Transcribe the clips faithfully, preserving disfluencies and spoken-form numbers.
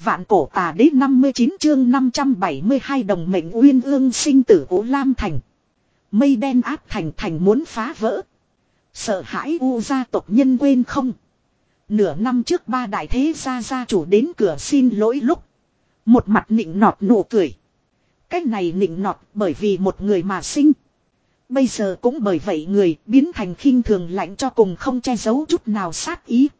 Vạn cổ tà đế năm mươi chín chương năm trăm bảy mươi hai đồng mệnh uyên ương sinh tử Ú Lam Thành. Mây đen áp thành thành muốn phá vỡ. Sợ hãi U gia tộc nhân quên không. Nửa năm trước ba đại thế gia gia chủ đến cửa xin lỗi lúc. Một mặt nịnh nọt nụ cười. Cách này nịnh nọt bởi vì một người mà sinh. Bây giờ cũng bởi vậy người biến thành khinh thường lạnh cho cùng không che giấu chút nào sát ý.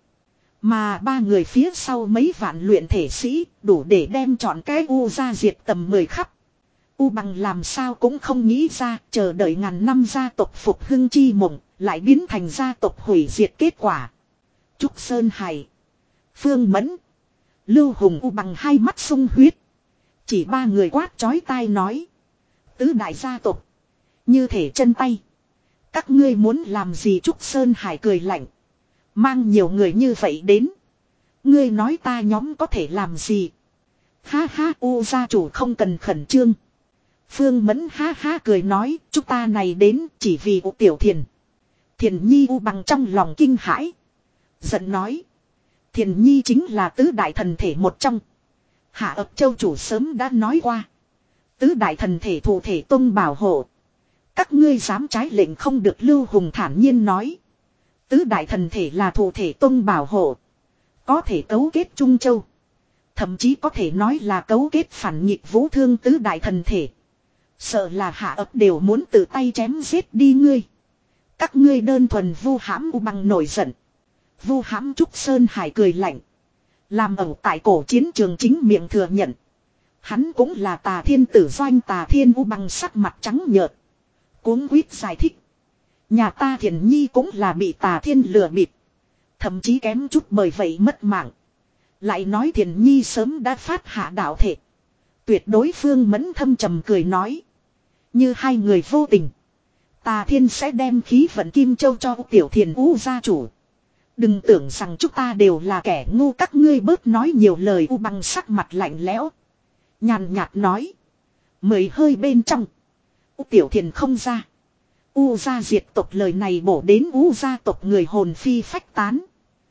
Mà ba người phía sau mấy vạn luyện thể sĩ đủ để đem chọn cái U gia diệt tầm mười khắp. U bằng làm sao cũng không nghĩ ra chờ đợi ngàn năm gia tộc phục hưng chi mộng lại biến thành gia tộc hủy diệt kết quả. Trúc Sơn Hải, Phương Mẫn, Lưu Hùng U bằng hai mắt sung huyết. Chỉ ba người quát chói tai nói. Tứ đại gia tộc. Như thể chân tay. Các ngươi muốn làm gì? Trúc Sơn Hải cười lạnh. Mang nhiều người như vậy đến. Ngươi nói ta nhóm có thể làm gì? Ha ha, U gia chủ không cần khẩn trương. Phương Mẫn ha ha cười nói. Chúng ta này đến chỉ vì U Tiểu Thiền. Thiền Nhi U bằng trong lòng kinh hãi. Giận nói. Thiền Nhi chính là tứ đại thần thể một trong. Hạ ập châu chủ sớm đã nói qua. Tứ đại thần thể thủ thể tông bảo hộ. Các ngươi dám trái lệnh không được. Lưu Hùng thản nhiên nói. Tứ đại thần thể là thủ thể tông bảo hộ. Có thể cấu kết Trung Châu. Thậm chí có thể nói là cấu kết phản nghịch Vũ Thương tứ đại thần thể. Sợ là hạ ấp đều muốn tự tay chém giết đi ngươi. Các ngươi đơn thuần vu hãm U bằng nổi giận. Vu hãm Trúc Sơn Hải cười lạnh. Làm ẩu tại cổ chiến trường chính miệng thừa nhận. Hắn cũng là Tà Thiên tử doanh Tà Thiên U bằng sắc mặt trắng nhợt. Cuống quýt giải thích. Nhà ta Thiền Nhi cũng là bị Tà Thiên lừa bịp. Thậm chí kém chút bởi vậy mất mạng. Lại nói Thiền Nhi sớm đã phát hạ đạo thể. Tuyệt đối Phương Mẫn thâm trầm cười nói. Như hai người vô tình. Tà Thiên sẽ đem khí vận Kim Châu cho Tiểu Thiền U gia chủ. Đừng tưởng rằng chúng ta đều là kẻ ngu. Các ngươi bớt nói nhiều lời. U bằng sắc mặt lạnh lẽo. Nhàn nhạt nói. Mười hơi bên trong. U Tiểu Thiền không ra. U gia diệt tộc lời này bổ đến U gia tộc người hồn phi phách tán.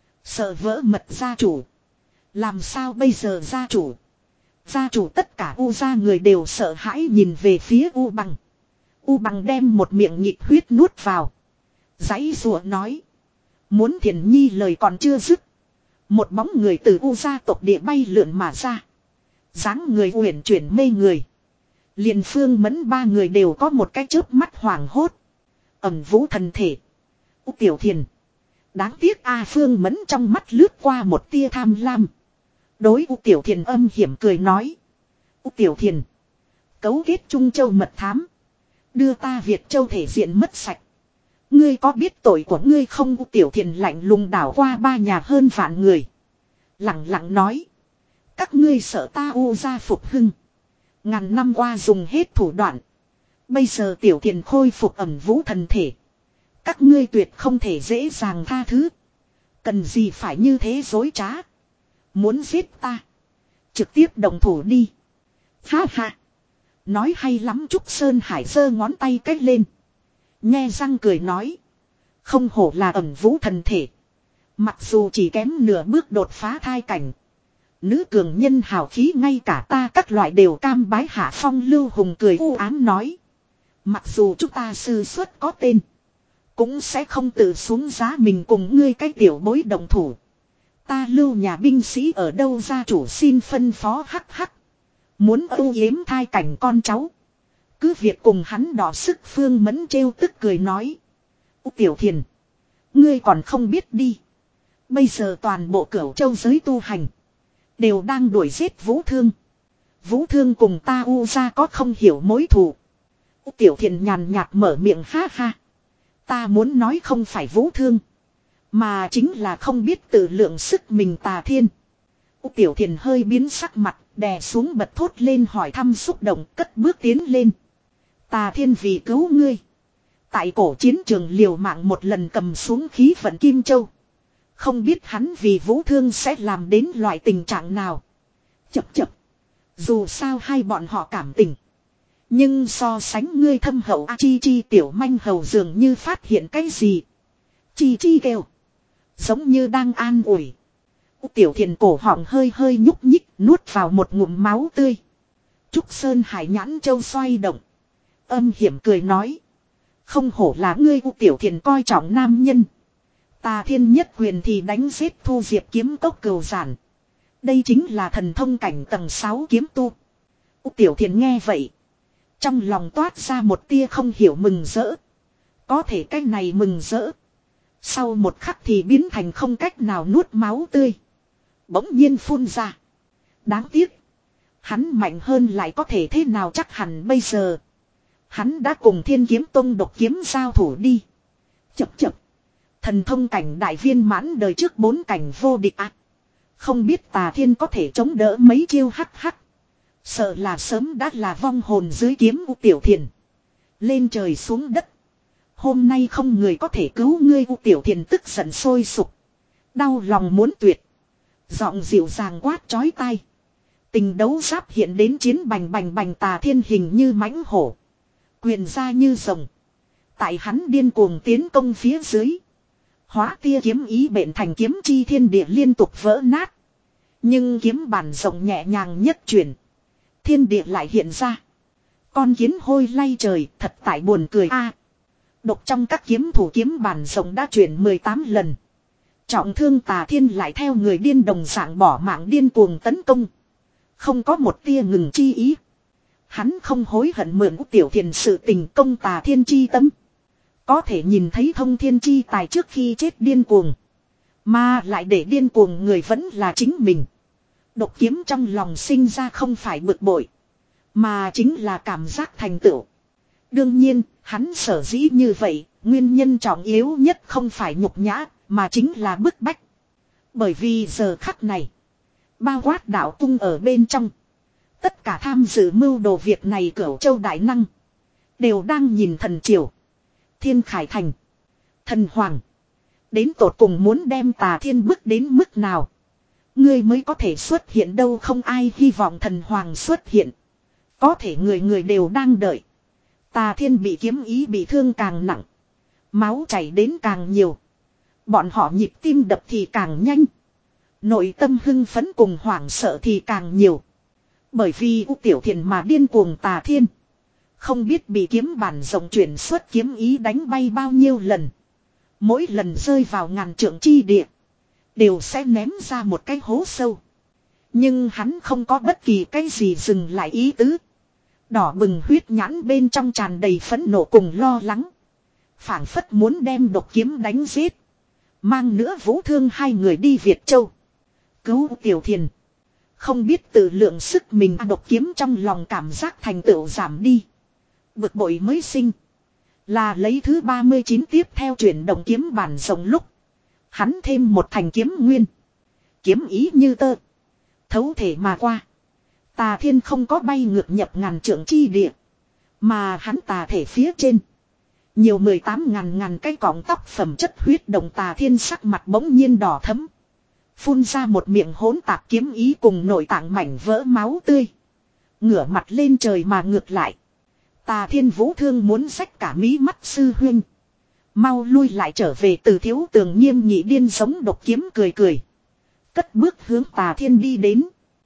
Sợ vỡ mật gia chủ. Làm sao bây giờ gia chủ? Gia chủ tất cả U gia người đều sợ hãi nhìn về phía U bằng. U bằng đem một miệng nhịn huyết nuốt vào. Giãy giụa nói. Muốn Thiền Nhi lời còn chưa dứt. Một bóng người từ U gia tộc địa bay lượn mà ra. Dáng người uyển chuyển mê người. Liền Phương Mẫn ba người đều có một cái chớp mắt hoảng hốt. Ẩm vũ thần thể. U Tiểu Thiền. Đáng tiếc A Phương Mẫn trong mắt lướt qua một tia tham lam. Đối U Tiểu Thiền âm hiểm cười nói. U Tiểu Thiền. Cấu kết Trung Châu mật thám. Đưa ta Việt Châu thể diện mất sạch. Ngươi có biết tội của ngươi không? U Tiểu Thiền lạnh lùng đảo qua ba nhà hơn vạn người. Lặng lặng nói. Các ngươi sợ ta U gia phục hưng. Ngàn năm qua dùng hết thủ đoạn. Bây giờ Tiểu Thiền khôi phục ẩm vũ thần thể. Các ngươi tuyệt không thể dễ dàng tha thứ. Cần gì phải như thế dối trá. Muốn giết ta. Trực tiếp đồng thủ đi. Ha ha. Nói hay lắm. Trúc Sơn Hải giơ ngón tay cách lên. Nhe răng cười nói. Không hổ là ẩm vũ thần thể. Mặc dù chỉ kém nửa bước đột phá thai cảnh. Nữ cường nhân hào khí ngay cả ta các loại đều cam bái hạ phong. Lưu Hùng cười u ám nói. Mặc dù chúng ta sư xuất có tên. Cũng sẽ không tự xuống giá mình cùng ngươi cái tiểu bối đồng thủ. Ta lưu nhà binh sĩ ở đâu gia chủ xin phân phó hắc hắc. Muốn ưu yếm thai cảnh con cháu. Cứ việc cùng hắn đỏ sức. Phương Mẫn trêu tức cười nói. U Tiểu Thiền. Ngươi còn không biết đi. Bây giờ toàn bộ Cửu Châu giới tu hành. Đều đang đuổi giết Vũ Thương. Vũ Thương cùng ta U gia có không hiểu mối thù. U Tiểu Thiền nhàn nhạt mở miệng ha ha. Ta muốn nói không phải Vũ Thương. Mà chính là không biết tự lượng sức mình Tà Thiên. U Tiểu Thiền hơi biến sắc mặt. Đè xuống bật thốt lên hỏi thăm xúc động cất bước tiến lên. Tà Thiên vì cứu ngươi. Tại cổ chiến trường liều mạng một lần cầm xuống khí vận Kim Châu. Không biết hắn vì Vũ Thương sẽ làm đến loại tình trạng nào. Chập chập. Dù sao hai bọn họ cảm tình. Nhưng so sánh ngươi thâm hậu A Chi Chi tiểu manh hầu dường như phát hiện cái gì. Chi Chi kêu. Giống như đang an ủi. Tiểu Thiền cổ họng hơi hơi nhúc nhích. Nuốt vào một ngụm máu tươi. Trúc Sơn Hải nhãn châu xoay động. Âm hiểm cười nói. Không hổ là ngươi U Tiểu Thiền coi trọng nam nhân. Tà Thiên nhất quyền thì đánh giết Thu Diệp kiếm cốc cừu giản. Đây chính là thần thông cảnh tầng sáu kiếm tu. U Tiểu Thiền nghe vậy. Trong lòng toát ra một tia không hiểu mừng rỡ. Có thể cái này mừng rỡ. Sau một khắc thì biến thành không cách nào nuốt máu tươi. Bỗng nhiên phun ra. Đáng tiếc. Hắn mạnh hơn lại có thể thế nào chắc hẳn bây giờ. Hắn đã cùng Thiên Kiếm Tông độc kiếm giao thủ đi. Chập chập. Thần thông cảnh đại viên mãn đời trước bốn cảnh vô địch ạ. À. Không biết Tà Thiên có thể chống đỡ mấy chiêu hắc hắc. Sợ là sớm đã là vong hồn dưới kiếm U Tiểu Thiền. Lên trời xuống đất. Hôm nay không người có thể cứu ngươi U Tiểu Thiền tức giận sôi sục. Đau lòng muốn tuyệt. Giọng dịu dàng quát chói tai. Tình đấu giáp hiện đến chiến bành bành bành Tà Thiên hình như mãnh hổ. Quyền ra như rồng. Tại hắn điên cuồng tiến công phía dưới. Hóa tia kiếm ý bện thành kiếm chi thiên địa liên tục vỡ nát. Nhưng kiếm bản rộng nhẹ nhàng nhất chuyển. Thiên địa lại hiện ra. Con kiến hôi lay trời thật tại buồn cười a. À, độc trong các kiếm thủ kiếm bản rộng đã chuyển mười tám lần. Trọng thương Tà Thiên lại theo người điên đồng dạng bỏ mạng điên cuồng tấn công. Không có một tia ngừng chi ý. Hắn không hối hận mượn U Tiểu Thiền sự tình công Tà Thiên chi tâm. Có thể nhìn thấy thông thiên chi tài trước khi chết điên cuồng. Mà lại để điên cuồng người vẫn là chính mình. Độc kiếm trong lòng sinh ra không phải bực bội. Mà chính là cảm giác thành tựu. Đương nhiên, hắn sở dĩ như vậy, nguyên nhân trọng yếu nhất không phải nhục nhã, mà chính là bức bách. Bởi vì giờ khắc này, bao quát đạo cung ở bên trong. Tất cả tham dự mưu đồ việc này Cửu Châu đại năng. Đều đang nhìn thần triều. Thiên Khải Thành. Thần Hoàng. Đến tột cùng muốn đem Tà Thiên bước đến mức nào. Ngươi mới có thể xuất hiện đâu không ai hy vọng thần Hoàng xuất hiện. Có thể người người đều đang đợi. Tà Thiên bị kiếm ý bị thương càng nặng. Máu chảy đến càng nhiều. Bọn họ nhịp tim đập thì càng nhanh. Nội tâm hưng phấn cùng hoảng sợ thì càng nhiều. Bởi vì U Tiểu Thiền mà điên cuồng Tà Thiên. Không biết bị kiếm bản rộng chuyển xuất kiếm ý đánh bay bao nhiêu lần. Mỗi lần rơi vào ngàn trượng chi địa. Đều sẽ ném ra một cái hố sâu. Nhưng hắn không có bất kỳ cái gì dừng lại ý tứ. Đỏ bừng huyết nhãn bên trong tràn đầy phẫn nộ cùng lo lắng. Phảng phất muốn đem độc kiếm đánh giết. Mang nữa vũ thương hai người đi Việt Châu. Cứu Tiểu Thiền. Không biết tự lượng sức mình độc kiếm trong lòng cảm giác thành tựu giảm đi. Bực bội mới sinh. Là lấy thứ ba mươi chín tiếp theo chuyển động kiếm bản rộng lúc. Hắn thêm một thành kiếm nguyên. Kiếm ý như tơ. Thấu thể mà qua. Tà Thiên không có bay ngược nhập ngàn trượng chi địa. Mà hắn tà thể phía trên. Nhiều mười tám ngàn ngàn cái cọng tóc phẩm chất huyết động Tà Thiên sắc mặt bỗng nhiên đỏ thấm. Phun ra một miệng hỗn tạp kiếm ý cùng nội tạng mảnh vỡ máu tươi. Ngửa mặt lên trời mà ngược lại. Tà Thiên vũ thương muốn xách cả mí mắt sư huynh. Mau lui lại trở về từ thiếu tường nghiêm nhị điên giống độc kiếm cười cười. Cất bước hướng Tà Thiên đi đến.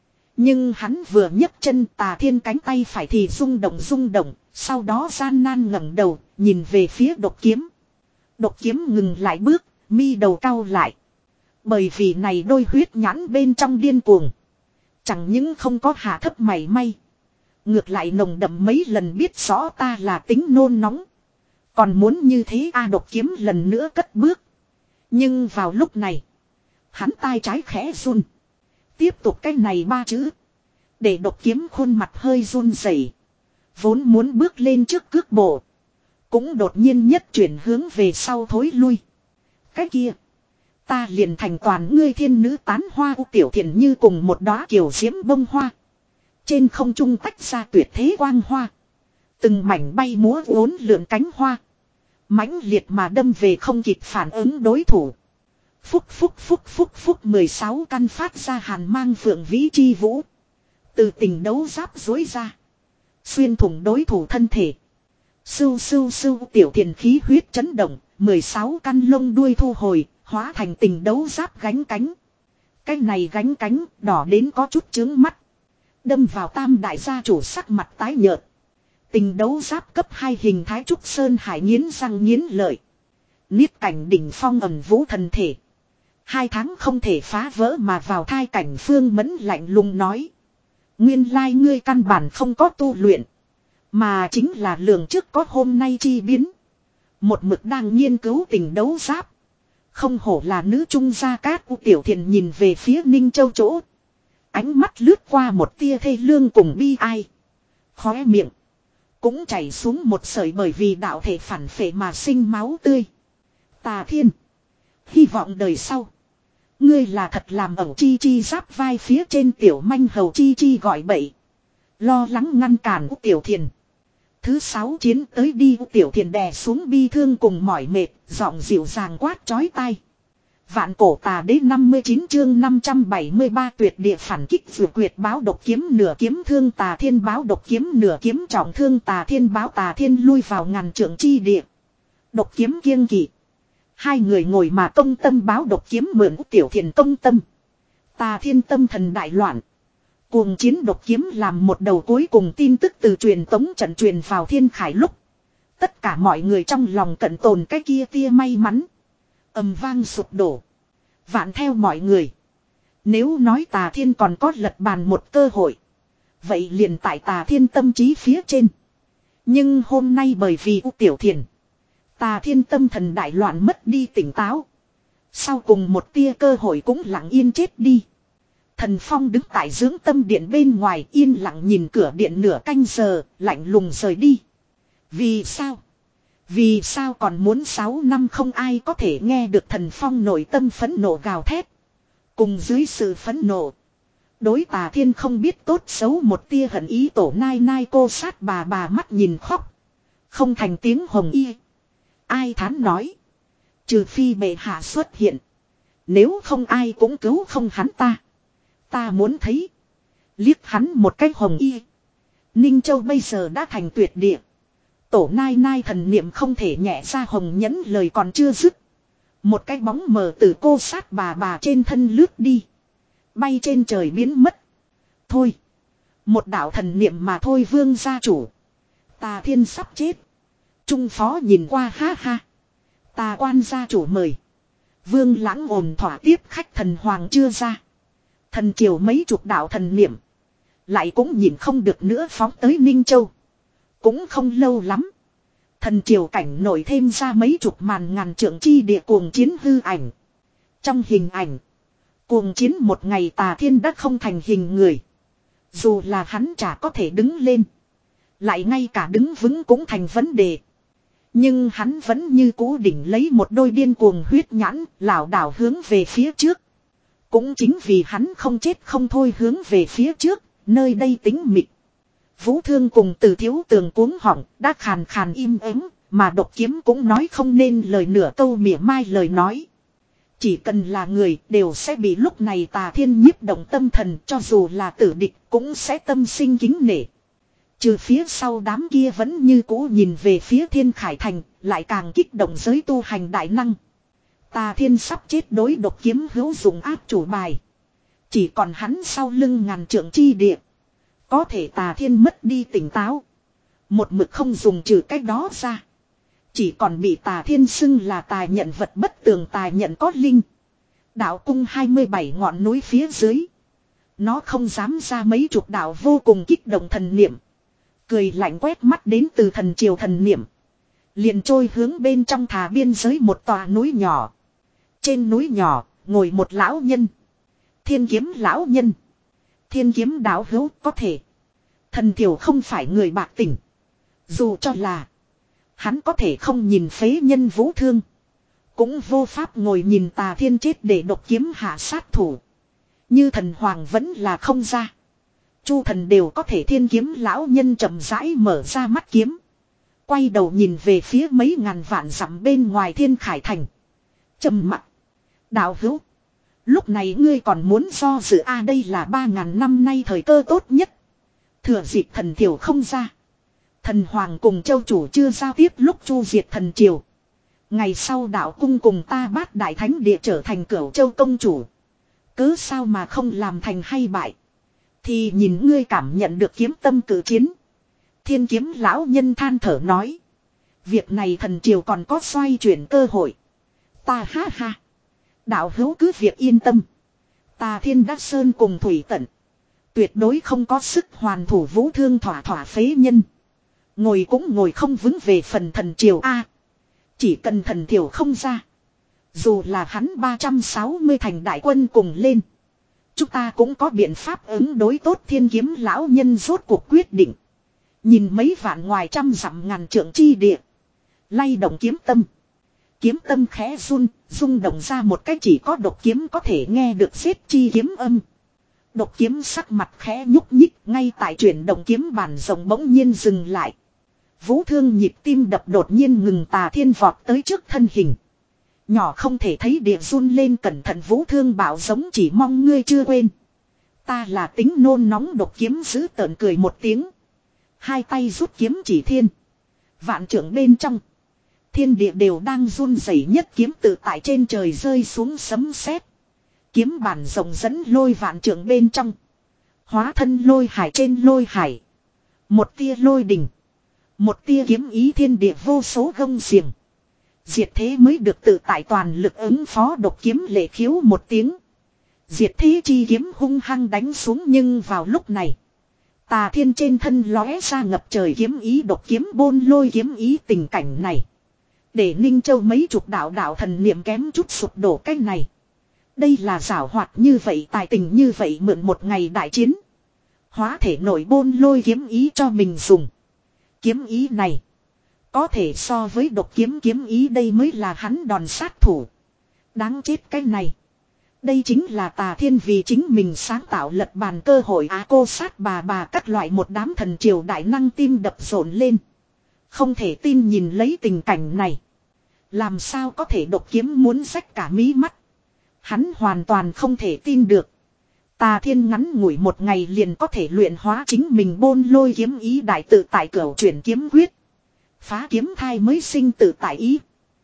Nhưng hắn vừa nhấc chân Tà Thiên cánh tay phải thì rung động rung động. Sau đó gian nan ngẩng đầu nhìn về phía độc kiếm. Độc kiếm ngừng lại bước, mi đầu cau lại. Bởi vì này đôi huyết nhãn bên trong điên cuồng. Chẳng những không có hạ thấp mảy may. Ngược lại nồng đậm mấy lần biết rõ ta là tính nôn nóng. Còn muốn như thế a độc kiếm lần nữa cất bước. Nhưng vào lúc này. Hắn tai trái khẽ run. Tiếp tục cái này ba chữ. Để độc kiếm khuôn mặt hơi run rẩy. Vốn muốn bước lên trước cước bộ. Cũng đột nhiên nhất chuyển hướng về sau thối lui. Cái kia. Ta liền thành toàn ngươi thiên nữ tán hoa U Tiểu Thiền như cùng một đóa kiều diễm bông hoa. Trên không trung tách ra tuyệt thế quang hoa. Từng mảnh bay múa uốn lượn cánh hoa. Mãnh liệt mà đâm về không kịp phản ứng đối thủ. Phúc phúc phúc phúc phúc mười sáu căn phát ra hàn mang phượng vĩ chi vũ. Từ tình đấu giáp dối ra. Xuyên thủng đối thủ thân thể. Sưu sưu sưu Tiểu Thiền khí huyết chấn động. mười sáu căn lông đuôi thu hồi. Hóa thành tình đấu giáp gánh cánh. Cái này gánh cánh đỏ đến có chút chướng mắt. Đâm vào tam đại gia chủ sắc mặt tái nhợt. Tình đấu giáp cấp hai hình thái trúc sơn hải nghiến răng nghiến lợi. Niết cảnh đỉnh phong ẩn vũ thần thể. Hai tháng không thể phá vỡ mà vào thai cảnh Phương Mẫn lạnh lùng nói. Nguyên lai ngươi căn bản không có tu luyện. Mà chính là lường trước có hôm nay chi biến. Một mực đang nghiên cứu tình đấu giáp. Không hổ là nữ trung gia cát u Tiểu Thiền nhìn về phía Ninh Châu chỗ. Ánh mắt lướt qua một tia thê lương cùng bi ai. Khóe miệng. Cũng chảy xuống một sợi bởi vì đạo thể phản phệ mà sinh máu tươi. Tà Thiên. Hy vọng đời sau. Ngươi là thật làm ẩu chi chi giáp vai phía trên tiểu manh hầu chi chi gọi bậy. Lo lắng ngăn cản u Tiểu Thiền. Thứ sáu chiến tới đi u Tiểu Thiền đè xuống bi thương cùng mỏi mệt. Giọng dịu dàng quát chói tai. Vạn cổ tà đế năm mươi chín chương năm trăm bảy mươi ba tuyệt địa phản kích vừa quyệt báo độc kiếm nửa kiếm thương Tà Thiên báo độc kiếm nửa kiếm trọng thương Tà Thiên báo Tà Thiên lui vào ngàn trượng chi địa. Độc kiếm kiêng kỵ. Hai người ngồi mà công tâm báo độc kiếm mượn Tiểu Thiền công tâm. Tà Thiên tâm thần đại loạn. Cuồng chiến độc kiếm làm một đầu cuối cùng tin tức từ truyền tống trận truyền vào thiên khải lúc. Tất cả mọi người trong lòng cận tồn cái kia tia may mắn. Ầm vang sụp đổ. Vạn theo mọi người. Nếu nói Tà Thiên còn có lật bàn một cơ hội. Vậy liền tại Tà Thiên tâm trí phía trên. Nhưng hôm nay bởi vì u Tiểu Thiền. Tà Thiên tâm thần đại loạn mất đi tỉnh táo. Sau cùng một tia cơ hội cũng lặng yên chết đi. Thần Phong đứng tại dưỡng tâm điện bên ngoài yên lặng nhìn cửa điện nửa canh giờ, lạnh lùng rời đi. Vì sao? Vì sao còn muốn sáu năm không ai có thể nghe được Thần Phong nội tâm phẫn nộ gào thét. Cùng dưới sự phẫn nộ. Đối Tà Thiên không biết tốt xấu một tia hận ý tổ nai nai cô sát bà bà mắt nhìn khóc. Không thành tiếng hồng y. Ai thán nói. Trừ phi bệ hạ xuất hiện. Nếu không ai cũng cứu không hắn ta. Ta muốn thấy. Liếc hắn một cái hồng y. Ninh Châu bây giờ đã thành tuyệt địa. Tổ nai nai thần niệm không thể nhẹ ra hồng nhẫn lời còn chưa dứt. Một cái bóng mờ từ cô sát bà bà trên thân lướt đi. Bay trên trời biến mất. Thôi. Một đạo thần niệm mà thôi vương gia chủ. Tà Thiên sắp chết. Trung phó nhìn qua ha ha. Tà quan gia chủ mời. Vương lãng ồn thỏa tiếp khách thần hoàng chưa ra. Thần triều mấy chục đạo thần niệm. Lại cũng nhìn không được nữa phóng tới Ninh Châu. Cũng không lâu lắm. Thần triều cảnh nổi thêm ra mấy chục màn ngàn trượng chi địa cuồng chiến hư ảnh. Trong hình ảnh. Cuồng chiến một ngày Tà Thiên đã không thành hình người. Dù là hắn chả có thể đứng lên. Lại ngay cả đứng vững cũng thành vấn đề. Nhưng hắn vẫn như cũ đỉnh lấy một đôi điên cuồng huyết nhãn, lảo đảo hướng về phía trước. Cũng chính vì hắn không chết không thôi hướng về phía trước, nơi đây tính mịt. Vũ Thương cùng Từ Thiếu Tường cuống họng, đã khàn khàn im ắng, mà độc kiếm cũng nói không nên lời nửa câu mỉa mai lời nói. Chỉ cần là người đều sẽ bị lúc này Tà Thiên nhiếp động tâm thần, cho dù là tử địch cũng sẽ tâm sinh kính nể. Trừ phía sau đám kia vẫn như cũ nhìn về phía Thiên Khải Thành, lại càng kích động giới tu hành đại năng. Tà Thiên sắp chết đối độc kiếm hữu dụng áp chủ bài. Chỉ còn hắn sau lưng ngàn trượng chi địa. Có thể Tà Thiên mất đi tỉnh táo. Một mực không dùng trừ cách đó ra. Chỉ còn bị Tà Thiên xưng là tài nhận vật bất tường tài nhận có linh. Đạo cung hai mươi bảy ngọn núi phía dưới. Nó không dám ra mấy chục đạo vô cùng kích động thần niệm. Cười lạnh quét mắt đến từ thần triều thần niệm. Liền trôi hướng bên trong thà biên giới một tòa núi nhỏ. Trên núi nhỏ, ngồi một lão nhân. Thiên kiếm lão nhân. Thiên kiếm đạo hữu có thể. Thần triều không phải người bạc tỉnh. Dù cho là. Hắn có thể không nhìn phế nhân Vũ Thương. Cũng vô pháp ngồi nhìn Tà Thiên chết để độc kiếm hạ sát thủ. Như thần hoàng vẫn là không ra. Chu thần đều có thể thiên kiếm lão nhân chậm rãi mở ra mắt kiếm. Quay đầu nhìn về phía mấy ngàn vạn dặm bên ngoài Thiên Khải Thành. Trầm mặc. Đạo hữu. Lúc này ngươi còn muốn do dự a à, đây là ba ngàn năm nay thời cơ tốt nhất. Thừa dịp thần thiểu không ra. Thần hoàng cùng châu chủ chưa giao tiếp lúc chu diệt thần triều. Ngày sau đạo cung cùng ta bát đại thánh địa trở thành cửu châu công chủ. cớ sao mà không làm thành hay bại. Thì nhìn ngươi cảm nhận được kiếm tâm cử chiến. Thiên kiếm lão nhân than thở nói. Việc này thần triều còn có xoay chuyển cơ hội. Ta ha ha. Đạo hữu cứ việc yên tâm. Ta thiên đắc sơn cùng thủy tận. Tuyệt đối không có sức hoàn thủ vũ thương thỏa thỏa phế nhân. Ngồi cũng ngồi không vững về phần thần triều A. Chỉ cần thần triều không ra. Dù là hắn ba trăm sáu mươi thành đại quân cùng lên. Chúng ta cũng có biện pháp ứng đối tốt. Thiên kiếm lão nhân rốt cuộc quyết định. Nhìn mấy vạn ngoài trăm dặm ngàn trượng chi địa. Lay động kiếm tâm. Kiếm tâm khẽ run, rung động ra một cái chỉ có độc kiếm có thể nghe được xếp chi kiếm âm. Độc kiếm sắc mặt khẽ nhúc nhích, ngay tại chuyển động kiếm bản rồng bỗng nhiên dừng lại. Vũ thương nhịp tim đập đột nhiên ngừng. Tà Thiên vọt tới trước thân hình. Nhỏ không thể thấy địa run lên. Cẩn thận. Vũ thương bảo giống chỉ mong ngươi chưa quên. Ta là tính nôn nóng. Độc kiếm giữ tợn cười một tiếng. Hai tay rút kiếm chỉ thiên. Vạn trưởng bên trong. Thiên địa đều đang run rẩy nhất kiếm tự tại trên trời rơi xuống sấm sét. Kiếm bản rộng dẫn lôi vạn trưởng bên trong. Hóa thân lôi hải trên lôi hải. Một tia lôi đình. Một tia kiếm ý thiên địa vô số gông xiềng. Diệt thế mới được tự tại toàn lực ứng phó. Độc kiếm lệ khiếu một tiếng. Diệt thế chi kiếm hung hăng đánh xuống. Nhưng vào lúc này. Tà Thiên trên thân lóe ra ngập trời kiếm ý. Độc kiếm bôn lôi kiếm ý. Tình cảnh này. Để Ninh Châu mấy chục đạo đạo thần niệm kém chút sụp đổ cái này. Đây là giảo hoạt như vậy, tài tình như vậy, mượn một ngày đại chiến. Hóa thể nổi bôn lôi kiếm ý cho mình dùng. Kiếm ý này. Có thể so với độc kiếm kiếm ý, đây mới là hắn đòn sát thủ. Đáng chết cái này. Đây chính là Tà Thiên vì chính mình sáng tạo lật bàn cơ hội. Á cô sát bà bà các loại một đám thần triều đại năng tim đập rộn lên. Không thể tin nhìn lấy tình cảnh này. Làm sao có thể độc kiếm muốn rách cả mí mắt. Hắn hoàn toàn không thể tin được. Tà Thiên ngắn ngủi một ngày liền có thể luyện hóa chính mình bôn lôi kiếm ý đại tự tại cửu chuyển kiếm quyết. Phá kiếm thai mới sinh tự tại ý.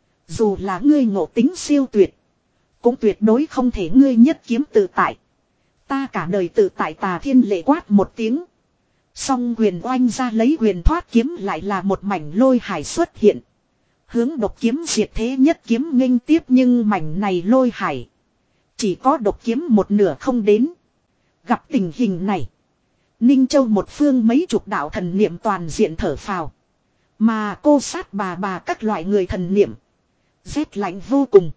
Dù là ngươi ngộ tính siêu tuyệt. Cũng tuyệt đối không thể ngươi nhất kiếm tự tại. Ta cả đời tự tại. Tà Thiên lệ quát một tiếng. Song quyền oanh ra lấy quyền thoát kiếm lại là một mảnh lôi hải xuất hiện. Hướng độc kiếm diệt thế nhất kiếm nghênh tiếp, nhưng mảnh này lôi hải. Chỉ có độc kiếm một nửa không đến. Gặp tình hình này. Ninh Châu một phương mấy chục đạo thần niệm toàn diện thở phào. Mà cô sát bà bà các loại người thần niệm. Rét lạnh vô cùng.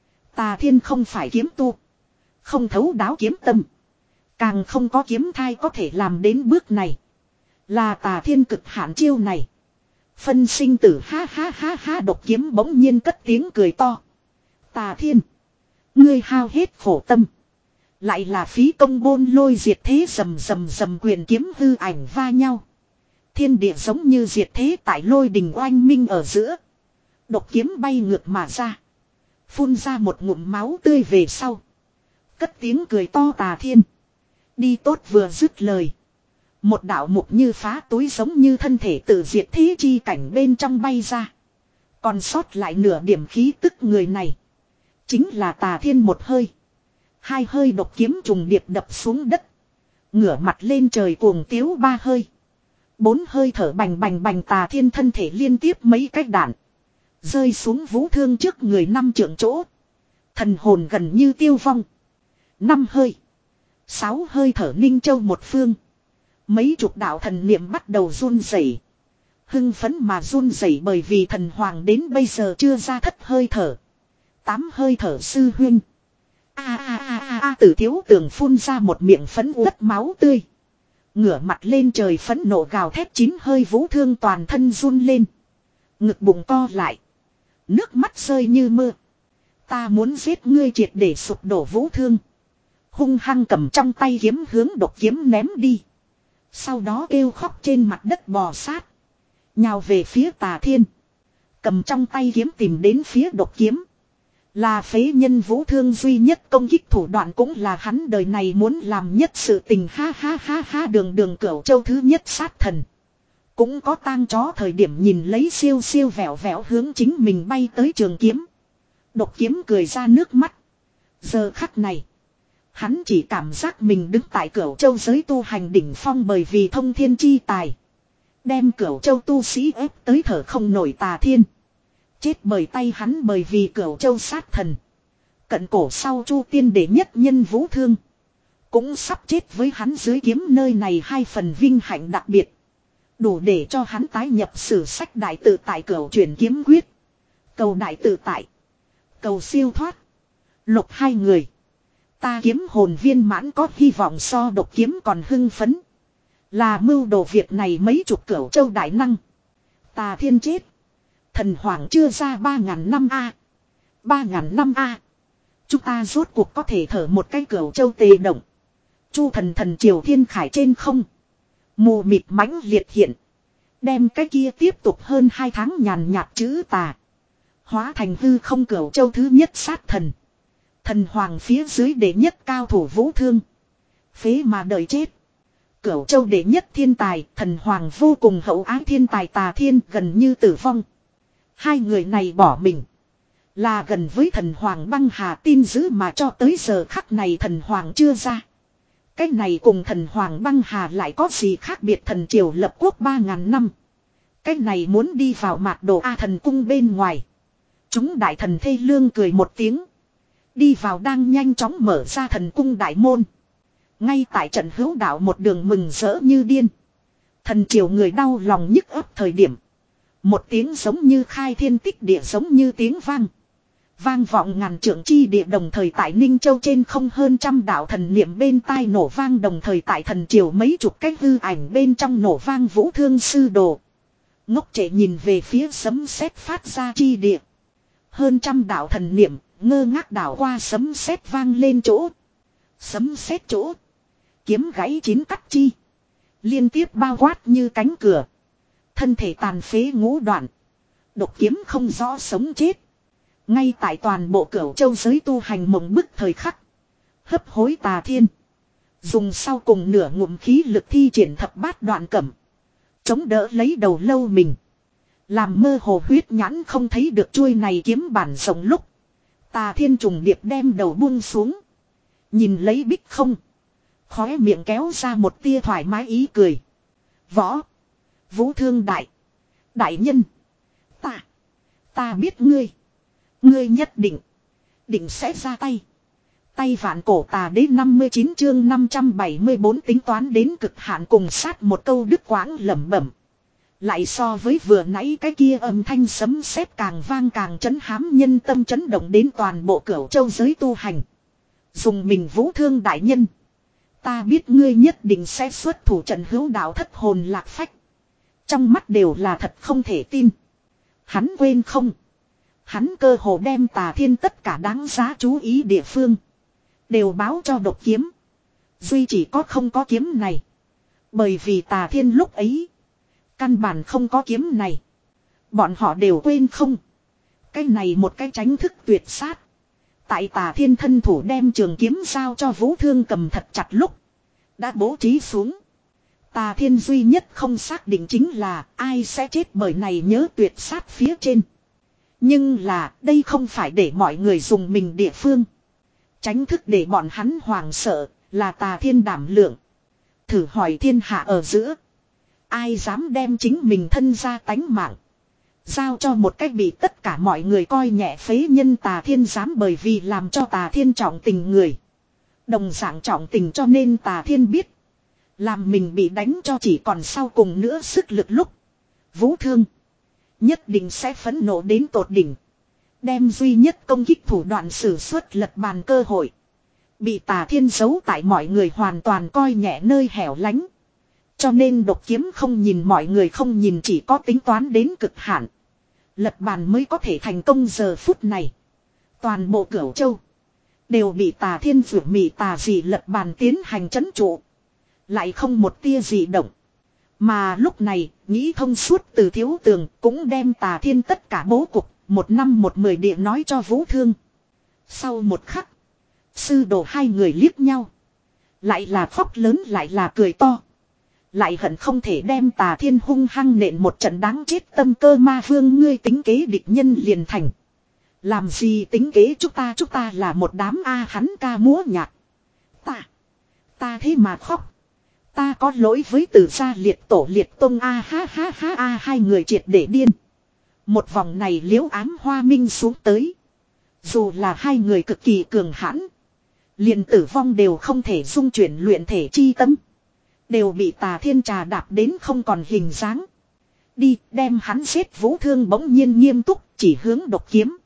Tà Thiên không phải kiếm tu. Không thấu đáo kiếm tâm. Càng không có kiếm thai có thể làm đến bước này. Là Tà Thiên cực hạn chiêu này. Phân sinh tử ha ha ha ha. Độc kiếm bỗng nhiên cất tiếng cười to. Tà Thiên. Ngươi hao hết khổ tâm. Lại là phí công bôn lôi diệt thế. Rầm rầm rầm quyền kiếm hư ảnh va nhau. Thiên địa giống như diệt thế tại lôi đình oanh minh ở giữa. Độc kiếm bay ngược mà ra. Phun ra một ngụm máu tươi về sau. Cất tiếng cười to. Tà Thiên. Đi tốt vừa dứt lời. Một đạo mục như phá túi giống như thân thể tự diệt thế chi cảnh bên trong bay ra. Còn sót lại nửa điểm khí tức người này. Chính là Tà Thiên một hơi. Hai hơi độc kiếm trùng điệp đập xuống đất. Ngửa mặt lên trời cuồng tiếu ba hơi. Bốn hơi thở bành bành bành. Tà Thiên thân thể liên tiếp mấy cái đạn. Rơi xuống vũ thương trước người năm trượng chỗ. Thần hồn gần như tiêu vong. Năm hơi. Sáu hơi thở Ninh Châu một phương. Mấy chục đạo thần niệm bắt đầu run rẩy. Hưng phấn mà run rẩy bởi vì thần hoàng đến bây giờ chưa ra thất hơi thở. Tám hơi thở sư huynh. A a a a a. Tử Thiếu Tường phun ra một miệng phấn uất máu tươi. Ngửa mặt lên trời phẫn nộ gào thét. Chín hơi vũ thương toàn thân run lên. Ngực bụng co lại. Nước mắt rơi như mưa. Ta muốn giết ngươi triệt để sụp đổ vũ thương. Hung hăng cầm trong tay kiếm hướng độc kiếm ném đi. Sau đó kêu khóc trên mặt đất bò sát. Nhào về phía Tà Thiên. Cầm trong tay kiếm tìm đến phía độc kiếm. Là phế nhân vũ thương duy nhất công kích thủ đoạn, cũng là hắn đời này muốn làm nhất sự tình. Ha ha ha ha. Đường đường Cửu Châu thứ nhất sát thần. Cũng có tang chó thời điểm nhìn lấy siêu siêu vẹo vẹo hướng chính mình bay tới trường kiếm. Độc kiếm cười ra nước mắt. Giờ khắc này. Hắn chỉ cảm giác mình đứng tại Cửu Châu giới tu hành đỉnh phong bởi vì thông thiên chi tài. Đem Cửu Châu tu sĩ ép tới thở không nổi Tà Thiên. Chết bởi tay hắn bởi vì Cửu Châu sát thần. Cận cổ sau Chu Tiên đệ nhất nhân Vũ Thương. Cũng sắp chết với hắn dưới kiếm nơi này hai phần vinh hạnh đặc biệt. Đủ để cho hắn tái nhập sử sách đại tự tại Cửu chuyển kiếm quyết. Cầu đại tự tại. Cầu siêu thoát. Lục hai người. Ta kiếm hồn viên mãn có hy vọng so độc kiếm còn hưng phấn. Là mưu đồ việc này mấy chục Cửu Châu đại năng. Tà Thiên chết. Thần Hoàng chưa ra ba ngàn năm a. Ba ngàn năm a. Chúng ta rốt cuộc có thể thở một cái Cửu Châu tề động. Chu thần thần triều thiên khải trên không. Mù mịt mãnh liệt hiện. Đem cái kia tiếp tục hơn hai tháng nhàn nhạt chữ tà. Hóa thành hư không Cửu Châu thứ nhất sát thần. Thần Hoàng phía dưới đệ nhất cao thủ Vũ Thương. Phế mà đợi chết. Cửu Châu đệ nhất thiên tài, Thần Hoàng vô cùng hậu ái thiên tài Tà Thiên gần như tử vong. Hai người này bỏ mình. Là gần với Thần Hoàng băng hà tin giữ mà cho tới giờ khắc này Thần Hoàng chưa ra. Cái này cùng Thần Hoàng băng hà lại có gì khác biệt thần triều lập quốc ba ngàn năm. Cái này muốn đi vào mạt đồ A thần cung bên ngoài. Chúng đại thần thê lương cười một tiếng. Đi vào đang nhanh chóng mở ra thần cung đại môn. Ngay tại trận hữu đạo một đường mừng rỡ như điên. Thần triều người đau lòng nhức ấp thời điểm. Một tiếng giống như khai thiên tích địa giống như tiếng vang. Vang vọng ngàn trượng chi địa đồng thời tại Ninh Châu trên không hơn trăm đạo thần niệm bên tai nổ vang đồng thời tại thần triều mấy chục cái hư ảnh bên trong nổ vang Vũ Thương sư đồ. Ngốc trệ nhìn về phía sấm sét phát ra chi địa. Hơn trăm đạo thần niệm ngơ ngác đảo qua sấm sét vang lên chỗ. Sấm sét chỗ. Kiếm gãy chín cắt chi. Liên tiếp bao quát như cánh cửa. Thân thể tàn phế ngũ đoạn. Độc kiếm không rõ sống chết. Ngay tại toàn bộ Cửu Châu giới tu hành mộng bức thời khắc. Hấp hối Tà Thiên. Dùng sau cùng nửa ngụm khí lực thi triển thập bát đoạn cẩm. Chống đỡ lấy đầu lâu mình. Làm mơ hồ huyết nhãn không thấy được chuôi này kiếm bản rộng lúc. Tà Thiên trùng điệp đem đầu buông xuống. Nhìn lấy bích không. Khóe miệng kéo ra một tia thoải mái ý cười. Võ. Vũ Thương đại. Đại nhân. Ta. Ta biết ngươi. Ngươi nhất định. Định sẽ ra tay. Tay vạn cổ tà đế năm mươi chín chương năm trăm bảy mươi bốn tính toán đến cực hạn cùng sát một câu đứt quãng lẩm bẩm. Lại so với vừa nãy cái kia âm thanh sấm sét càng vang càng chấn hám nhân tâm chấn động đến toàn bộ Cửu Châu giới tu hành. Dùng mình Vũ Thương đại nhân. Ta biết ngươi nhất định sẽ xuất thủ trận hữu đạo thất hồn lạc phách. Trong mắt đều là thật không thể tin. Hắn quên không. Hắn cơ hồ đem Tà Thiên tất cả đáng giá chú ý địa phương. Đều báo cho độc kiếm. Duy chỉ có không có kiếm này. Bởi vì Tà Thiên lúc ấy. Căn bản không có kiếm này. Bọn họ đều quên không. Cái này một cái tránh thức tuyệt sát. Tại Tà Thiên thân thủ đem trường kiếm giao cho Vũ Thương cầm thật chặt lúc. Đã bố trí xuống. Tà Thiên duy nhất không xác định chính là ai sẽ chết bởi này nhớ tuyệt sát phía trên. Nhưng là đây không phải để mọi người dùng mình địa phương. Tránh thức để bọn hắn hoảng sợ là Tà Thiên đảm lượng. Thử hỏi thiên hạ ở giữa. Ai dám đem chính mình thân ra tánh mạng. Giao cho một cách bị tất cả mọi người coi nhẹ phế nhân Tà Thiên dám bởi vì làm cho Tà Thiên trọng tình người. Đồng dạng trọng tình cho nên Tà Thiên biết. Làm mình bị đánh cho chỉ còn sau cùng nữa sức lực lúc. Vũ Thương. Nhất định sẽ phẫn nộ đến tột đỉnh. Đem duy nhất công kích thủ đoạn sử xuất lật bàn cơ hội. Bị Tà Thiên giấu tại mọi người hoàn toàn coi nhẹ nơi hẻo lánh. Cho nên độc kiếm không nhìn mọi người không nhìn chỉ có tính toán đến cực hạn. Lật bàn mới có thể thành công giờ phút này. Toàn bộ Cửu Châu. Đều bị Tà Thiên phủ mị tà dị lật bàn tiến hành trấn trụ. Lại không một tia dị động. Mà lúc này, nghĩ thông suốt từ Thiếu Tường cũng đem Tà Thiên tất cả bố cục, một năm một mười địa nói cho Vũ Thương. Sau một khắc, sư đồ hai người liếc nhau. Lại là khóc lớn lại là cười to. Lại hận không thể đem Tà Thiên hung hăng nện một trận đáng chết tâm cơ ma vương ngươi tính kế địch nhân liền thành. Làm gì tính kế chúng ta chúng ta là một đám A hắn ca múa nhạc. Ta thế mà khóc. Ta có lỗi với Từ gia liệt tổ liệt tông a ha ha ha a hai người triệt để điên. Một vòng này liễu ám hoa minh xuống tới. Dù là hai người cực kỳ cường hãn. Liền tử vong đều không thể dung chuyển luyện thể chi tâm. Đều bị Tà Thiên trà đạp đến không còn hình dáng. Đi đem hắn giết. Vũ Thương bỗng nhiên nghiêm túc chỉ hướng độc kiếm.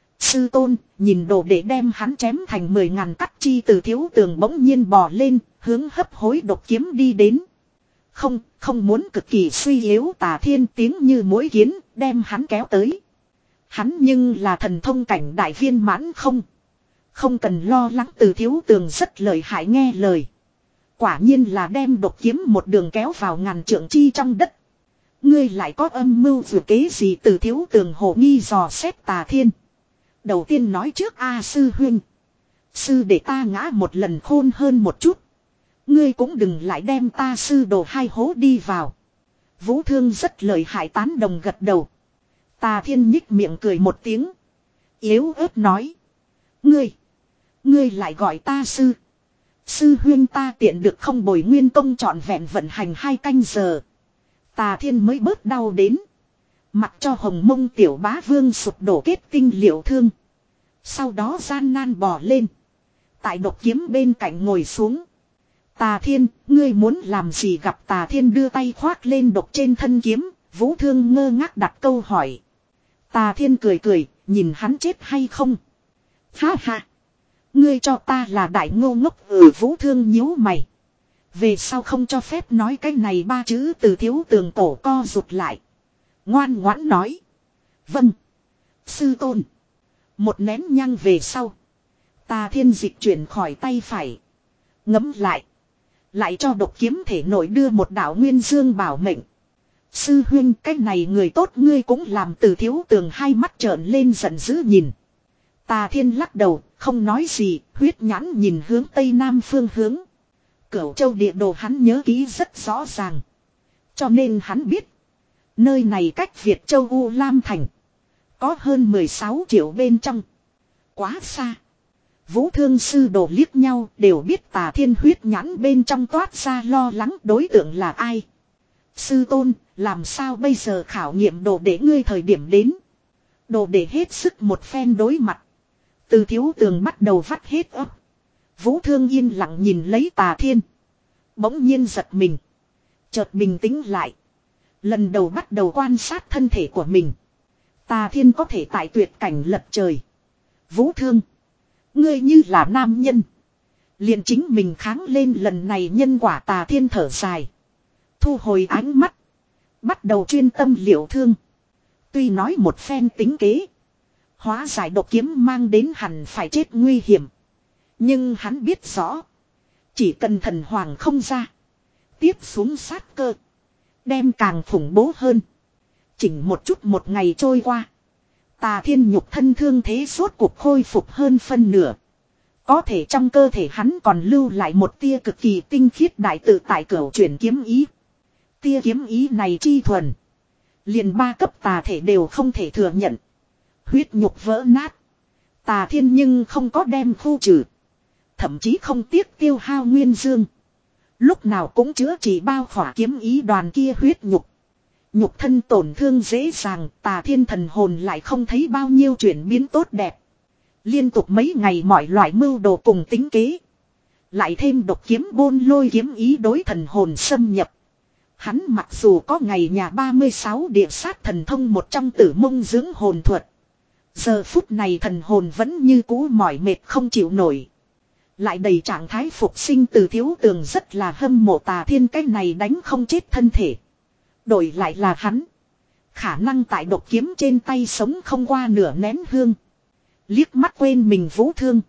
Sư tôn nhìn đồ để đem hắn chém thành mười ngàn cắt chi. Từ thiếu tường bỗng nhiên bò lên hướng hấp hối độc kiếm đi đến. Không, không muốn cực kỳ suy yếu. Tà Thiên tiếng như mũi kiến đem hắn kéo tới. Hắn nhưng là thần thông cảnh đại viên mãn không. Không cần lo lắng. Từ thiếu tường rất lợi hại nghe lời. Quả nhiên là đem độc kiếm một đường kéo vào ngàn trượng chi trong đất. Ngươi lại có âm mưu vừa kế gì? Từ thiếu tường hồ nghi dò xét Tà Thiên. Đầu tiên nói trước A sư huynh. Sư để ta ngã một lần khôn hơn một chút. Ngươi cũng đừng lại đem ta sư đồ hai hố đi vào. Vũ Thương rất lợi hại tán đồng gật đầu. Tà Thiên nhích miệng cười một tiếng. Yếu ớt nói. Ngươi. Ngươi lại gọi ta sư. Sư huyên ta tiện được không? Bồi nguyên công trọn vẹn vận hành hai canh giờ. Tà Thiên mới bớt đau đến. Mặc cho hồng mông tiểu bá vương sụp đổ kết tinh liệu thương. Sau đó gian nan bò lên. Tại độc kiếm bên cạnh ngồi xuống. Tà Thiên, ngươi muốn làm gì? Gặp Tà Thiên đưa tay khoác lên độc trên thân kiếm. Vũ Thương ngơ ngác đặt câu hỏi. Tà Thiên cười cười, nhìn hắn chết hay không. Ha ha. Ngươi cho ta là đại ngô ngốc. Ừ. Vũ Thương nhíu mày. Về sau không cho phép nói cái này ba chữ. Từ thiếu tường cổ co rụt lại. Ngoan ngoãn nói. Vâng. Sư tôn. Một nén nhang về sau. Tà Thiên dịch chuyển khỏi tay phải. Ngấm lại. Lại cho độc kiếm thể nội đưa một đạo nguyên dương bảo mệnh. Sư huynh cái này người tốt ngươi cũng làm. Từ thiếu tường hai mắt trợn lên giận dữ nhìn. Tà Thiên lắc đầu không nói gì. Huyết nhãn nhìn hướng tây nam phương hướng. Cửu châu địa đồ hắn nhớ kỹ rất rõ ràng. Cho nên hắn biết. Nơi này cách Việt Châu U Lam Thành. Có hơn mười sáu triệu bên trong. Quá xa. Vũ Thương sư đồ liếc nhau đều biết Tà Thiên huyết nhãn bên trong toát ra lo lắng đối tượng là ai. Sư tôn, làm sao bây giờ? Khảo nghiệm đồ để ngươi thời điểm đến. Đồ để hết sức một phen đối mặt. Từ thiếu tường bắt đầu vắt hết ấp. Vũ Thương yên lặng nhìn lấy Tà Thiên. Bỗng nhiên giật mình. Chợt bình tĩnh lại. Lần đầu bắt đầu quan sát thân thể của mình. Tà Thiên có thể tại tuyệt cảnh lật trời. Vũ Thương. Ngươi như là nam nhân. Liền chính mình kháng lên lần này nhân quả. Tà Thiên thở dài. Thu hồi ánh mắt. Bắt đầu chuyên tâm liệu thương. Tuy nói một phen tính kế. Hóa giải độc kiếm mang đến hẳn phải chết nguy hiểm. Nhưng hắn biết rõ. Chỉ cần thần hoàng không ra. Tiếp xuống sát cơ. Đem càng khủng bố hơn. Chỉnh một chút một ngày trôi qua. Tà Thiên nhục thân thương thế suốt cuộc khôi phục hơn phân nửa. Có thể trong cơ thể hắn còn lưu lại một tia cực kỳ tinh khiết đại tự tại cửu chuyển kiếm ý. Tia kiếm ý này chi thuần. Liền ba cấp tà thể đều không thể thừa nhận. Huyết nhục vỡ nát. Tà Thiên nhưng không có đem khu trừ. Thậm chí không tiếc tiêu hao nguyên dương. Lúc nào cũng chữa trị bao khỏa kiếm ý đoàn kia huyết nhục. Nhục thân tổn thương dễ dàng. Tà Thiên thần hồn lại không thấy bao nhiêu chuyển biến tốt đẹp. Liên tục mấy ngày mọi loại mưu đồ cùng tính kế. Lại thêm độc kiếm bôn lôi kiếm ý đối thần hồn xâm nhập. Hắn mặc dù có ngày nhà ba mươi sáu địa sát thần thông một trong tử mông dưỡng hồn thuật. Giờ phút này thần hồn vẫn như cũ mỏi mệt không chịu nổi. Lại đầy trạng thái phục sinh. Từ thiếu tường rất là hâm mộ Tà Thiên cái này đánh không chết thân thể. Đổi lại là hắn. Khả năng tại độc kiếm trên tay sống không qua nửa nén hương. Liếc mắt quên mình Vũ Thương.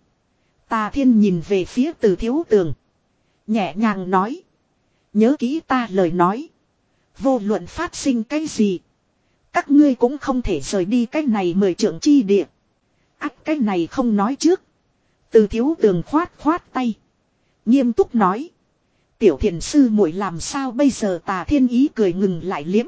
Tà Thiên nhìn về phía Từ thiếu tường. Nhẹ nhàng nói. Nhớ kỹ ta lời nói. Vô luận phát sinh cái gì. Các ngươi cũng không thể rời đi cái này mười trượng chi địa. Ách cái này không nói trước. Từ thiếu tường khoát khoát tay. Nghiêm túc nói. Tiểu thiền sư muội làm sao bây giờ? Tà Thiên ý cười ngừng lại liếm.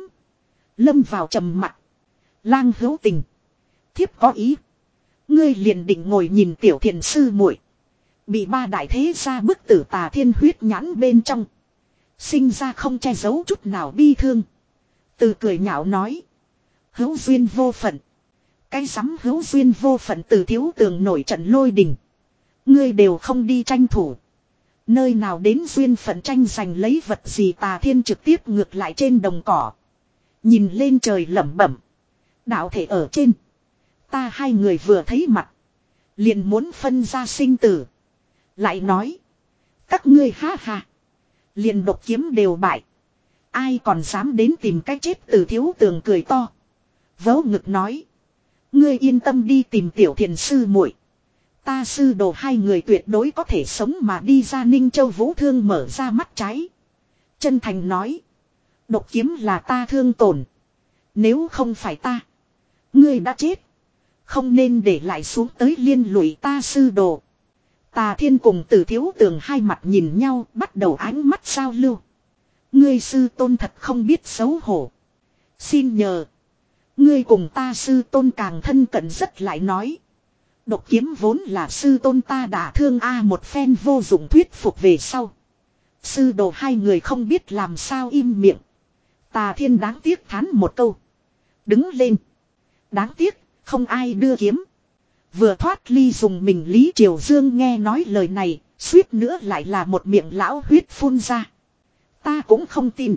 Lâm vào trầm mặc. Lang hữu tình. Thiếp có ý. Ngươi liền định ngồi nhìn tiểu thiền sư muội Bị ba đại thế gia bức tử Tà Thiên huyết nhãn bên trong. Sinh ra không che giấu chút nào bi thương. Từ cười nhạo nói. Hữu duyên vô phận. Cái rắm hữu duyên vô phận, Từ Thiếu Tường nổi trận lôi đình. Ngươi đều không đi tranh thủ. Nơi nào đến duyên phận tranh giành lấy vật gì? Tà Thiên trực tiếp ngược lại trên đồng cỏ. Nhìn lên trời lẩm bẩm. Đạo thể ở trên. Ta hai người vừa thấy mặt. Liền muốn phân ra sinh tử. Lại nói. Các ngươi ha ha. Liền độc kiếm đều bại. Ai còn dám đến tìm cách chết? Từ Thiếu Tường cười to. Vớ ngực nói. Ngươi yên tâm đi tìm Tiểu Thiền sư muội. Ta sư đồ hai người tuyệt đối có thể sống mà đi ra. Ninh Châu Vũ Thương mở ra mắt trái. Chân thành nói. Độc kiếm là ta thương tổn. Nếu không phải ta. Ngươi đã chết. Không nên để lại xuống tới liên lụy ta sư đồ. Tà Thiên cùng Từ Thiếu Tường hai mặt nhìn nhau, bắt đầu ánh mắt giao lưu. Ngươi sư tôn thật không biết xấu hổ. Xin nhờ. Ngươi cùng ta sư tôn càng thân cận rất lại nói. Độc kiếm vốn là sư tôn ta đã thương a một phen vô dụng thuyết phục về sau. Sư đồ hai người không biết làm sao im miệng. Tà Thiên đáng tiếc thán một câu. Đứng lên. Đáng tiếc, không ai đưa kiếm. Vừa thoát ly dùng mình Lý Triều Dương nghe nói lời này, suýt nữa lại là một miệng lão huyết phun ra. Ta cũng không tin.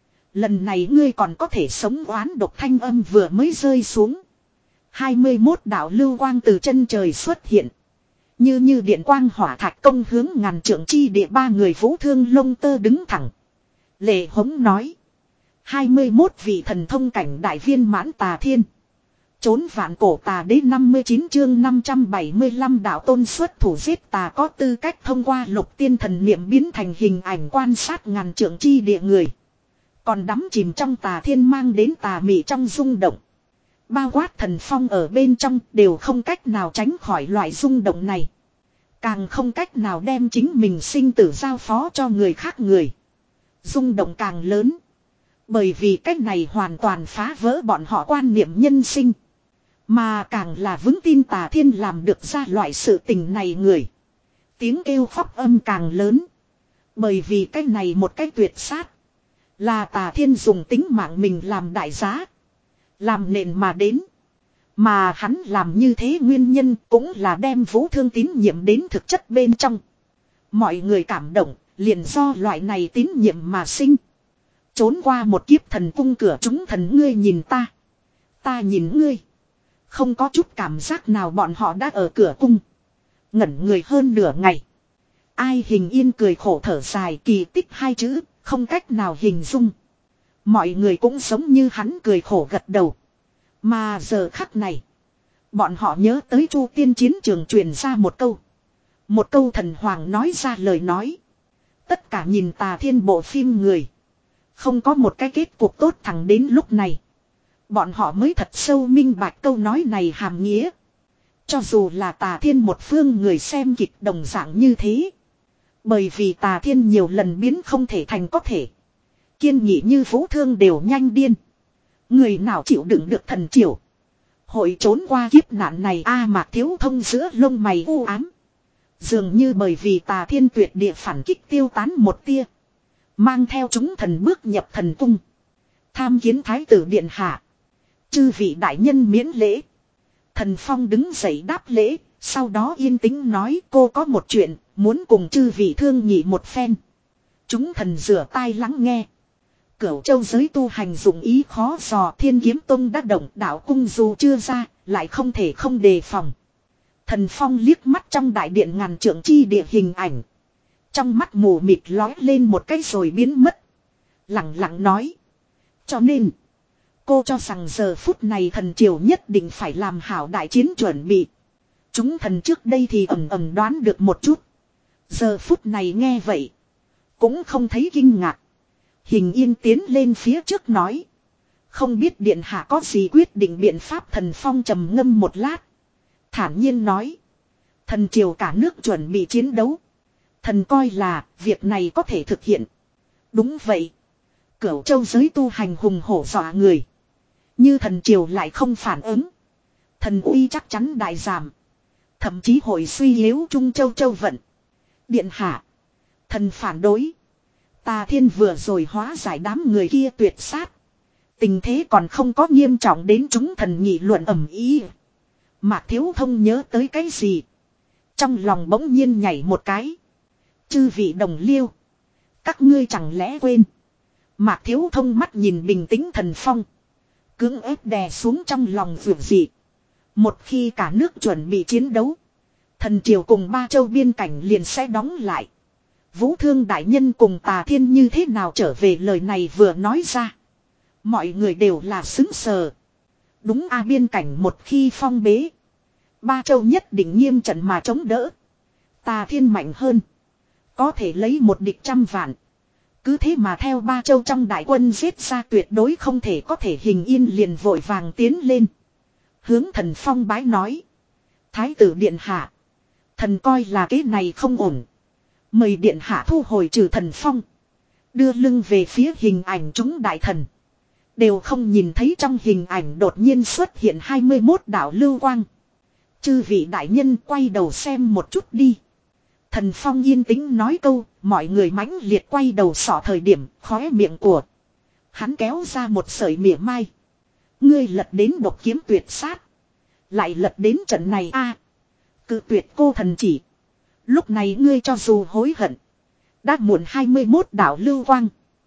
Lần này ngươi còn có thể sống oán độc, thanh âm vừa mới rơi xuống. hai mươi mốt đạo lưu quang từ chân trời xuất hiện. Như như điện quang hỏa thạch công hướng ngàn trượng chi địa. Ba người Vũ Thương lông tơ đứng thẳng. Lệ hống nói. hai mươi mốt vị thần thông cảnh đại viên mãn Tà Thiên. Trốn vạn cổ tà đế. Năm mươi chín chương năm trăm bảy mươi lăm đạo tôn xuất thủ giết tà, có tư cách thông qua lục tiên thần niệm biến thành hình ảnh quan sát ngàn trượng chi địa người. Còn đắm chìm trong Tà Thiên mang đến tà mị trong rung động. Bao quát thần phong ở bên trong đều không cách nào tránh khỏi loại rung động này. Càng không cách nào đem chính mình sinh tử giao phó cho người khác người. Rung động càng lớn. Bởi vì cách này hoàn toàn phá vỡ bọn họ quan niệm nhân sinh. Mà càng là vững tin Tà Thiên làm được ra loại sự tình này người. Tiếng kêu khóc âm càng lớn. Bởi vì cách này một cách tuyệt sát. Là Tà Thiên dùng tính mạng mình làm đại giá. Làm nền mà đến. Mà hắn làm như thế nguyên nhân cũng là đem Vũ Thương tín nhiệm đến thực chất bên trong. Mọi người cảm động, liền do loại này tín nhiệm mà sinh. Trốn qua một kiếp thần cung cửa chúng thần, ngươi nhìn ta. Ta nhìn ngươi. Không có chút cảm giác nào bọn họ đã ở cửa cung. Ngẩn người hơn nửa ngày. Ai Hình Yên cười khổ thở dài, kỳ tích hai chữ, không cách nào hình dung. Mọi người cũng giống như hắn cười khổ gật đầu. Mà giờ khắc này, bọn họ nhớ tới Chu Tiên chiến trường truyền ra một câu. Một câu thần hoàng nói ra lời nói. Tất cả nhìn Tà Thiên bộ phim người. Không có một cái kết cục tốt, thẳng đến lúc này. Bọn họ mới thật sâu minh bạch câu nói này hàm nghĩa. Cho dù là Tà Thiên một phương người xem kịch đồng dạng như thế. Bởi vì Tà Thiên nhiều lần biến không thể thành có thể. Kiên nghị như Vũ Thương đều nhanh điên. Người nào chịu đựng được thần triều. Hội trốn qua kiếp nạn này a. Mạc Thiếu Thông giữa lông mày u ám. Dường như bởi vì Tà Thiên tuyệt địa phản kích tiêu tán một tia. Mang theo chúng thần bước nhập thần cung. Tham kiến Thái tử điện hạ. Chư vị đại nhân miễn lễ. Thần Phong đứng dậy đáp lễ. Sau đó yên tĩnh nói, cô có một chuyện muốn cùng chư vị thương nghị một phen. Chúng thần rửa tai lắng nghe. Cửu châu giới tu hành dụng ý khó dò, Thiên Kiếm Tông đã động, đạo cung dù chưa ra, lại không thể không đề phòng. Thần Phong liếc mắt trong đại điện ngàn trượng chi địa hình ảnh. Trong mắt mù mịt lói lên một cái rồi biến mất. Lặng lặng nói. Cho nên, cô cho rằng giờ phút này thần triều nhất định phải làm hảo đại chiến chuẩn bị. Chúng thần trước đây thì ầm ầm đoán được một chút. Giờ phút này nghe vậy, cũng không thấy kinh ngạc. Hình Yên tiến lên phía trước nói. Không biết điện hạ có gì quyết định biện pháp. Thần Phong trầm ngâm một lát. Thản nhiên nói. Thần triều cả nước chuẩn bị chiến đấu. Thần coi là việc này có thể thực hiện. Đúng vậy. Cửu châu giới tu hành hùng hổ dọa người. Như thần triều lại không phản ứng. Thần uy chắc chắn đại giảm. Thậm chí hội suy yếu Trung Châu Châu vận. Điện hạ. Thần phản đối. Tà Thiên vừa rồi hóa giải đám người kia tuyệt sát. Tình thế còn không có nghiêm trọng đến chúng thần nghị luận ầm ĩ. Mạc Thiếu Thông nhớ tới cái gì? Trong lòng bỗng nhiên nhảy một cái. Chư vị đồng liêu. Các ngươi chẳng lẽ quên. Mạc Thiếu Thông mắt nhìn bình tĩnh Thần Phong. Cưỡng ép đè xuống trong lòng vượt dị. Một khi cả nước chuẩn bị chiến đấu. Thần triều cùng ba châu biên cảnh liền sẽ đóng lại. Vũ Thương đại nhân cùng Tà Thiên như thế nào trở về, lời này vừa nói ra. Mọi người đều là xứng sờ. Đúng a, biên cảnh một khi phong bế. Ba châu nhất định nghiêm trận mà chống đỡ. Tà Thiên mạnh hơn. Có thể lấy một địch trăm vạn. Cứ thế mà theo ba châu trong đại quân giết ra, tuyệt đối không thể có thể hình yên, liền vội vàng tiến lên. Hướng Thần Phong bái nói. Thái tử điện hạ. Thần coi là cái này không ổn. Mời điện hạ thu hồi trừ Thần Phong. Đưa lưng về phía hình ảnh chúng đại thần. Đều không nhìn thấy trong hình ảnh đột nhiên xuất hiện hai mươi mốt đạo lưu quang. Chư vị đại nhân quay đầu xem một chút đi. Thần Phong yên tĩnh nói câu, mọi người mãnh liệt quay đầu sọ thời điểm, khóe miệng của hắn kéo ra một sợi mỉa mai. Ngươi lật đến độc kiếm tuyệt sát. Lại lật đến trận này a à, cự tuyệt cô thần chỉ. Lúc này ngươi cho dù hối hận. Đã muộn hai mươi mốt đạo lưu quang.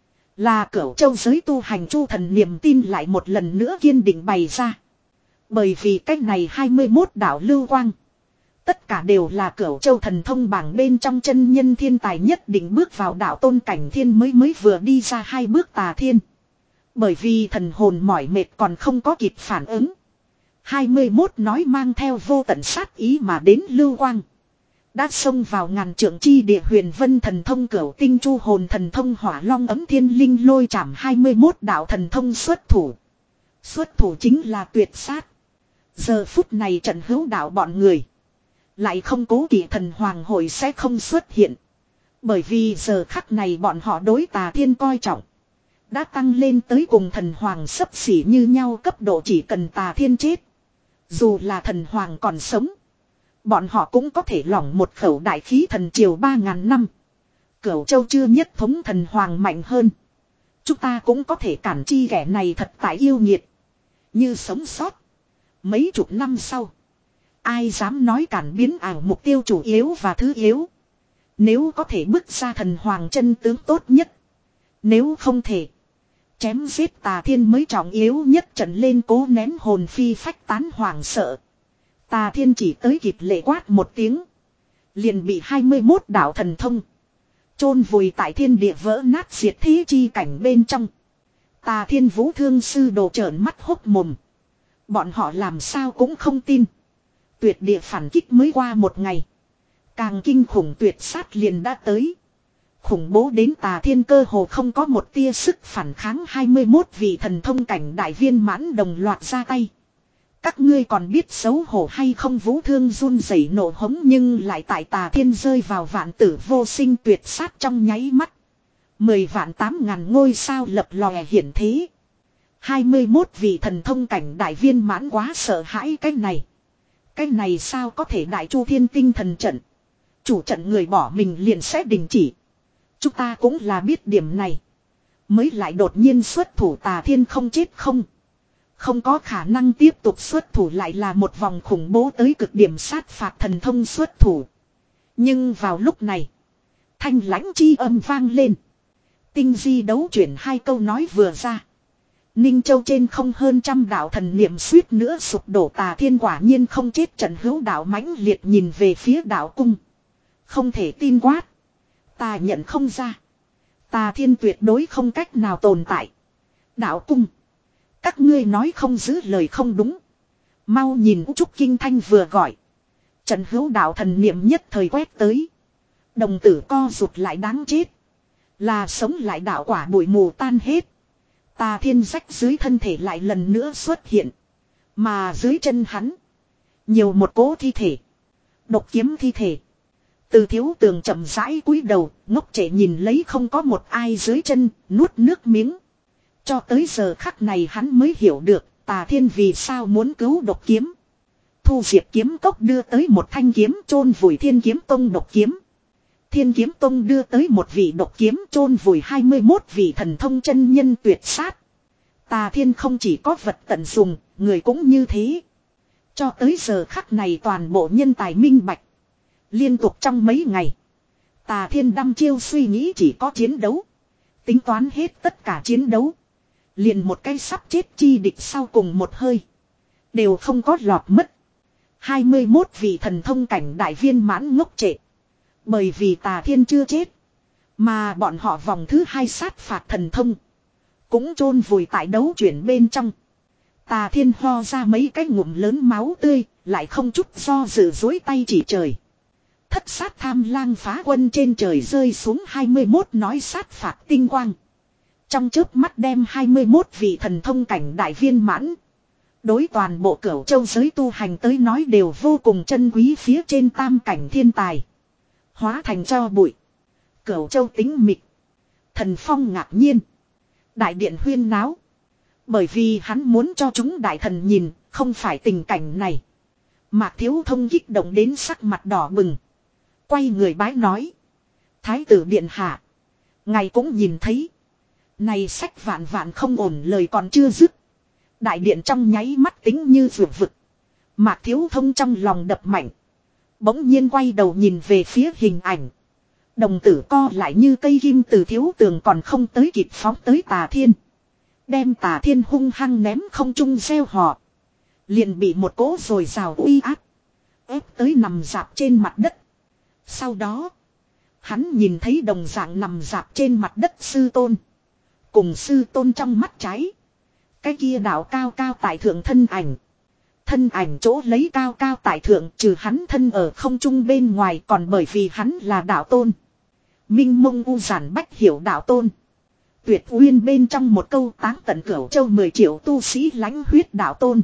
Là Cửu Châu giới tu hành chu thần niềm tin lại một lần nữa kiên định bày ra. Bởi vì cách này hai mươi mốt đạo lưu quang. Tất cả đều là Cửu Châu thần thông bảng bên trong chân nhân thiên tài nhất định bước vào đạo tôn cảnh thiên mới mới vừa đi ra hai bước Tà Thiên. Bởi vì thần hồn mỏi mệt còn không có kịp phản ứng. hai mươi mốt nói mang theo vô tận sát ý mà đến lưu quang. Đã xông vào ngàn trượng chi địa huyền vân thần thông Cửu tinh chu hồn thần thông hỏa long ấm thiên linh lôi chảm hai mươi mốt đạo thần thông xuất thủ. Xuất thủ chính là tuyệt sát. Giờ phút này trận hữu đạo bọn người. Lại không cố kỵ thần hoàng hội sẽ không xuất hiện. Bởi vì giờ khắc này bọn họ đối Tà Thiên coi trọng. Đã tăng lên tới cùng thần hoàng xấp xỉ như nhau cấp độ, chỉ cần Tà Thiên chết. Dù là thần hoàng còn sống. Bọn họ cũng có thể lỏng một khẩu đại khí thần triều ba ngàn năm. Cửu Châu chưa nhất thống thần hoàng mạnh hơn. Chúng ta cũng có thể cản chi kẻ này thật tại yêu nghiệt. Như sống sót. Mấy chục năm sau. Ai dám nói cản biến ảo mục tiêu chủ yếu và thứ yếu. Nếu có thể bước ra thần hoàng chân tướng tốt nhất. Nếu không thể. Chém giết Tà Thiên mới trọng yếu nhất, trận lên cố nén hồn phi phách tán hoàng sợ. Tà Thiên chỉ tới kịp lệ quát một tiếng. Liền bị hai mươi mốt đạo thần thông. Chôn vùi tại thiên địa vỡ nát diệt thế chi cảnh bên trong. Tà Thiên Vũ Thương sư đồ trợn mắt hốc mồm. Bọn họ làm sao cũng không tin. Tuyệt địa phản kích mới qua một ngày. Càng kinh khủng tuyệt sát liền đã tới. Khủng bố đến Tà Thiên cơ hồ không có một tia sức phản kháng, hai mươi mốt vị thần thông cảnh đại viên mãn đồng loạt ra tay. Các ngươi còn biết xấu hổ hay không? Vũ Thương run rẩy nổ hống, nhưng lại tại Tà Thiên rơi vào vạn tử vô sinh tuyệt sát trong nháy mắt. Mười vạn tám ngàn ngôi sao lập lòe hiển thế. hai mươi mốt vị thần thông cảnh đại viên mãn quá sợ hãi cái này. Cái này sao có thể? Đại Chu Thiên Tinh thần trận. Chủ trận người bỏ mình liền sẽ đình chỉ. Chúng ta cũng là biết điểm này. Mới lại đột nhiên xuất thủ. Tà Thiên không chết không. Không có khả năng tiếp tục xuất thủ, lại là một vòng khủng bố tới cực điểm sát phạt thần thông xuất thủ. Nhưng vào lúc này. Thanh lãnh chi âm vang lên. Tinh di đấu chuyển hai câu nói vừa ra. Ninh Châu trên không hơn trăm đạo thần niệm suýt nữa sụp đổ. Tà Thiên quả nhiên không chết. Trận hữu đạo mãnh liệt nhìn về phía đạo cung. Không thể tin quát. Ta nhận không ra. Tà Thiên tuyệt đối không cách nào tồn tại. Đạo cung. Các ngươi nói không giữ lời không đúng. Mau nhìn. Trúc Kinh Thanh vừa gọi. Trận hữu đạo thần niệm nhất thời quét tới. Đồng tử co rụt lại, đáng chết. Là sống lại đạo quả bụi mù tan hết. Tà Thiên rách dưới thân thể lại lần nữa xuất hiện. Mà dưới chân hắn. Nhiều một cỗ thi thể. Độc kiếm thi thể. Từ Thiếu Tường chậm rãi cúi đầu. Ngốc trệ nhìn lấy không có một ai dưới chân. Nuốt nước miếng. Cho tới giờ khắc này hắn mới hiểu được. Tà Thiên vì sao muốn cứu độc kiếm. Thu Diệp kiếm cốc đưa tới một thanh kiếm chôn vùi Thiên Kiếm Tông độc kiếm. Thiên Kiếm Tông đưa tới một vị độc kiếm chôn vùi hai mươi mốt vị thần thông chân nhân tuyệt sát. Tà Thiên không chỉ có vật tận dùng, người cũng như thế. Cho tới giờ khắc này toàn bộ nhân tài minh bạch. Liên tục trong mấy ngày, Tà Thiên đăm chiêu suy nghĩ chỉ có chiến đấu. Tính toán hết tất cả chiến đấu. Liền một cái sắp chết chi địch sau cùng một hơi. Đều không có lọt mất. hai mươi mốt vị thần thông cảnh đại viên mãn ngốc trệ. Bởi vì Tà Thiên chưa chết. Mà bọn họ vòng thứ hai sát phạt thần thông. Cũng chôn vùi tại đấu chuyển bên trong. Tà Thiên ho ra mấy cái ngụm lớn máu tươi. Lại không chút do dự dối tay chỉ trời. Thất sát tham lang phá quân trên trời rơi xuống hai mươi mốt nói sát phạt tinh quang. Trong chớp mắt đem hai mươi mốt vị thần thông cảnh đại viên mãn. Đối toàn bộ cửu châu giới tu hành tới nói đều vô cùng chân quý phía trên tam cảnh thiên tài. Hóa thành cho bụi. Cửu châu tính mịch. Thần Phong ngạc nhiên. Đại điện huyên náo. Bởi vì hắn muốn cho chúng đại thần nhìn, không phải tình cảnh này. Mạc Thiếu Thông kích động đến sắc mặt đỏ bừng. Quay người bái nói. Thái tử điện hạ. Ngài cũng nhìn thấy. Này sách vạn vạn không ổn lời còn chưa dứt. Đại điện trong nháy mắt tính như vượt vực. Mạc Thiếu Thông trong lòng đập mạnh. Bỗng nhiên quay đầu nhìn về phía hình ảnh. Đồng tử co lại như cây kim từ thiếu tường còn không tới kịp phóng tới Tà Thiên. Đem Tà Thiên hung hăng ném không trung gieo họ. Liền bị một cỗ rồi rào uy áp. Ép tới nằm dạp trên mặt đất. Sau đó. Hắn nhìn thấy đồng dạng nằm dạp trên mặt đất sư tôn. Cùng sư tôn trong mắt trái. Cái kia đạo cao cao tại thượng thân ảnh. Thân ảnh chỗ lấy cao cao tại thượng trừ hắn thân ở không trung bên ngoài còn bởi vì hắn là đạo tôn. Minh mông u giản bách hiểu đạo tôn. Tuyệt uyên bên trong một câu táng tận cửu châu mười triệu tu sĩ lãnh huyết đạo tôn.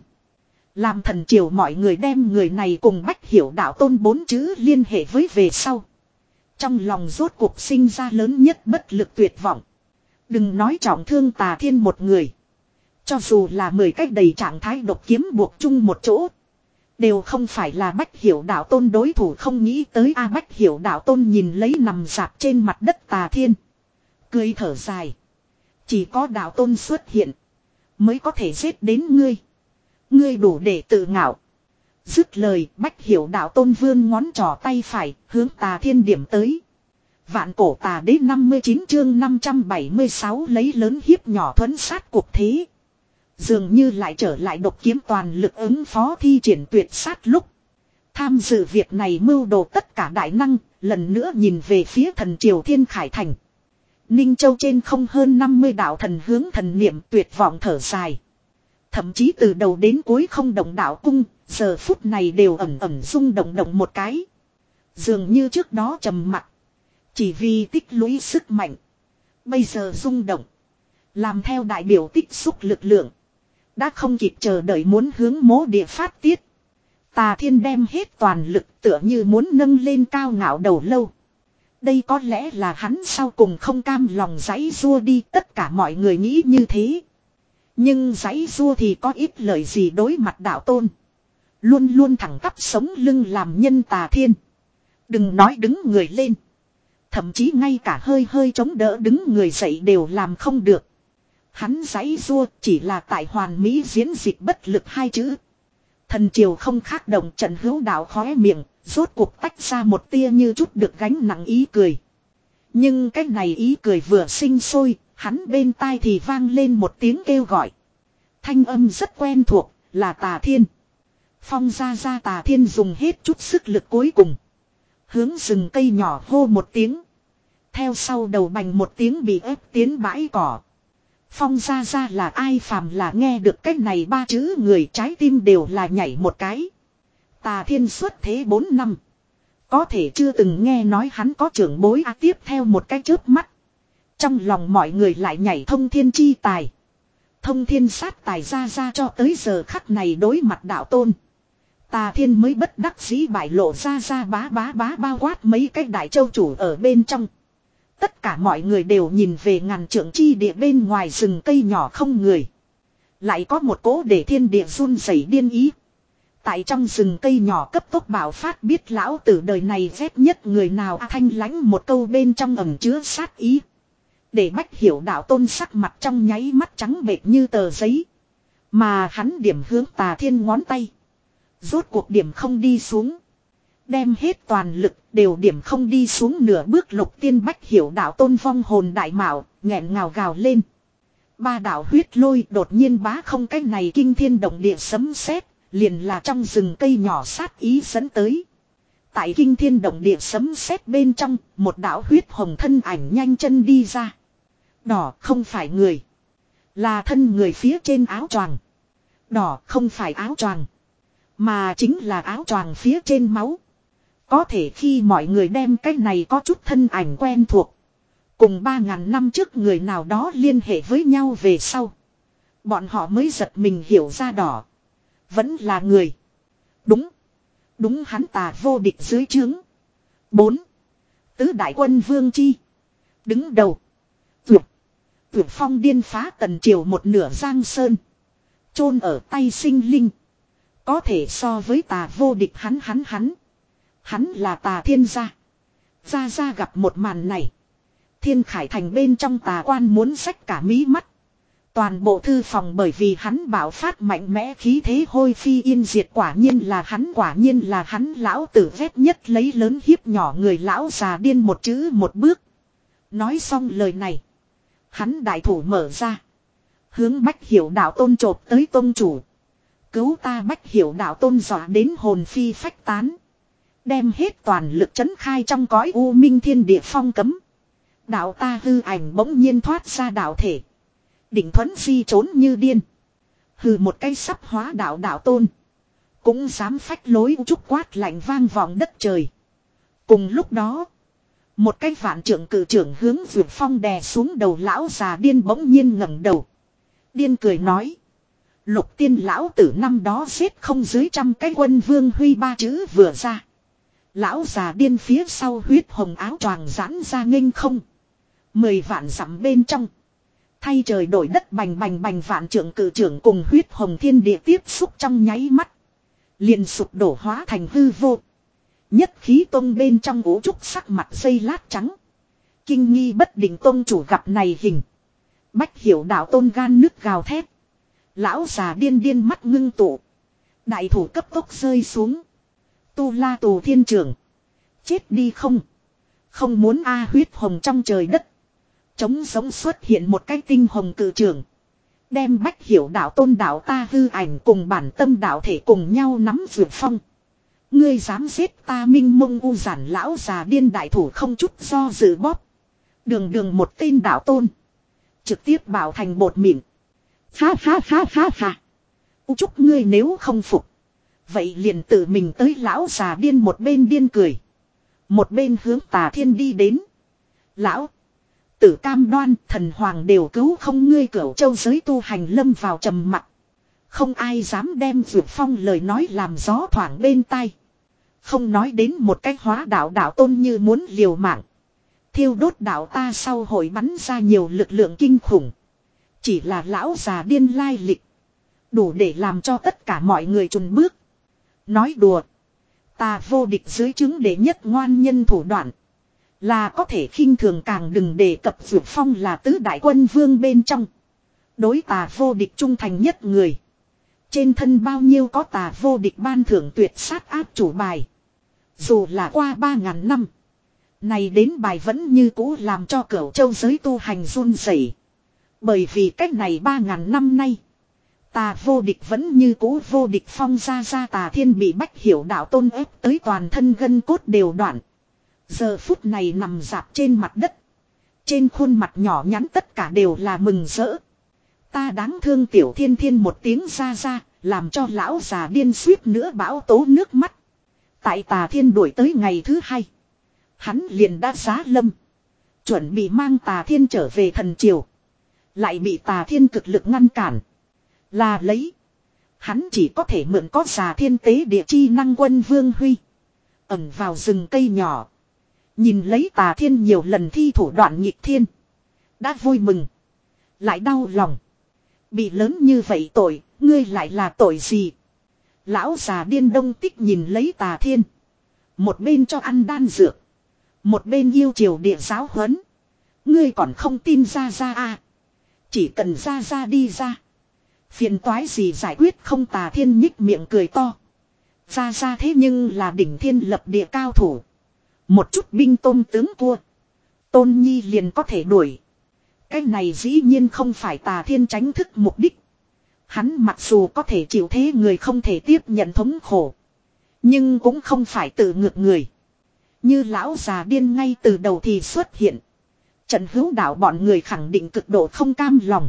Làm thần triều mọi người đem người này cùng bách hiểu đạo tôn bốn chữ liên hệ với về sau. Trong lòng rốt cuộc sinh ra lớn nhất bất lực tuyệt vọng. Đừng nói trọng thương Tà Thiên một người. Cho dù là mười cách đầy trạng thái độc kiếm buộc chung một chỗ. Đều không phải là bách hiểu đạo tôn đối thủ không nghĩ tới a bách hiểu đạo tôn nhìn lấy nằm dạp trên mặt đất Tà Thiên. Cười thở dài. Chỉ có đạo tôn xuất hiện. Mới có thể giết đến ngươi. Ngươi đủ để tự ngạo. Dứt lời bách hiểu đạo tôn vươn ngón trỏ tay phải hướng Tà Thiên điểm tới. Vạn cổ tà đế năm mươi chín chương năm trăm bảy mươi sáu lấy lớn hiếp nhỏ thuẫn sát cuộc thế. Dường như lại trở lại độc kiếm toàn lực ứng phó thi triển tuyệt sát lúc. Tham dự việc này mưu đồ tất cả đại năng, lần nữa nhìn về phía thần triều Thiên Khải Thành. Ninh Châu trên không hơn năm mươi đạo thần hướng thần niệm tuyệt vọng thở dài. Thậm chí từ đầu đến cuối không động đạo cung, giờ phút này đều ẩm ẩm rung động động một cái. Dường như trước đó trầm mặc. Chỉ vì tích lũy sức mạnh. Bây giờ rung động. Làm theo đại biểu tích xúc lực lượng. Đã không kịp chờ đợi muốn hướng mố địa phát tiết. Tà Thiên đem hết toàn lực tựa như muốn nâng lên cao ngạo đầu lâu. Đây có lẽ là hắn sau cùng không cam lòng giãy rua đi, tất cả mọi người nghĩ như thế. Nhưng giãy rua thì có ít lời gì đối mặt đạo tôn. Luôn luôn thẳng tắp sống lưng làm nhân Tà Thiên. Đừng nói đứng người lên. Thậm chí ngay cả hơi hơi chống đỡ đứng người dậy đều làm không được. Hắn giãy rua chỉ là tại hoàn mỹ diễn dịch bất lực hai chữ. Thần triều không khác động trận hữu đạo khóe miệng, rốt cuộc tách ra một tia như chút được gánh nặng ý cười. Nhưng cái này ý cười vừa sinh sôi, hắn bên tai thì vang lên một tiếng kêu gọi. Thanh âm rất quen thuộc, là Tà Thiên. Phong ra ra Tà Thiên dùng hết chút sức lực cuối cùng. Hướng rừng cây nhỏ hô một tiếng. Theo sau đầu bành một tiếng bị ép tiến bãi cỏ. Phong ra ra là ai phàm là nghe được cách này ba chữ người trái tim đều là nhảy một cái. Tà Thiên xuất thế bốn năm. Có thể chưa từng nghe nói hắn có trưởng bối à tiếp theo một cái chớp mắt. Trong lòng mọi người lại nhảy thông thiên chi tài. Thông thiên sát tài ra ra cho tới giờ khắc này đối mặt đạo tôn. Tà Thiên mới bất đắc dĩ bại lộ ra ra bá bá bá bao quát mấy cái đại châu chủ ở bên trong. Tất cả mọi người đều nhìn về ngàn trượng chi địa bên ngoài rừng cây nhỏ không người. Lại có một cỗ để thiên địa run rẩy điên ý. Tại trong rừng cây nhỏ cấp tốc bạo phát biết lão tử đời này ghét nhất người nào a thanh lãnh một câu bên trong ẩm chứa sát ý. Để Bách Hiểu đạo tôn sắc mặt trong nháy mắt trắng bệch như tờ giấy. Mà hắn điểm hướng Tà Thiên ngón tay. Rốt cuộc điểm không đi xuống. Đem hết toàn lực đều điểm không đi xuống nửa bước Lục Tiên Bách Hiểu đạo tôn vong hồn đại mạo, nghẹn ngào gào lên. Ba đạo huyết lôi đột nhiên bá không cách này kinh thiên động địa sấm sét, liền là trong rừng cây nhỏ sát ý dẫn tới. Tại kinh thiên động địa sấm sét bên trong, một đạo huyết hồng thân ảnh nhanh chân đi ra. Đỏ không phải người, là thân người phía trên áo choàng. Đỏ không phải áo choàng, mà chính là áo choàng phía trên máu. Có thể khi mọi người đem cái này có chút thân ảnh quen thuộc, cùng ba ngàn năm trước người nào đó liên hệ với nhau về sau, bọn họ mới giật mình hiểu ra đỏ vẫn là người. Đúng. Đúng, hắn Tà vô địch dưới trướng. Bốn. Tứ đại quân vương chi. Đứng đầu. Tuyệt. Tuyệt phong điên phá tần triều một nửa giang sơn. Chôn ở tay sinh linh. Có thể so với Tà vô địch hắn hắn hắn. Hắn là Tà Thiên gia. Gia Gia gặp một màn này. Thiên Khải Thành bên trong Tà quan muốn xách cả mí mắt. Toàn bộ thư phòng bởi vì hắn bạo phát mạnh mẽ khí thế hôi phi yên diệt, quả nhiên là hắn, quả nhiên là hắn. Lão tử ghét nhất lấy lớn hiếp nhỏ người, lão già điên một chữ một bước. Nói xong lời này, hắn đại thủ mở ra, hướng Bách Hiểu đạo tôn chộp tới. Tôn chủ, cứu ta! Bách Hiểu đạo tôn dọa đến hồn phi phách tán, đem hết toàn lực trấn khai trong cõi u minh thiên địa phong cấm. Đạo ta hư ảnh bỗng nhiên thoát ra đạo thể, định thuẫn phi trốn như điên. Hừ, một cái sắp hóa đạo đạo tôn cũng dám phách lối trúc quát lạnh vang vọng đất trời. Cùng lúc đó, một cái vạn trượng cự trưởng hướng Dược Phong đè xuống đầu. Lão già điên bỗng nhiên ngẩng đầu, điên cười nói: Lục Tiên lão tử năm đó giết không dưới trăm cái quân vương huy. Ba chữ vừa ra, lão già điên phía sau huyết hồng áo choàng giãn ra nghênh không. Mười vạn dặm bên trong, thay trời đổi đất, bành bành bành, vạn trượng cự trưởng cùng huyết hồng thiên địa tiếp xúc trong nháy mắt, liền sụp đổ hóa thành hư vô. Nhất khí tông bên trong ố trúc sắc mặt dây lát trắng, kinh nghi bất định. Tông chủ gặp này hình, Bách Hiểu đạo tôn gan nước gào thét. Lão già điên điên mắt ngưng tụ, đại thủ cấp tốc rơi xuống. Tu La Tù Thiên Trưởng, chết đi không? Không muốn a. Huyết hồng trong trời đất, trống giống xuất hiện một cái tinh hồng cự trưởng, đem Bách Hiểu đạo tôn đạo ta hư ảnh cùng bản tâm đạo thể cùng nhau nắm Dược Phong. Ngươi dám giết ta minh mông u giản. Lão già điên đại thủ không chút do dự bóp, đường đường một tên đạo tôn trực tiếp bạo thành bột mịn. Ha ha ha ha ha. U Trúc, ngươi nếu không phục, vậy liền tự mình tới. Lão già điên một bên điên cười, một bên hướng Tà Thiên đi đến. Lão tử cam đoan thần hoàng đều cứu không ngươi. Cửu châu giới tu hành lâm vào trầm mặc, không ai dám đem Dược Phong lời nói làm gió thoảng bên tai. Không nói đến một cách hóa đạo đạo tôn như muốn liều mạng, thiêu đốt đạo ta sau hội bắn ra nhiều lực lượng kinh khủng. Chỉ là lão già điên lai lịch, đủ để làm cho tất cả mọi người chùn bước. Nói đùa, ta vô địch dưới chứng đệ nhất ngoan nhân thủ đoạn, là có thể khinh thường, càng đừng đề cập Dược Phong là tứ đại quân vương bên trong đối tà vô địch trung thành nhất người. Trên thân bao nhiêu có tà vô địch ban thưởng tuyệt sát áp chủ bài. Dù là qua ba ngàn năm, này đến bài vẫn như cũ làm cho Cửu châu giới tu hành run rẩy. Bởi vì cách này ba ngàn năm nay, tà vô địch vẫn như cũ vô địch. Phong ra ra Tà Thiên bị Bách Hiểu đạo tôn ép tới toàn thân gân cốt đều đoạn, giờ phút này nằm dạp trên mặt đất, trên khuôn mặt nhỏ nhắn tất cả đều là mừng rỡ. Ta đáng thương Tiểu Thiên Thiên một tiếng ra ra, làm cho lão già điên suýt nữa bão tố nước mắt. Tại Tà Thiên đuổi tới ngày thứ hai, hắn liền đã giá lâm, chuẩn bị mang Tà Thiên trở về thần triều, lại bị Tà Thiên cực lực ngăn cản. Là lấy, hắn chỉ có thể mượn có già thiên tế địa chi năng quân vương huy, ẩn vào rừng cây nhỏ, nhìn lấy Tà Thiên nhiều lần thi thủ đoạn nghịch thiên, đã vui mừng lại đau lòng. Bị lớn như vậy tội, ngươi lại là tội gì? Lão già điên Đông Tích nhìn lấy Tà Thiên. Một bên cho ăn đan dược. Một bên yêu chiều địa giáo huấn. Ngươi còn không tin ra ra à. Chỉ cần ra ra đi ra. Phiền toái gì giải quyết không. Tà Thiên nhích miệng cười to. Ra ra thế nhưng là đỉnh thiên lập địa cao thủ. Một chút binh tôm tướng cua. Tôn Nhi liền có thể đuổi. Cái này dĩ nhiên không phải Tà Thiên tránh thức mục đích. Hắn mặc dù có thể chịu thế người không thể tiếp nhận thống khổ. Nhưng cũng không phải tự ngược người. Như lão già điên ngay từ đầu thì xuất hiện. Trần Hữu Đạo bọn người khẳng định cực độ không cam lòng.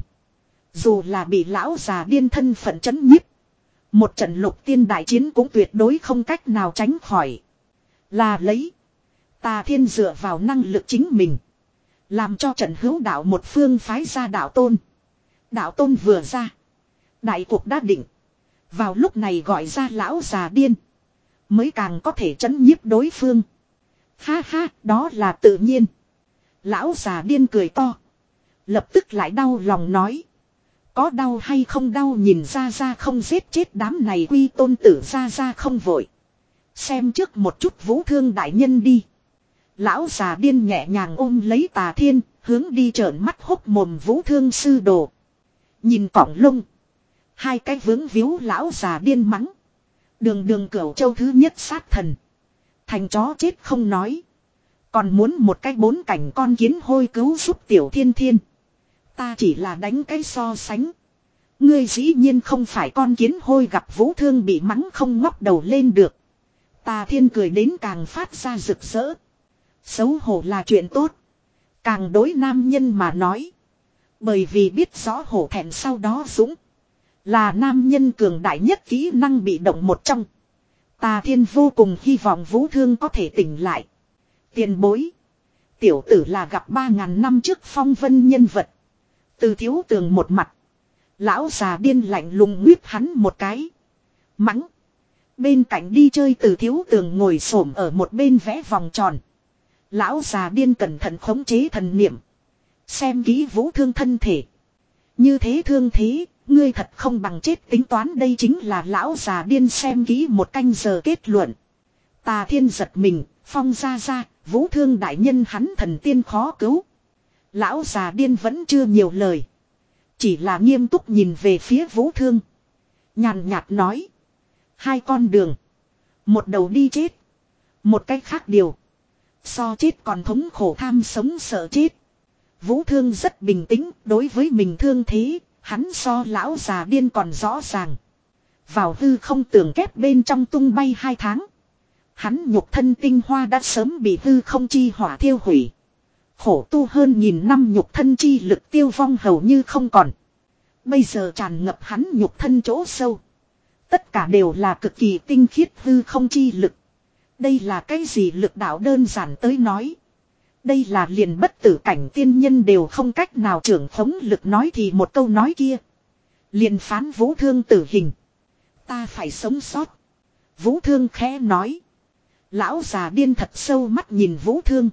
Dù là bị lão già điên thân phận chấn nhiếp. Một trận lục tiên đại chiến cũng tuyệt đối không cách nào tránh khỏi. Là lấy. Tà Thiên dựa vào năng lực chính mình. Làm cho Trần Hữu Đạo một phương phái ra đạo tôn. Đạo tôn vừa ra. Đại cuộc đã định. Vào lúc này gọi ra lão già điên. Mới càng có thể chấn nhiếp đối phương. Ha ha, đó là tự nhiên. Lão già điên cười to. Lập tức lại đau lòng nói. Có đau hay không đau nhìn ra ra không giết chết đám này quy tôn tử ra ra không vội. Xem trước một chút Vũ Thương đại nhân đi. Lão già điên nhẹ nhàng ôm lấy Tà Thiên, hướng đi trợn mắt hốc mồm Vũ Thương sư đồ. Nhìn cỏng lông. Hai cái vướng víu lão già điên mắng. Đường đường Cửu Châu thứ nhất sát thần. Thành chó chết không nói. Còn muốn một cái bốn cảnh con kiến hôi cứu giúp Tiểu Thiên Thiên. Ta chỉ là đánh cái so sánh. Ngươi dĩ nhiên không phải con kiến hôi gặp Vũ Thương bị mắng không ngóc đầu lên được. Tà Thiên cười đến càng phát ra rực rỡ. Xấu hổ là chuyện tốt. Càng đối nam nhân mà nói. Bởi vì biết rõ hổ thẹn sau đó dũng. Là nam nhân cường đại nhất kỹ năng bị động một trong. Tà Thiên vô cùng hy vọng Vũ Thương có thể tỉnh lại. Tiền bối. Tiểu tử là gặp ba ngàn năm trước phong vân nhân vật. Từ Thiếu Tường một mặt. Lão già điên lạnh lùng nguyết hắn một cái. Mắng. Bên cạnh đi chơi Từ Thiếu Tường ngồi xổm ở một bên vẽ vòng tròn. Lão già điên cẩn thận khống chế thần niệm. Xem kỹ Vũ Thương thân thể. Như thế thương thế, ngươi thật không bằng chết tính toán. Đây chính là lão già điên xem kỹ một canh giờ kết luận. Tà Thiên giật mình, phong ra ra, Vũ Thương đại nhân hắn thần tiên khó cứu. Lão già điên vẫn chưa nhiều lời. Chỉ là nghiêm túc nhìn về phía Vũ Thương. Nhàn nhạt nói. Hai con đường. Một đầu đi chết. Một cách khác điều. So chết còn thống khổ tham sống sợ chết. Vũ Thương rất bình tĩnh. Đối với mình thương thế. Hắn so lão già điên còn rõ ràng. Vào hư không tường kép bên trong tung bay hai tháng. Hắn nhục thân tinh hoa đã sớm bị hư không chi hỏa thiêu hủy. Khổ tu hơn nghìn năm nhục thân chi lực tiêu vong hầu như không còn. Bây giờ tràn ngập hắn nhục thân chỗ sâu. Tất cả đều là cực kỳ tinh khiết hư không chi lực. Đây là cái gì lực đạo đơn giản tới nói. Đây là liền bất tử cảnh tiên nhân đều không cách nào trưởng khống lực nói thì một câu nói kia. Liền phán Vũ Thương tử hình. Ta phải sống sót. Vũ Thương khẽ nói. Lão già điên thật sâu mắt nhìn Vũ Thương.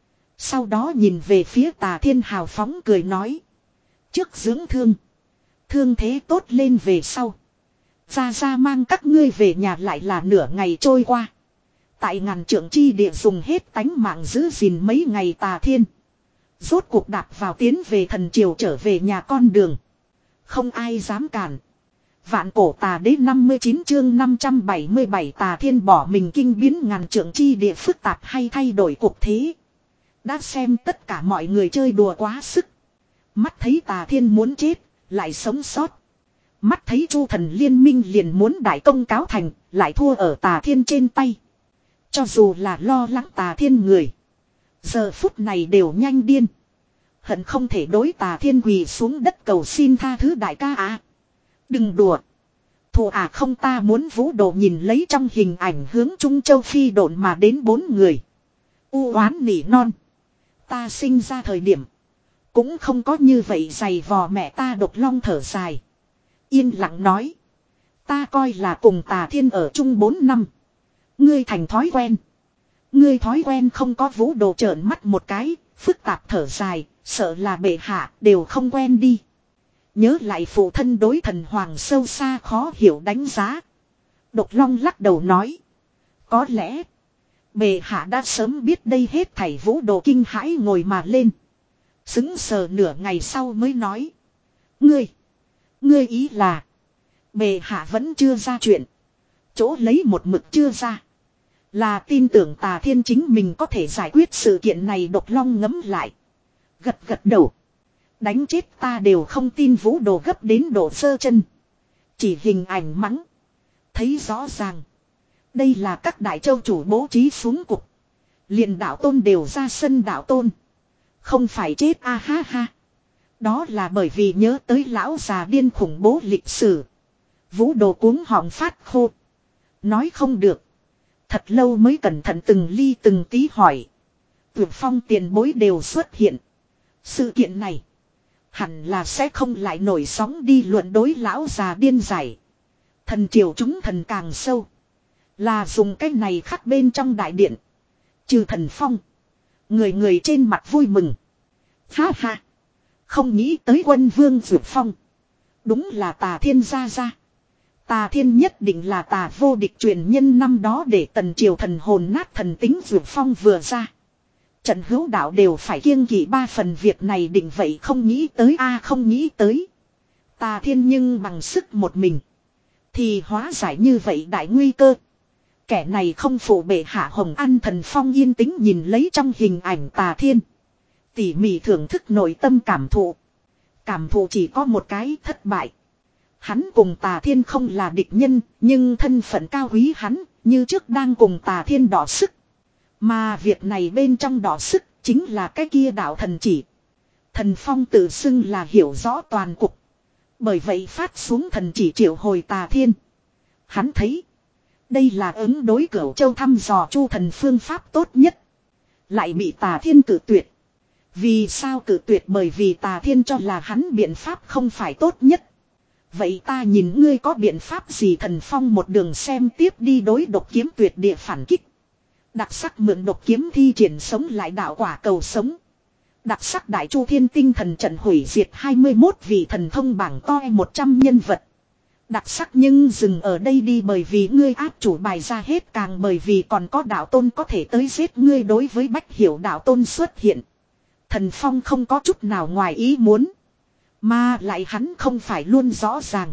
Sau đó nhìn về phía Tà Thiên hào phóng cười nói. Trước dưỡng thương. Thương thế tốt lên về sau. Ra ra mang các ngươi về nhà lại là nửa ngày trôi qua. Tại ngàn trượng chi địa dùng hết tánh mạng giữ gìn mấy ngày Tà Thiên. Rốt cuộc đạp vào tiến về thần triều trở về nhà con đường. Không ai dám cản. Vạn cổ tà đế năm mươi chín chương năm trăm bảy mươi bảy Tà Thiên bỏ mình kinh biến ngàn trượng chi địa phức tạp hay thay đổi cuộc thế. Đã xem tất cả mọi người chơi đùa quá sức. Mắt thấy Tà Thiên muốn chết, lại sống sót. Mắt thấy Chu Thần liên minh liền muốn đại công cáo thành, lại thua ở Tà Thiên trên tay. Cho dù là lo lắng Tà Thiên người. Giờ phút này đều nhanh điên. Hận không thể đối Tà Thiên quỳ xuống đất cầu xin tha thứ đại ca à. Đừng đùa. Thù à không ta muốn Vũ Đồ nhìn lấy trong hình ảnh hướng Trung Châu phi độn mà đến bốn người. U oán nỉ non. Ta sinh ra thời điểm. Cũng không có như vậy giày vò mẹ ta độc long thở dài. Yên lặng nói. Ta coi là cùng Tà Thiên ở chung bốn năm. Ngươi thành thói quen. Ngươi thói quen không có Vũ Đồ trợn mắt một cái. Phức tạp thở dài. Sợ là bệ hạ đều không quen đi. Nhớ lại phụ thân đối thần hoàng sâu xa khó hiểu đánh giá. Độc Long lắc đầu nói. Có lẽ. Bệ hạ đã sớm biết đây hết thảy Vũ Đồ kinh hãi ngồi mà lên. Xứng sờ nửa ngày sau mới nói. Ngươi. Ngươi ý là. Bệ hạ vẫn chưa ra chuyện. Chỗ lấy một mực chưa ra. Là tin tưởng Tà Thiên chính mình có thể giải quyết sự kiện này. Độc Long ngấm lại. Gật gật đầu. Đánh chết ta đều không tin Vũ Đồ gấp đến độ sơ chân. Chỉ hình ảnh mắng. Thấy rõ ràng. Đây là các đại châu chủ bố trí xuống cục. Liền đạo tôn đều ra sân đạo tôn. Không phải chết a ha ha. Đó là bởi vì nhớ tới lão già điên khủng bố lịch sử. Vũ Đồ cuống họng phát khô. Nói không được. Thật lâu mới cẩn thận từng ly từng tí hỏi. Tuyệt Phong tiền bối đều xuất hiện. Sự kiện này. Hẳn là sẽ không lại nổi sóng đi luận đối lão già điên giải. Thần triều chúng thần càng sâu. Là dùng cái này khắc bên trong đại điện. Trừ Thần Phong. Người người trên mặt vui mừng. Ha ha. Không nghĩ tới Quân Vương Dược Phong. Đúng là Tà Thiên gia gia. Tà Thiên nhất định là tà vô địch truyền nhân năm đó để tần triều thần hồn nát thần tính Dược Phong vừa ra. Trận hữu đạo đều phải kiêng kỵ ba phần việc này định vậy không nghĩ tới a không nghĩ tới. Tà Thiên nhưng bằng sức một mình. Thì hóa giải như vậy đại nguy cơ. Kẻ này không phụ bệ hạ hồng ăn. Thần Phong yên tĩnh nhìn lấy trong hình ảnh Tà Thiên. Tỉ mỉ thưởng thức nội tâm cảm thụ. Cảm thụ chỉ có một cái thất bại. Hắn cùng Tà Thiên không là địch nhân. Nhưng thân phận cao quý hắn. Như trước đang cùng Tà Thiên đọ sức. Mà việc này bên trong đọ sức. Chính là cái kia đạo thần chỉ. Thần Phong tự xưng là hiểu rõ toàn cục. Bởi vậy phát xuống thần chỉ triệu hồi Tà Thiên. Hắn thấy. Đây là ứng đối Cửu Châu thăm dò Chu thần phương pháp tốt nhất. Lại bị Tà Thiên cử tuyệt. Vì sao cử tuyệt? Bởi vì Tà Thiên cho là hắn biện pháp không phải tốt nhất. Vậy ta nhìn ngươi có biện pháp gì? Thần Phong một đường xem tiếp đi đối độc kiếm tuyệt địa phản kích. Đặc sắc mượn độc kiếm thi triển sống lại đạo quả cầu sống. Đặc sắc đại chu thiên tinh thần trận hủy diệt hai mươi mốt vị thần thông bảng to một trăm nhân vật. Đặc sắc nhưng dừng ở đây đi, bởi vì ngươi áp chủ bài ra hết, càng bởi vì còn có đạo tôn có thể tới giết ngươi. Đối với Bách Hiểu đạo tôn xuất hiện, Thần Phong không có chút nào ngoài ý muốn. Mà lại hắn không phải luôn rõ ràng.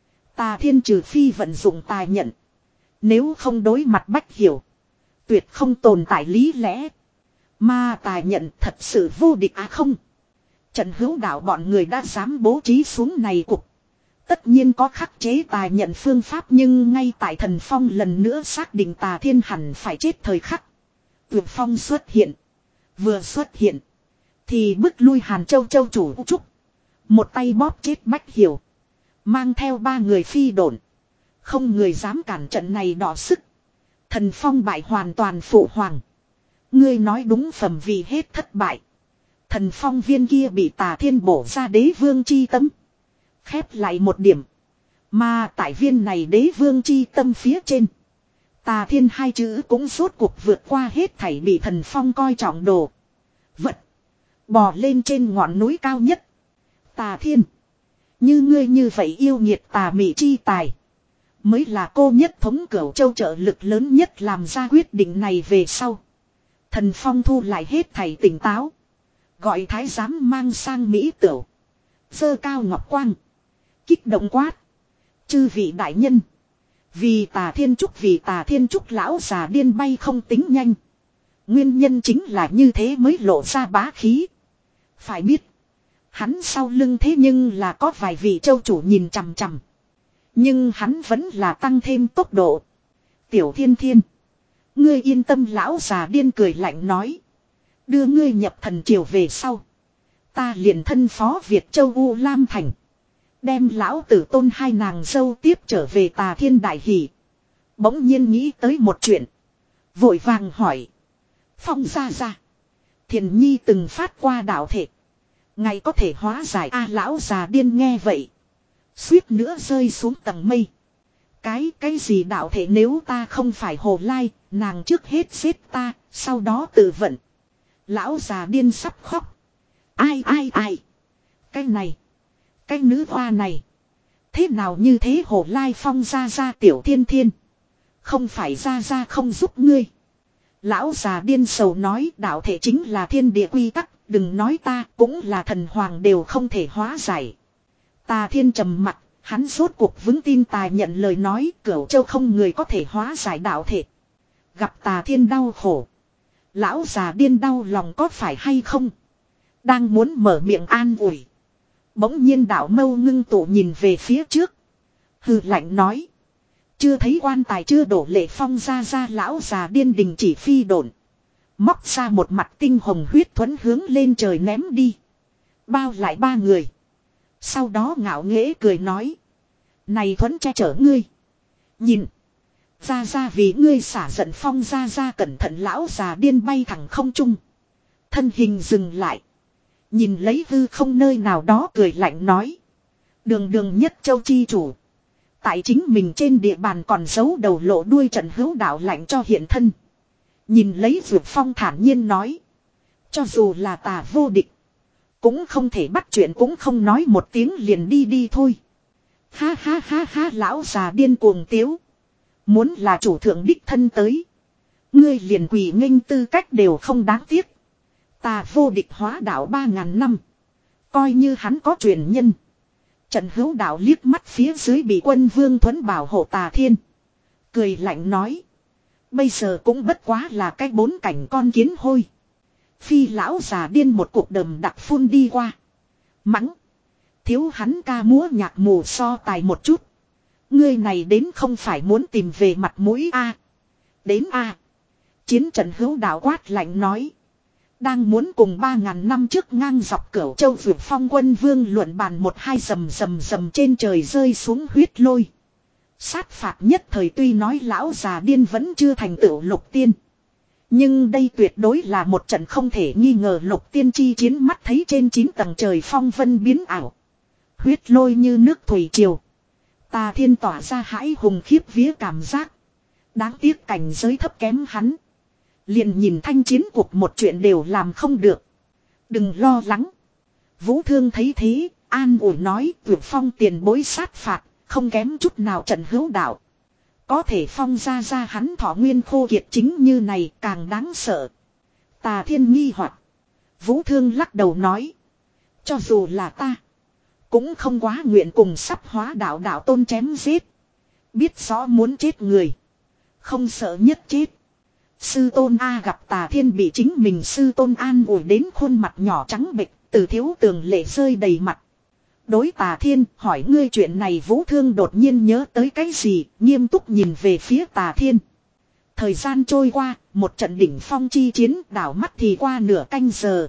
Tà Thiên trừ phi vận dụng tài nhận. Nếu không đối mặt Bách Hiểu, tuyệt không tồn tại lý lẽ. Mà tài nhận thật sự vô địch à không? Trận hữu đạo bọn người đã dám bố trí xuống này cục. Tất nhiên có khắc chế tài nhận phương pháp, nhưng ngay tại Thần Phong lần nữa xác định Tà Thiên hẳn phải chết thời khắc. Tuyệt Phong xuất hiện. Vừa xuất hiện. Thì bức lui Hàn Châu Châu chủ Trúc. Một tay bóp chết Bách Hiểu. Mang theo ba người phi độn. Không người dám cản trận này đỏ sức. Thần Phong bại hoàn toàn phụ hoàng. Ngươi nói đúng phẩm vì hết thất bại. Thần Phong viên kia bị Tà Thiên bổ ra đế vương chi tâm. Khép lại một điểm. Mà tại viên này đế vương chi tâm phía trên. Tà Thiên hai chữ cũng rốt cuộc vượt qua hết thảy bị Thần Phong coi trọng đồ vật. Bò lên trên ngọn núi cao nhất. Tà Thiên. Như ngươi như vậy yêu nghiệt tà mị chi tài. Mới là cô nhất thống Cửu Châu trợ lực lớn nhất. Làm ra quyết định này về sau. Thần Phong thu lại hết thảy tỉnh táo. Gọi thái giám mang sang Mỹ Tửu. Giơ cao ngọc quang. Kích động quát. Chư vị đại nhân. Vì Tà Thiên Trúc, vì Tà Thiên Trúc lão già điên bay không tính nhanh. Nguyên nhân chính là như thế mới lộ ra bá khí. Phải biết. Hắn sau lưng thế nhưng là có vài vị châu chủ nhìn chằm chằm. Nhưng hắn vẫn là tăng thêm tốc độ. Tiểu Thiên Thiên. Ngươi yên tâm, lão già điên cười lạnh nói. Đưa ngươi nhập thần triều về sau. Ta liền thân phó Việt Châu U Lam Thành. Đem lão tử tôn hai nàng dâu tiếp trở về. Tà Thiên đại hỉ. Bỗng nhiên nghĩ tới một chuyện. Vội vàng hỏi. Phong ra ra. Thiền Nhi từng phát qua đạo thể. Ngày có thể hóa giải a? Lão già điên nghe vậy. Suýt nữa rơi xuống tầng mây. Cái cái gì đạo thể? Nếu ta không phải Hồ Lai, nàng trước hết giết ta, sau đó tự vận. Lão già điên sắp khóc. Ai ai ai. Cái này. Cái nữ hoa này. Thế nào như thế? Hồ Lai Phong ra ra. Tiểu Thiên Thiên. Không phải ra ra không giúp ngươi. Lão già điên sầu nói đạo thể chính là thiên địa quy tắc. Đừng nói ta cũng là thần hoàng đều không thể hóa giải. Tà Thiên trầm mặt. Hắn rốt cuộc vững tin tài nhận lời nói Cửu Châu không người có thể hóa giải đạo thể. Gặp Tà Thiên đau khổ. Lão già điên đau lòng có phải hay không? Đang muốn mở miệng an ủi. Bỗng nhiên đạo mâu ngưng tụ nhìn về phía trước. Hừ lạnh nói. Chưa thấy quan tài chưa đổ lệ phong ra ra lão già điên đình chỉ phi độn. Móc ra một mặt tinh hồng huyết thuẫn hướng lên trời ném đi. Bao lại ba người. Sau đó ngạo nghễ cười nói. Này thuẫn che chở ngươi. Nhìn. Ra ra vì ngươi xả giận phong ra ra cẩn thận lão già điên bay thẳng không trung. Thân hình dừng lại. Nhìn lấy hư không nơi nào đó cười lạnh nói. Đường đường nhất châu chi chủ. Tại chính mình trên địa bàn còn giấu đầu lộ đuôi Trần Hữu Đạo lạnh cho hiện thân. Nhìn lấy Dược Phong thản nhiên nói. Cho dù là tà vô địch. Cũng không thể bắt chuyện cũng không nói một tiếng liền đi đi thôi. Ha ha ha ha lão già điên cuồng tiếu. Muốn là chủ thượng đích thân tới. Ngươi liền quỳ nghênh tư cách đều không đáng tiếc. Tà vô địch hóa đạo ba ngàn năm. Coi như hắn có truyền nhân. Trần Hữu Đạo liếc mắt phía dưới bị quân Vương Thuấn bảo hộ Tà Thiên. Cười lạnh nói. Bây giờ cũng bất quá là cái bốn cảnh con kiến hôi. Phi lão già điên một cục đầm đặc phun đi qua. Mắng. Thiếu hắn ca múa nhạc mù so tài một chút. Ngươi này đến không phải muốn tìm về mặt mũi a à. Đến a à. Chiến Trần Hữu Đạo quát lạnh nói. Đang muốn cùng ba ngàn năm trước ngang dọc Cửu Châu vượt phong quân vương luận bàn một hai rầm rầm rầm trên trời rơi xuống huyết lôi. Sát phạt nhất thời tuy nói lão già điên vẫn chưa thành tựu lục tiên. Nhưng đây tuyệt đối là một trận không thể nghi ngờ lục tiên chi chiến mắt thấy trên chín tầng trời phong vân biến ảo. Huyết lôi như nước thủy triều. Tà Thiên tỏa ra hãi hùng khiếp vía cảm giác. Đáng tiếc cảnh giới thấp kém hắn. Liền nhìn thanh chiến cuộc một chuyện đều làm không được. Đừng lo lắng. Vũ Thương thấy thế, an ủi nói vượt phong tiền bối sát phạt, không kém chút nào Trần Hữu Đạo. Có thể phong ra ra hắn thọ nguyên khô kiệt chính như này càng đáng sợ. Tà Thiên nghi hoặc. Vũ Thương lắc đầu nói. Cho dù là ta. Cũng không quá nguyện cùng sắp hóa đạo đạo tôn chém giết. Biết rõ muốn chết người. Không sợ nhất chết. Sư tôn A gặp Tà Thiên bị chính mình sư tôn an ủi đến khuôn mặt nhỏ trắng bệch. Từ thiếu tường lệ rơi đầy mặt. Đối Tà Thiên hỏi ngươi chuyện này Vũ Thương đột nhiên nhớ tới cái gì, nghiêm túc nhìn về phía Tà Thiên. Thời gian trôi qua, một trận đỉnh phong chi chiến đảo mắt thì qua nửa canh giờ.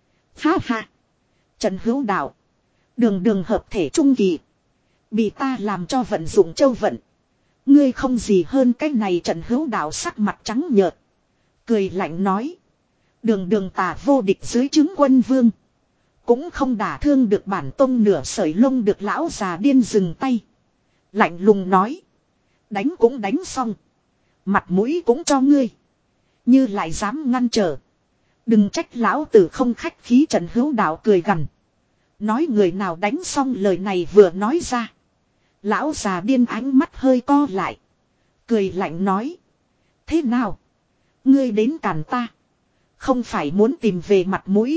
Ha ha! Trần Hữu Đạo. Đường đường hợp thể trung kỳ. Bị ta làm cho vận dụng châu vận. Ngươi không gì hơn cái này Trần Hữu Đạo sắc mặt trắng nhợt. Cười lạnh nói. Đường đường tà vô địch dưới trướng quân vương. Cũng không đả thương được bản tông nửa sợi lông được lão già điên dừng tay. Lạnh lùng nói. Đánh cũng đánh xong. Mặt mũi cũng cho ngươi. Như lại dám ngăn trở. Đừng trách lão tử không khách khí Trần Hữu Đạo cười gằn. Nói người nào đánh xong lời này vừa nói ra. Lão già điên ánh mắt hơi co lại. Cười lạnh nói. Thế nào? Ngươi đến cản ta. Không phải muốn tìm về mặt mũi.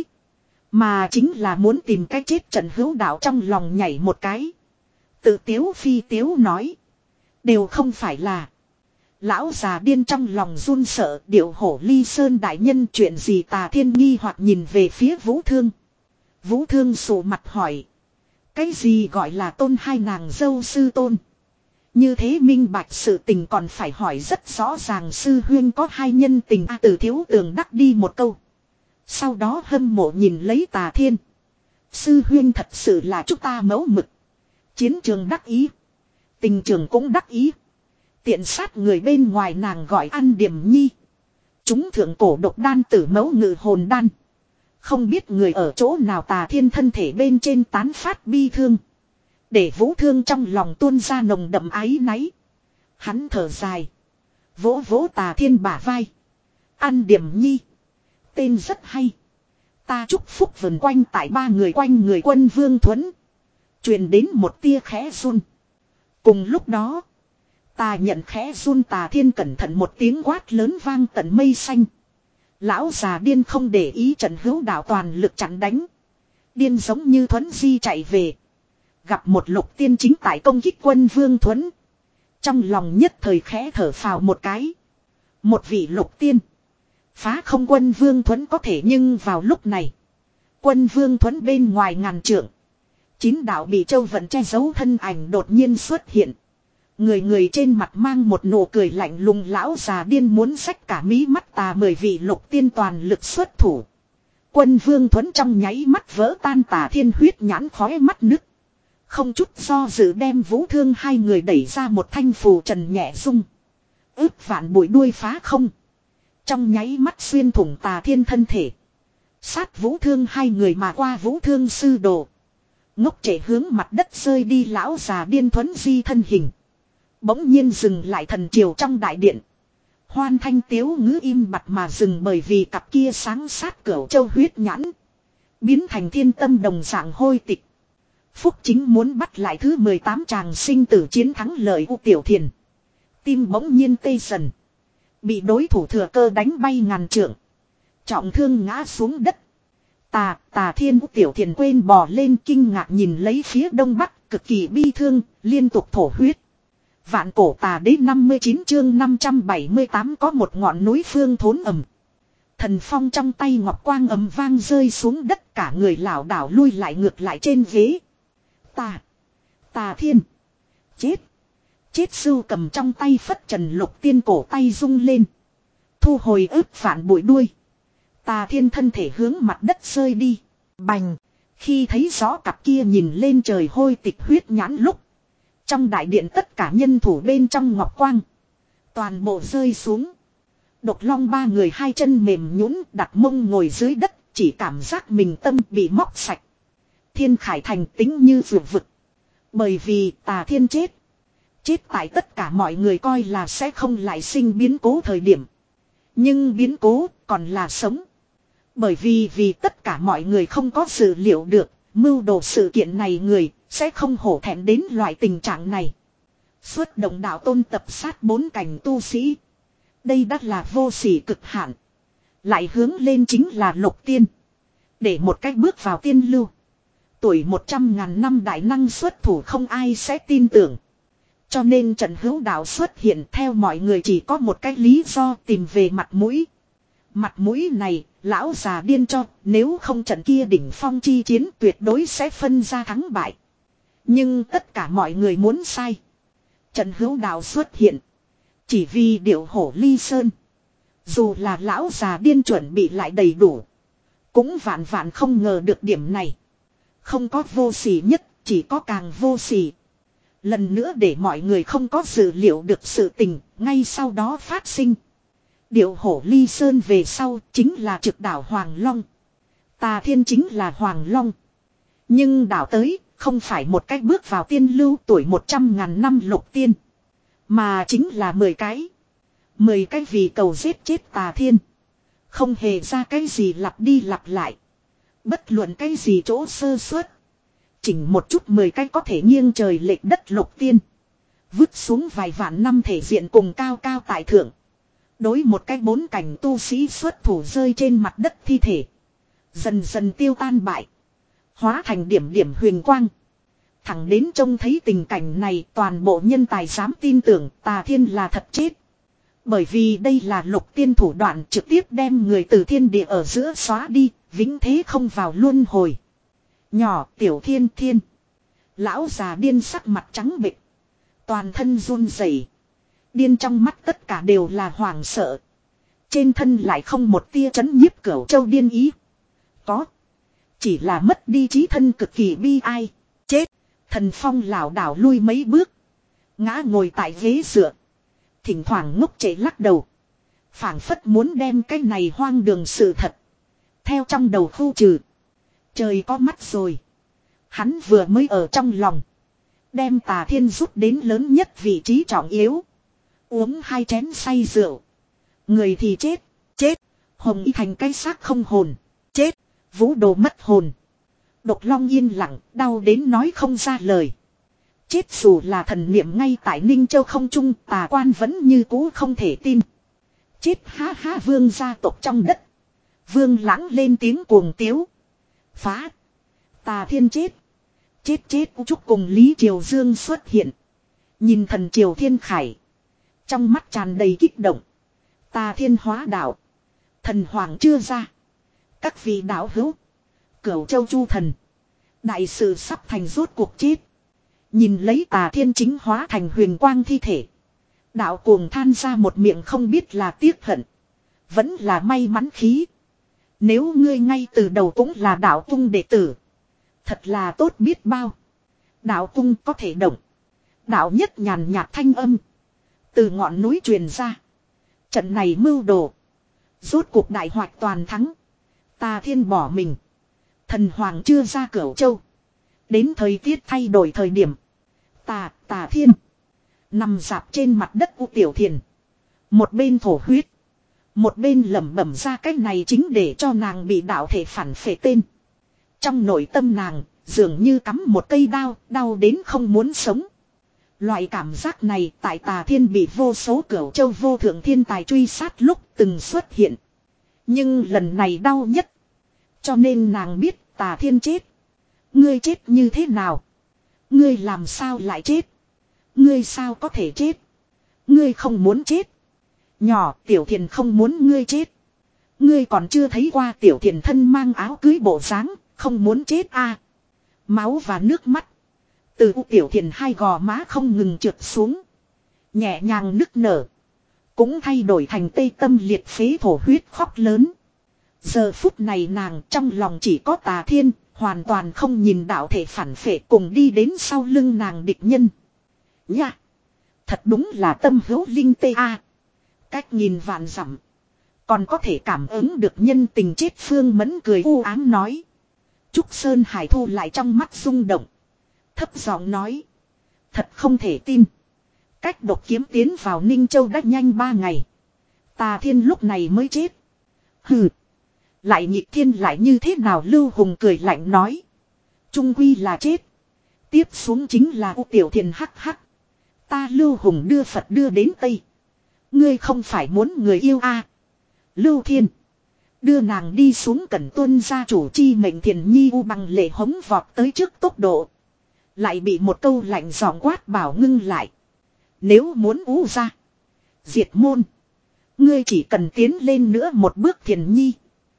Mà chính là muốn tìm cái chết Trần Hữu Đạo trong lòng nhảy một cái. Tự tiếu phi tiếu nói. Đều không phải là. Lão già điên trong lòng run sợ điệu hổ ly sơn đại nhân chuyện gì Tà Thiên nghi hoặc nhìn về phía Vũ Thương. Vũ Thương sụ mặt hỏi. Cái gì gọi là tôn hai nàng dâu sư tôn? Như thế minh bạch sự tình còn phải hỏi rất rõ ràng sư huyên có hai nhân tình a à, từ thiếu tường đắc đi một câu. Sau đó hâm mộ nhìn lấy Tà Thiên. Sư huyên thật sự là chúng ta mẫu mực. Chiến trường đắc ý. Tình trường cũng đắc ý. Tiện sát người bên ngoài nàng gọi ăn điểm nhi. Chúng thượng cổ độc đan tử mẫu ngự hồn đan. Không biết người ở chỗ nào Tà Thiên thân thể bên trên tán phát bi thương. Để Vũ Thương trong lòng tuôn ra nồng đậm áy náy. Hắn thở dài. Vỗ vỗ Tà Thiên bả vai. Ăn điểm nhi. Tên rất hay. Ta chúc phúc vần quanh tại ba người quanh người quân Vương Thuấn. Truyền đến một tia khẽ run. Cùng lúc đó. Tà nhận khẽ run, Tà Thiên cẩn thận một tiếng quát lớn vang tận mây xanh. Lão già điên không để ý, Trần Hữu Đạo toàn lực chặn đánh. Điên giống như Thuấn Di chạy về. Gặp một Lục Tiên chính tại công kích Quân Vương Thuấn. Trong lòng nhất thời khẽ thở phào một cái. Một vị Lục Tiên phá không Quân Vương Thuấn có thể, nhưng vào lúc này Quân Vương Thuấn bên ngoài ngàn trượng, chín đạo bị châu vận che giấu thân ảnh đột nhiên xuất hiện. Người người trên mặt mang một nụ cười lạnh lùng. Lão già điên muốn xách cả mí mắt Tà mười vị Lục Tiên toàn lực xuất thủ. Quân Vương Thuấn trong nháy mắt vỡ tan, Tà Thiên huyết nhãn khóe mắt nứt. Không chút do dự đem Vũ Thương hai người đẩy ra một thanh phù trần nhẹ rung. Ước vạn bụi đuôi phá không. Trong nháy mắt xuyên thủng Tà Thiên thân thể. Sát Vũ Thương hai người mà qua. Vũ Thương sư đồ ngốc trệ hướng mặt đất rơi đi. Lão già điên Thuấn Di thân hình bỗng nhiên dừng lại. Thần triều trong đại điện, hoan thanh tiếu ngữ im bặt mà dừng, bởi vì cặp kia sáng sát cửu châu huyết nhãn biến thành thiên tâm đồng dạng hôi tịch. Phúc Chính muốn bắt lại thứ mười tám tràng sinh tử chiến thắng lợi U Tiểu Thiền. Tim bỗng nhiên tê dần. Bị đối thủ thừa cơ đánh bay ngàn trượng. Trọng thương ngã xuống đất. Tà, Tà Thiên U Tiểu Thiền quên bò lên, kinh ngạc nhìn lấy phía đông bắc, cực kỳ bi thương, liên tục thổ huyết. Vạn cổ tà đế năm mươi chín chương năm trăm bảy mươi tám có một ngọn núi phương thốn ầm. Thần phong trong tay ngọc quang ầm vang rơi xuống đất, cả người lảo đảo lui lại ngược lại trên ghế. Tà, Tà Thiên, chết, chết sưu cầm trong tay phất trần Lục Tiên cổ tay rung lên. Thu hồi ức phản bụi đuôi. Tà Thiên thân thể hướng mặt đất rơi đi. Bành, khi thấy rõ cặp kia nhìn lên trời hôi tịch huyết nhãn lúc, trong đại điện tất cả nhân thủ bên trong ngọc quang toàn bộ rơi xuống. Độc Long ba người hai chân mềm nhũn đặt mông ngồi dưới đất, chỉ cảm giác mình tâm bị móc sạch. Thiên Khải Thành tính như vượt vực. Bởi vì Tà Thiên chết. Chết tại tất cả mọi người coi là sẽ không lại sinh biến cố thời điểm. Nhưng biến cố còn là sống. Bởi vì vì tất cả mọi người không có dự liệu được, mưu đồ sự kiện này người sẽ không hổ thẹn đến loại tình trạng này. Xuất động đạo tôn tập sát bốn cảnh tu sĩ. Đây đã là vô sỉ cực hạn. Lại hướng lên chính là Lục Tiên. Để một cách bước vào tiên lưu. Tuổi một trăm ngàn năm đại năng xuất thủ không ai sẽ tin tưởng. Cho nên Trần Hữu Đạo xuất hiện theo mọi người chỉ có một cái lý do, tìm về mặt mũi. Mặt mũi này, lão già điên cho, nếu không trận kia đỉnh phong chi chiến tuyệt đối sẽ phân ra thắng bại. Nhưng tất cả mọi người muốn sai. Trần Hữu Đạo xuất hiện chỉ vì điệu hổ ly sơn. Dù là lão già điên chuẩn bị lại đầy đủ, cũng vạn vạn không ngờ được điểm này. Không có vô sỉ nhất, chỉ có càng vô sỉ. Lần nữa để mọi người không có dự liệu được sự tình, ngay sau đó phát sinh. Điệu hổ ly sơn về sau chính là trực đảo Hoàng Long. Tà Thiên chính là Hoàng Long. Nhưng đảo tới không phải một cách bước vào tiên lưu tuổi một trăm ngàn năm Lục Tiên, mà chính là mười cái. Mười cái vì cầu giết chết Tà Thiên. Không hề ra cái gì lặp đi lặp lại. Bất luận cái gì chỗ sơ suất. Chỉnh một chút mười cái có thể nghiêng trời lệch đất Lục Tiên. Vứt xuống vài vạn năm thể diện cùng cao cao tại thượng. Đối một cái bốn cảnh tu sĩ xuất thủ rơi trên mặt đất thi thể. Dần dần tiêu tan bại. Hóa thành điểm điểm huyền quang. Thẳng đến trông thấy tình cảnh này, toàn bộ nhân tài dám tin tưởng Tà Thiên là thật chết. Bởi vì đây là Lục Tiên thủ đoạn trực tiếp đem người từ thiên địa ở giữa xóa đi, vĩnh thế không vào luân hồi. Nhỏ Tiểu Thiên Thiên. Lão già điên sắc mặt trắng bệch, toàn thân run rẩy. Điên trong mắt tất cả đều là hoảng sợ. Trên thân lại không một tia chấn nhiếp cửu châu điên ý. Có. Chỉ là mất đi trí thân cực kỳ bi ai. Chết. Thần Phong lảo đảo lui mấy bước. Ngã ngồi tại ghế dựa. Thỉnh thoảng ngốc trệ lắc đầu. Phảng phất muốn đem cái này hoang đường sự thật theo trong đầu khu trừ. Trời có mắt rồi. Hắn vừa mới ở trong lòng đem Tà Thiên rút đến lớn nhất vị trí trọng yếu. Uống hai chén say rượu. Người thì chết. Chết. Hồng Y thành cái xác không hồn. Chết. Vũ Đồ mất hồn. Độc Long yên lặng, đau đến nói không ra lời. Chết dù là thần niệm ngay tại Ninh Châu không trung, tà quan vẫn như cũ không thể tin. Chết ha ha, vương gia tộc trong đất. Vương Lãng lên tiếng cuồng tiếu. Phá. Tà Thiên chết. Chết chết Trúc cùng Lý Triều Dương xuất hiện. Nhìn thần Triều Thiên Khải. Trong mắt tràn đầy kích động. Tà Thiên hóa đạo. Thần Hoàng chưa ra. Các vị đạo hữu. Cửu Châu Chu thần. Đại sự sắp thành, rốt cuộc chết. Nhìn lấy Tà Thiên chính hóa thành huyền quang thi thể. Đạo cuồng than ra một miệng không biết là tiếc hận. Vẫn là may mắn khí. Nếu ngươi ngay từ đầu cũng là đạo cung đệ tử. Thật là tốt biết bao. Đạo cung có thể động. Đạo nhất nhàn nhạt thanh âm. Từ ngọn núi truyền ra. Trận này mưu đồ. Rốt cuộc đại hoạch toàn thắng. Tà Thiên bỏ mình. Thần Hoàng chưa ra Cửu Châu. Đến thời tiết thay đổi thời điểm. Tà, Tà Thiên. Nằm dạp trên mặt đất U Tiểu Thiền. Một bên thổ huyết. Một bên lẩm bẩm ra cái này chính để cho nàng bị đạo thể phản phệ tên. Trong nội tâm nàng, dường như cắm một cây đao, đau đến không muốn sống. Loại cảm giác này tại Tà Thiên bị vô số Cửu Châu vô thượng thiên tài truy sát lúc từng xuất hiện. Nhưng lần này đau nhất. Cho nên nàng biết Tà Thiên chết. Ngươi chết như thế nào? Ngươi làm sao lại chết? Ngươi sao có thể chết? Ngươi không muốn chết. Nhỏ Tiểu Thiền không muốn ngươi chết. Ngươi còn chưa thấy qua Tiểu Thiền thân mang áo cưới bộ dáng, không muốn chết a. À. Máu và nước mắt. Từ U Tiểu Thiền hai gò má không ngừng trượt xuống. Nhẹ nhàng nức nở. Cũng thay đổi thành tê tâm liệt phế thổ huyết khóc lớn. Giờ phút này nàng trong lòng chỉ có Tà Thiên, hoàn toàn không nhìn đạo thể phản phệ cùng đi đến sau lưng nàng địch nhân. Nha! Thật đúng là tâm hữu linh tê a. Cách nhìn vạn dặm. Còn có thể cảm ứng được nhân tình chết. Phương Mẫn cười u ám nói. Trúc Sơn Hải thu lại trong mắt rung động. Thấp giọng nói. Thật không thể tin. Cách độc kiếm tiến vào Ninh Châu đã nhanh ba ngày. Tà Thiên lúc này mới chết. Hừ. Lại nhị thiên lại như thế nào? Lưu Hùng cười lạnh nói. Trung quy là chết. Tiếp xuống chính là U Tiểu Thiền hắc hắc. Ta Lưu Hùng đưa Phật đưa đến Tây. Ngươi không phải muốn người yêu a? À? Lưu Thiên. Đưa nàng đi xuống cẩn tuân gia chủ chi mệnh. Thiền Nhi U bằng lệ hống vọt tới trước tốc độ. Lại bị một câu lạnh giọng quát bảo ngưng lại. Nếu muốn U ra. Diệt môn. Ngươi chỉ cần tiến lên nữa một bước. Thiền Nhi.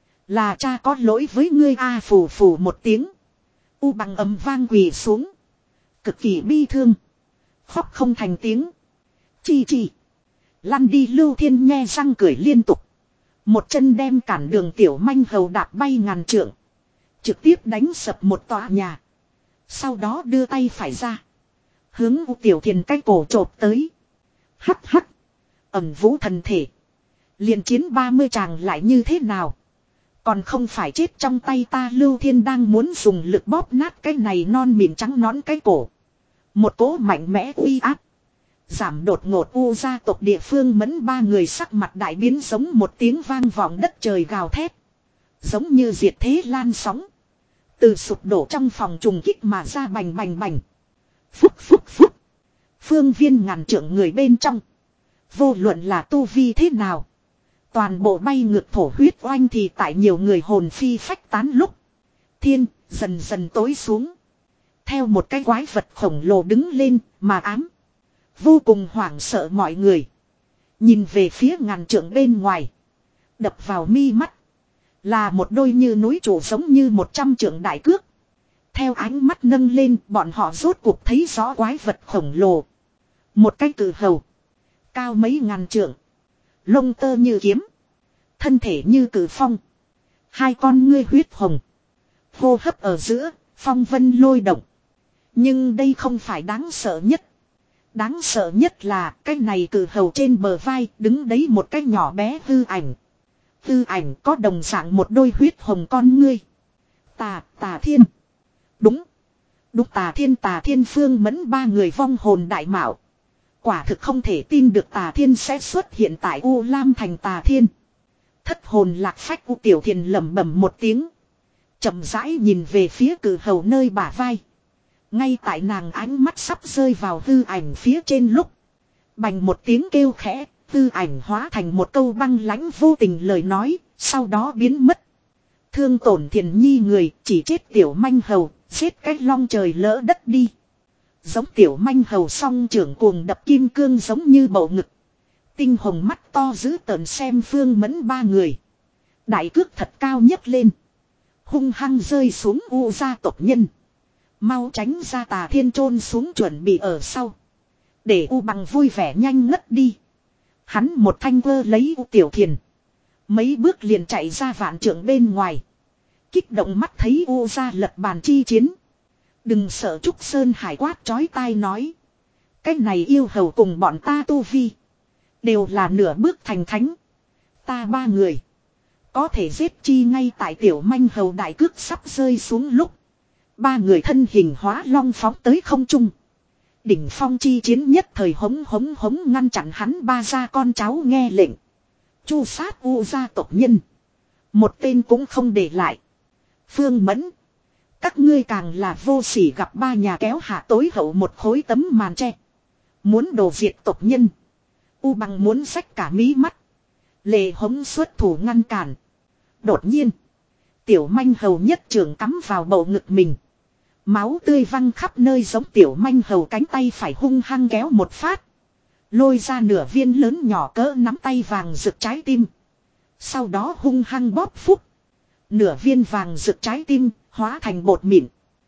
Là cha có lỗi với ngươi a. À, phù phù một tiếng. U bằng ầm vang quỳ xuống. Cực kỳ bi thương. Khóc không thành tiếng. Chi chi. Lăn đi. Lưu Thiên nhe răng cười liên tục. Một chân đem cản đường tiểu manh hầu đạp bay ngàn trượng. Trực tiếp đánh sập một tòa nhà. Sau đó đưa tay phải ra. Hướng U Tiểu Thiền cái cổ chộp tới. Hắc hắc. Ẩm vũ thần thể. Liền chiến ba mươi chàng lại như thế nào? Còn không phải chết trong tay ta. Lưu Thiên đang muốn dùng lực bóp nát cái này non mịn trắng nón cái cổ. Một cỗ mạnh mẽ uy áp. Giảm đột ngột U gia tộc địa phương Mẫn ba người sắc mặt đại biến, giống một tiếng vang vọng đất trời gào thét. Giống như diệt thế lan sóng. Từ sụp đổ trong phòng trùng kích mà ra bành bành bành. Phúc phúc phúc. Phương viên ngàn trượng người bên trong. Vô luận là tu vi thế nào. Toàn bộ bay ngược thổ huyết oanh thì tại nhiều người hồn phi phách tán lúc. Thiên dần dần tối xuống. Theo một cái quái vật khổng lồ đứng lên mà ám. Vô cùng hoảng sợ mọi người. Nhìn về phía ngàn trượng bên ngoài. Đập vào mi mắt. Là một đôi như núi trụ giống như một trăm trượng đại cước. Theo ánh mắt nâng lên, bọn họ rốt cuộc thấy rõ quái vật khổng lồ. Một cái cự hầu. Cao mấy ngàn trượng. Lông tơ như kiếm. Thân thể như cự phong. Hai con ngươi huyết hồng. Hô hấp ở giữa, phong vân lôi động. Nhưng đây không phải đáng sợ nhất. Đáng sợ nhất là cái này cự hầu trên bờ vai đứng đấy một cái nhỏ bé hư ảnh. Hư ảnh có đồng dạng một đôi huyết hồng con ngươi. Tà, Tà Thiên. Đúng. Đúng Tà Thiên. Tà Thiên. Phương Mẫn ba người vong hồn đại mạo. Quả thực không thể tin được Tà Thiên sẽ xuất hiện tại U Lam thành. Tà Thiên. Thất hồn lạc phách. U Tiểu Thiền lẩm bẩm một tiếng. Chậm rãi nhìn về phía cự hầu nơi bả vai. Ngay tại nàng ánh mắt sắp rơi vào hư ảnh phía trên lúc. Bành một tiếng kêu khẽ, hư ảnh hóa thành một câu băng lãnh vô tình lời nói, sau đó biến mất. Thương tổn Thiền Nhi người, chỉ chết tiểu manh hầu, giết cái long trời lỡ đất đi. Giống tiểu manh hầu song trưởng cuồng đập kim cương giống như bầu ngực. Tinh hồng mắt to giữ tợn xem Phương Mẫn ba người. Đại cước thật cao nhấc lên. Hung hăng rơi xuống U gia tộc nhân. Mau tránh ra Tà Thiên chôn xuống chuẩn bị ở sau. Để U Bằng vui vẻ nhanh ngất đi. Hắn một thanh vơ lấy U Tiểu Thiền. Mấy bước liền chạy ra vạn trượng bên ngoài. Kích động mắt thấy U gia lật bàn chi chiến. Đừng sợ Trúc Sơn Hải quát chói tai nói. Cái này yêu hầu cùng bọn ta tu vi. Đều là nửa bước thành thánh. Ta ba người. Có thể giết chi ngay tại tiểu manh hầu đại cước sắp rơi xuống lúc. Ba người thân hình hóa long phóng tới không trung. Đỉnh phong chi chiến nhất thời hống hống hống ngăn chặn hắn ba gia con cháu nghe lệnh. Chu sát U gia tộc nhân. Một tên cũng không để lại. Phương Mẫn. Các ngươi càng là vô sỉ gặp ba nhà kéo hạ tối hậu một khối tấm màn tre. Muốn đổ diệt tộc nhân. U Bằng muốn xách cả mí mắt. Lệ hống xuất thủ ngăn cản. Đột nhiên. Tiểu manh hầu nhất trường cắm vào bầu ngực mình. Máu tươi văng khắp nơi giống tiểu manh hầu cánh tay phải hung hăng kéo một phát. Lôi ra nửa viên lớn nhỏ cỡ nắm tay vàng rực trái tim. Sau đó hung hăng bóp phúc. Nửa viên vàng rực trái tim hóa thành bột mịn.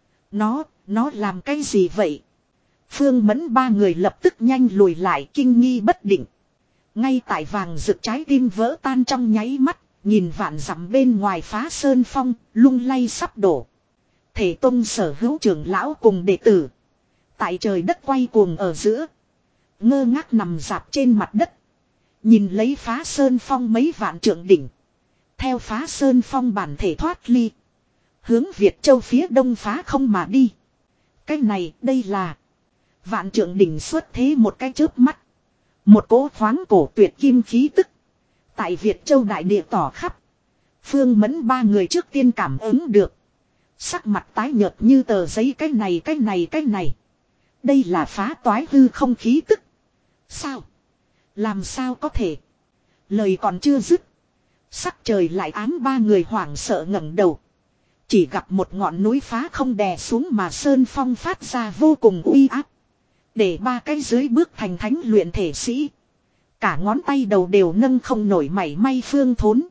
Nó, nó làm cái gì vậy? Phương Mẫn ba người lập tức nhanh lùi lại kinh nghi bất định. Ngay tại vàng rực trái tim vỡ tan trong nháy mắt. Nhìn vạn dặm bên ngoài phá sơn phong, lung lay sắp đổ. Thể tông sở hữu trưởng lão cùng đệ tử. Tại trời đất quay cuồng ở giữa. Ngơ ngác nằm dạp trên mặt đất. Nhìn lấy phá sơn phong mấy vạn trượng đỉnh. Theo phá sơn phong bản thể thoát ly. Hướng Việt Châu phía đông phá không mà đi. Cái này đây là. Vạn trượng đỉnh xuất thế một cái chớp mắt. Một cỗ khoáng cổ tuyệt kim khí tức. Tại Việt Châu đại địa tỏ khắp. Phương Mẫn ba người trước tiên cảm ứng được. Sắc mặt tái nhợt như tờ giấy cái này cái này cái này. Đây là phá toái hư không khí tức. Sao? Làm sao có thể? Lời còn chưa dứt. Sắc trời lại ám ba người hoảng sợ ngẩng đầu. Chỉ gặp một ngọn núi phá không đè xuống mà sơn phong phát ra vô cùng uy áp. Để ba cái dưới bước thành thánh luyện thể sĩ. Cả ngón tay đầu đều nâng không nổi mảy may phương thốn.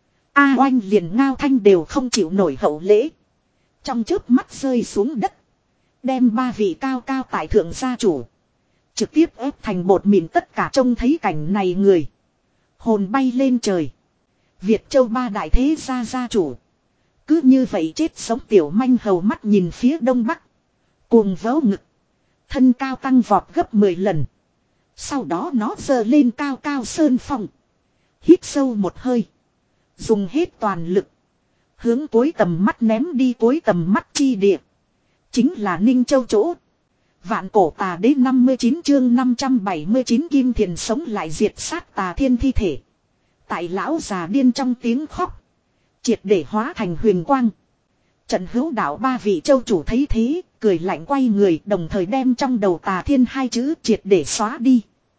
A oanh liền ngao thanh đều không chịu nổi hậu lễ. Trong chớp mắt rơi xuống đất. Đem ba vị cao cao tại thượng gia chủ. Trực tiếp ép thành bột mịn tất cả trông thấy cảnh này người. Hồn bay lên trời. Việt Châu ba đại thế gia gia chủ. Cứ như vậy chết sống tiểu manh hầu mắt nhìn phía đông bắc. Cuồng vớ ngực. Thân cao tăng vọt gấp mười lần. Sau đó nó giơ lên cao cao sơn phong. Hít sâu một hơi. Dùng hết toàn lực. Hướng cuối tầm mắt ném đi cuối tầm mắt chi địa. Chính là Ninh Châu chỗ. Vạn cổ tà đế năm mươi chín chương năm trăm bảy mươi chín kim thiền sống lại diệt sát tà thiên thi thể. Tại lão già điên trong tiếng khóc. Triệt để hóa thành huyền quang. Trận hữu đạo ba vị châu chủ thấy thế, cười lạnh quay người đồng thời đem trong đầu tà thiên hai chữ triệt để xóa đi.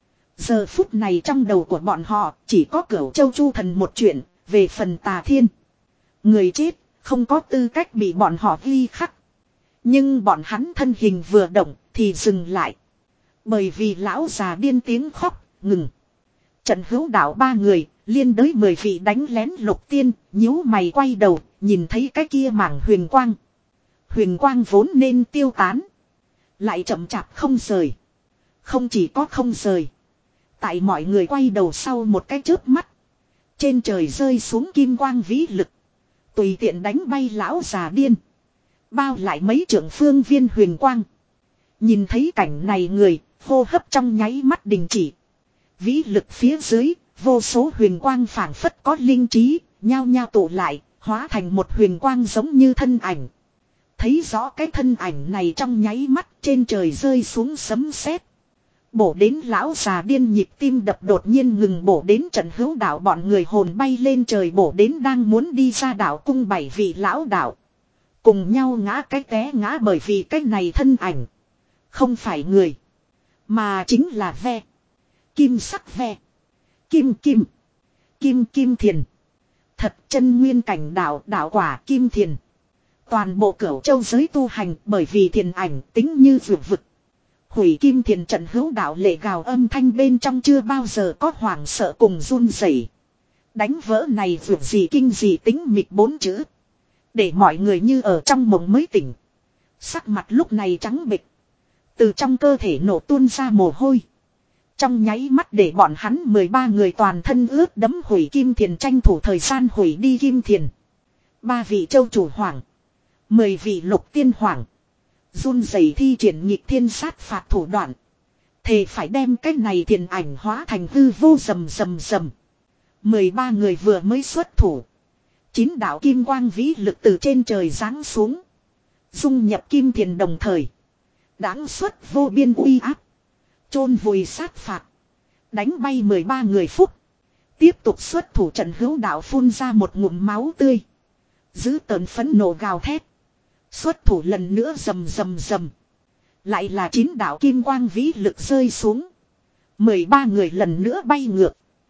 Giờ phút này trong đầu của bọn họ chỉ có Cửu Châu Chu Thần một chuyện, về phần tà thiên. Người chết, không có tư cách bị bọn họ ghi khắc. Nhưng bọn hắn thân hình vừa động thì dừng lại. Bởi vì lão già điên tiếng khóc, ngừng. Trận hữu đạo ba người, liên đới mười vị đánh lén lục tiên, nhíu mày quay đầu, nhìn thấy cái kia mảng huyền quang. Huyền quang vốn nên tiêu tán. Lại chậm chạp không rời. Không chỉ có không rời. Tại mọi người quay đầu sau một cái chớp mắt. Trên trời rơi xuống kim quang vĩ lực. Tùy tiện đánh bay lão già điên. Bao lại mấy trưởng phương viên huyền quang. Nhìn thấy cảnh này người, hô hấp trong nháy mắt đình chỉ. Vĩ lực phía dưới, vô số huyền quang phảng phất có linh trí, nhao nhao tụ lại, hóa thành một huyền quang giống như thân ảnh. Thấy rõ cái thân ảnh này trong nháy mắt trên trời rơi xuống sấm sét. Bổ đến lão già điên nhịp tim đập đột nhiên ngừng, bổ đến trận hữu đạo bọn người hồn bay lên trời, bổ đến đang muốn đi ra đảo cung bảy vị lão đạo. Cùng nhau ngã cái té ngã bởi vì cái này thân ảnh. Không phải người. Mà chính là ve. Kim sắc ve. Kim kim. Kim kim thiền. Thật chân nguyên cảnh đạo đạo quả kim thiền. Toàn bộ cửu châu giới tu hành bởi vì thiền ảnh tính như vượt vực. Hủy kim thiền trận hữu đạo lệ gào âm thanh bên trong chưa bao giờ có hoảng sợ cùng run rẩy. Đánh vỡ này vượt gì kinh gì tính mịt bốn chữ. Để mọi người như ở trong mộng mới tỉnh. Sắc mặt lúc này trắng bệch. Từ trong cơ thể nổ tuôn ra mồ hôi. Trong nháy mắt để bọn hắn mười ba người toàn thân ướt đẫm hủy kim thiền tranh thủ thời gian hủy đi kim thiền. Ba vị châu chủ hoàng. Mười vị lục tiên hoàng. Run rẩy thi triển nhịp thiên sát phạt thủ đoạn. Thề phải đem cái này thiền ảnh hóa thành hư vô rầm rầm rầm. Mười ba người vừa mới xuất thủ. Chín đạo kim quang vĩ lực từ trên trời giáng xuống. Dung nhập kim thiền đồng thời. Đáng xuất vô biên uy áp. Chôn vùi sát phạt. Đánh bay mười ba người phúc. Tiếp tục xuất thủ trận hữu đạo phun ra một ngụm máu tươi. Giữ tợn phấn nộ gào thét. Xuất thủ lần nữa rầm rầm rầm. Lại là chín đạo kim quang vĩ lực rơi xuống. mười ba người lần nữa bay ngược.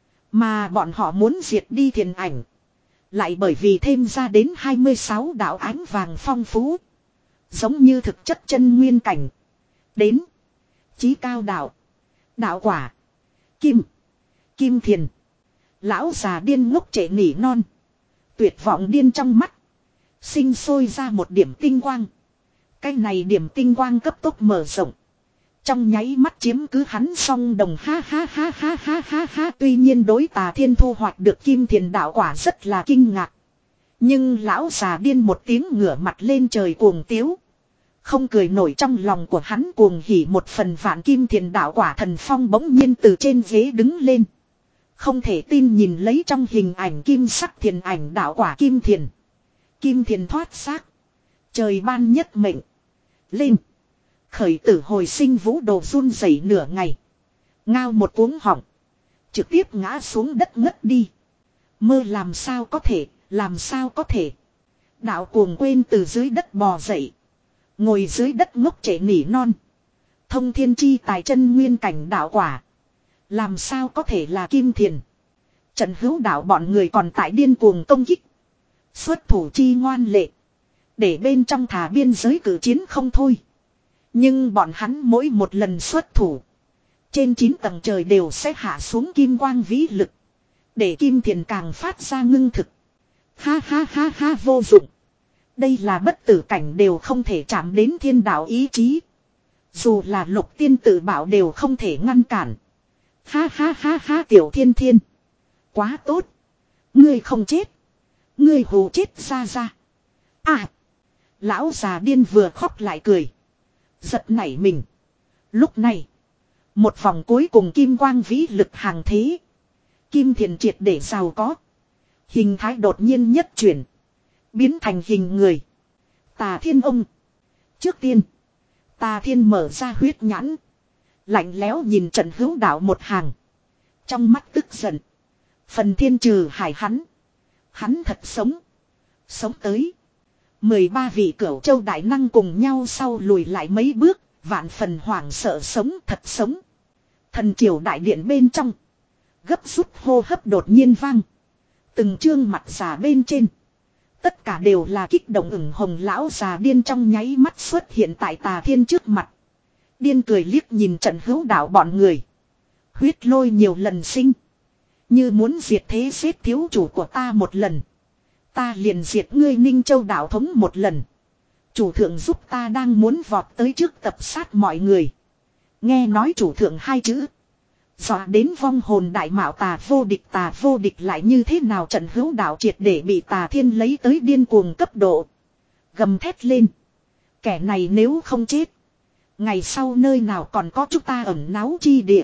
Mà bọn họ muốn diệt đi thiền ảnh. Lại bởi vì thêm ra đến hai mươi sáu đạo ánh vàng phong phú. Giống như thực chất chân nguyên cảnh. Đến. Chí cao đạo. Đạo quả. Kim. Kim thiền. Lão già điên ngốc trệ nỉ non. Tuyệt vọng điên trong mắt. Sinh sôi ra một điểm tinh quang. Cái này điểm tinh quang cấp tốc mở rộng. Trong nháy mắt chiếm cứ hắn song đồng ha ha ha ha ha ha ha. Tuy nhiên đối Tà Thiên thu hoạch được kim thiền đạo quả rất là kinh ngạc. Nhưng lão già điên một tiếng ngửa mặt lên trời cuồng tiếu. Không cười nổi trong lòng của hắn cuồng hỉ một phần vạn kim thiền đạo quả thần phong bỗng nhiên từ trên ghế đứng lên. Không thể tin nhìn lấy trong hình ảnh kim sắc thiền ảnh đạo quả kim thiền. Kim thiền thoát xác. Trời ban nhất mệnh. Lên. Khởi tử hồi sinh vũ đồ run rẩy nửa ngày. Ngao một cuống họng. Trực tiếp ngã xuống đất ngất đi. Mơ làm sao có thể, làm sao có thể. Đạo cuồng quên từ dưới đất bò dậy. Ngồi dưới đất ngốc trệ nỉ non. Thông thiên chi tài chân nguyên cảnh đạo quả. Làm sao có thể là kim thiền. Trận hữu đạo bọn người còn tại điên cuồng công kích. Xuất thủ chi ngoan lệ. Để bên trong thả biên giới cử chiến không thôi. Nhưng bọn hắn mỗi một lần xuất thủ. Trên chín tầng trời đều sẽ hạ xuống kim quang vĩ lực. Để kim thiền càng phát ra ngưng thực. Ha ha ha ha vô dụng. Đây là bất tử cảnh đều không thể chạm đến thiên đạo ý chí. Dù là lục tiên tự bảo đều không thể ngăn cản. Ha ha ha ha tiểu thiên thiên. Quá tốt. Ngươi không chết. Ngươi hù chết ra ra. À. Lão già điên vừa khóc lại cười. Giật nảy mình. Lúc này. Một vòng cuối cùng kim quang vĩ lực hàng thế. Kim thiền triệt để giàu có. Hình thái đột nhiên nhất chuyển. Biến thành hình người. Tà Thiên ông. Trước tiên. Tà Thiên mở ra huyết nhãn. Lạnh lẽo nhìn trận hữu đạo một hàng. Trong mắt tức giận. Phần thiên trừ hải hắn. Hắn thật sống. Sống tới. mười ba vị cửu châu đại năng cùng nhau sau lùi lại mấy bước. Vạn phần hoảng sợ sống thật sống. Thần triều đại điện bên trong. Gấp rút hô hấp đột nhiên vang. Từng trương mặt già bên trên. Tất cả đều là kích động ửng hồng lão già điên trong nháy mắt xuất hiện tại Tà Thiên trước mặt. Điên cười liếc nhìn trận hữu đạo bọn người. Huyết lôi nhiều lần sinh. Như muốn diệt thế xếp thiếu chủ của ta một lần. Ta liền diệt ngươi Ninh Châu đạo thống một lần. Chủ thượng giúp ta đang muốn vọt tới trước tập sát mọi người. Nghe nói chủ thượng hai chữ. Dọa đến vong hồn đại mạo tà vô địch tà vô địch lại như thế nào trận hữu đạo triệt để bị Tà Thiên lấy tới điên cuồng cấp độ. Gầm thét lên. Kẻ này nếu không chết. Ngày sau nơi nào còn có chúng ta ẩn náu chi địa.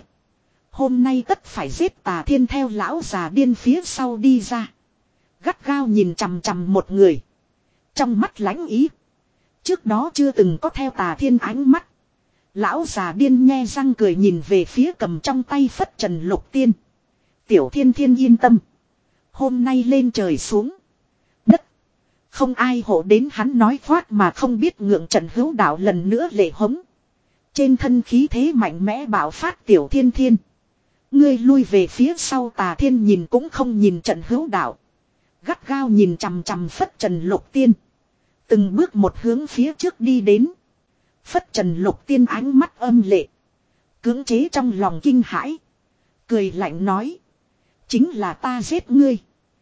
Hôm nay tất phải giết Tà Thiên theo lão già điên phía sau đi ra. Gắt gao nhìn chằm chằm một người. Trong mắt lãnh ý. Trước đó chưa từng có theo Tà Thiên ánh mắt. Lão già điên nhe răng cười nhìn về phía cầm trong tay phất trần lục tiên. Tiểu Thiên Thiên yên tâm. Hôm nay lên trời xuống. Đất. Không ai hộ đến hắn nói khoác mà không biết ngượng Trần Hữu Đạo lần nữa lệ hống. Trên thân khí thế mạnh mẽ bạo phát Tiểu Thiên Thiên. Ngươi lui về phía sau Tà Thiên nhìn cũng không nhìn Trần Hữu Đạo. Gắt gao nhìn chằm chằm Phất Trần Lục Tiên. Từng bước một hướng phía trước đi đến. Phất Trần Lục Tiên ánh mắt âm lệ. Cưỡng chế trong lòng kinh hãi. Cười lạnh nói. Chính là ta giết ngươi.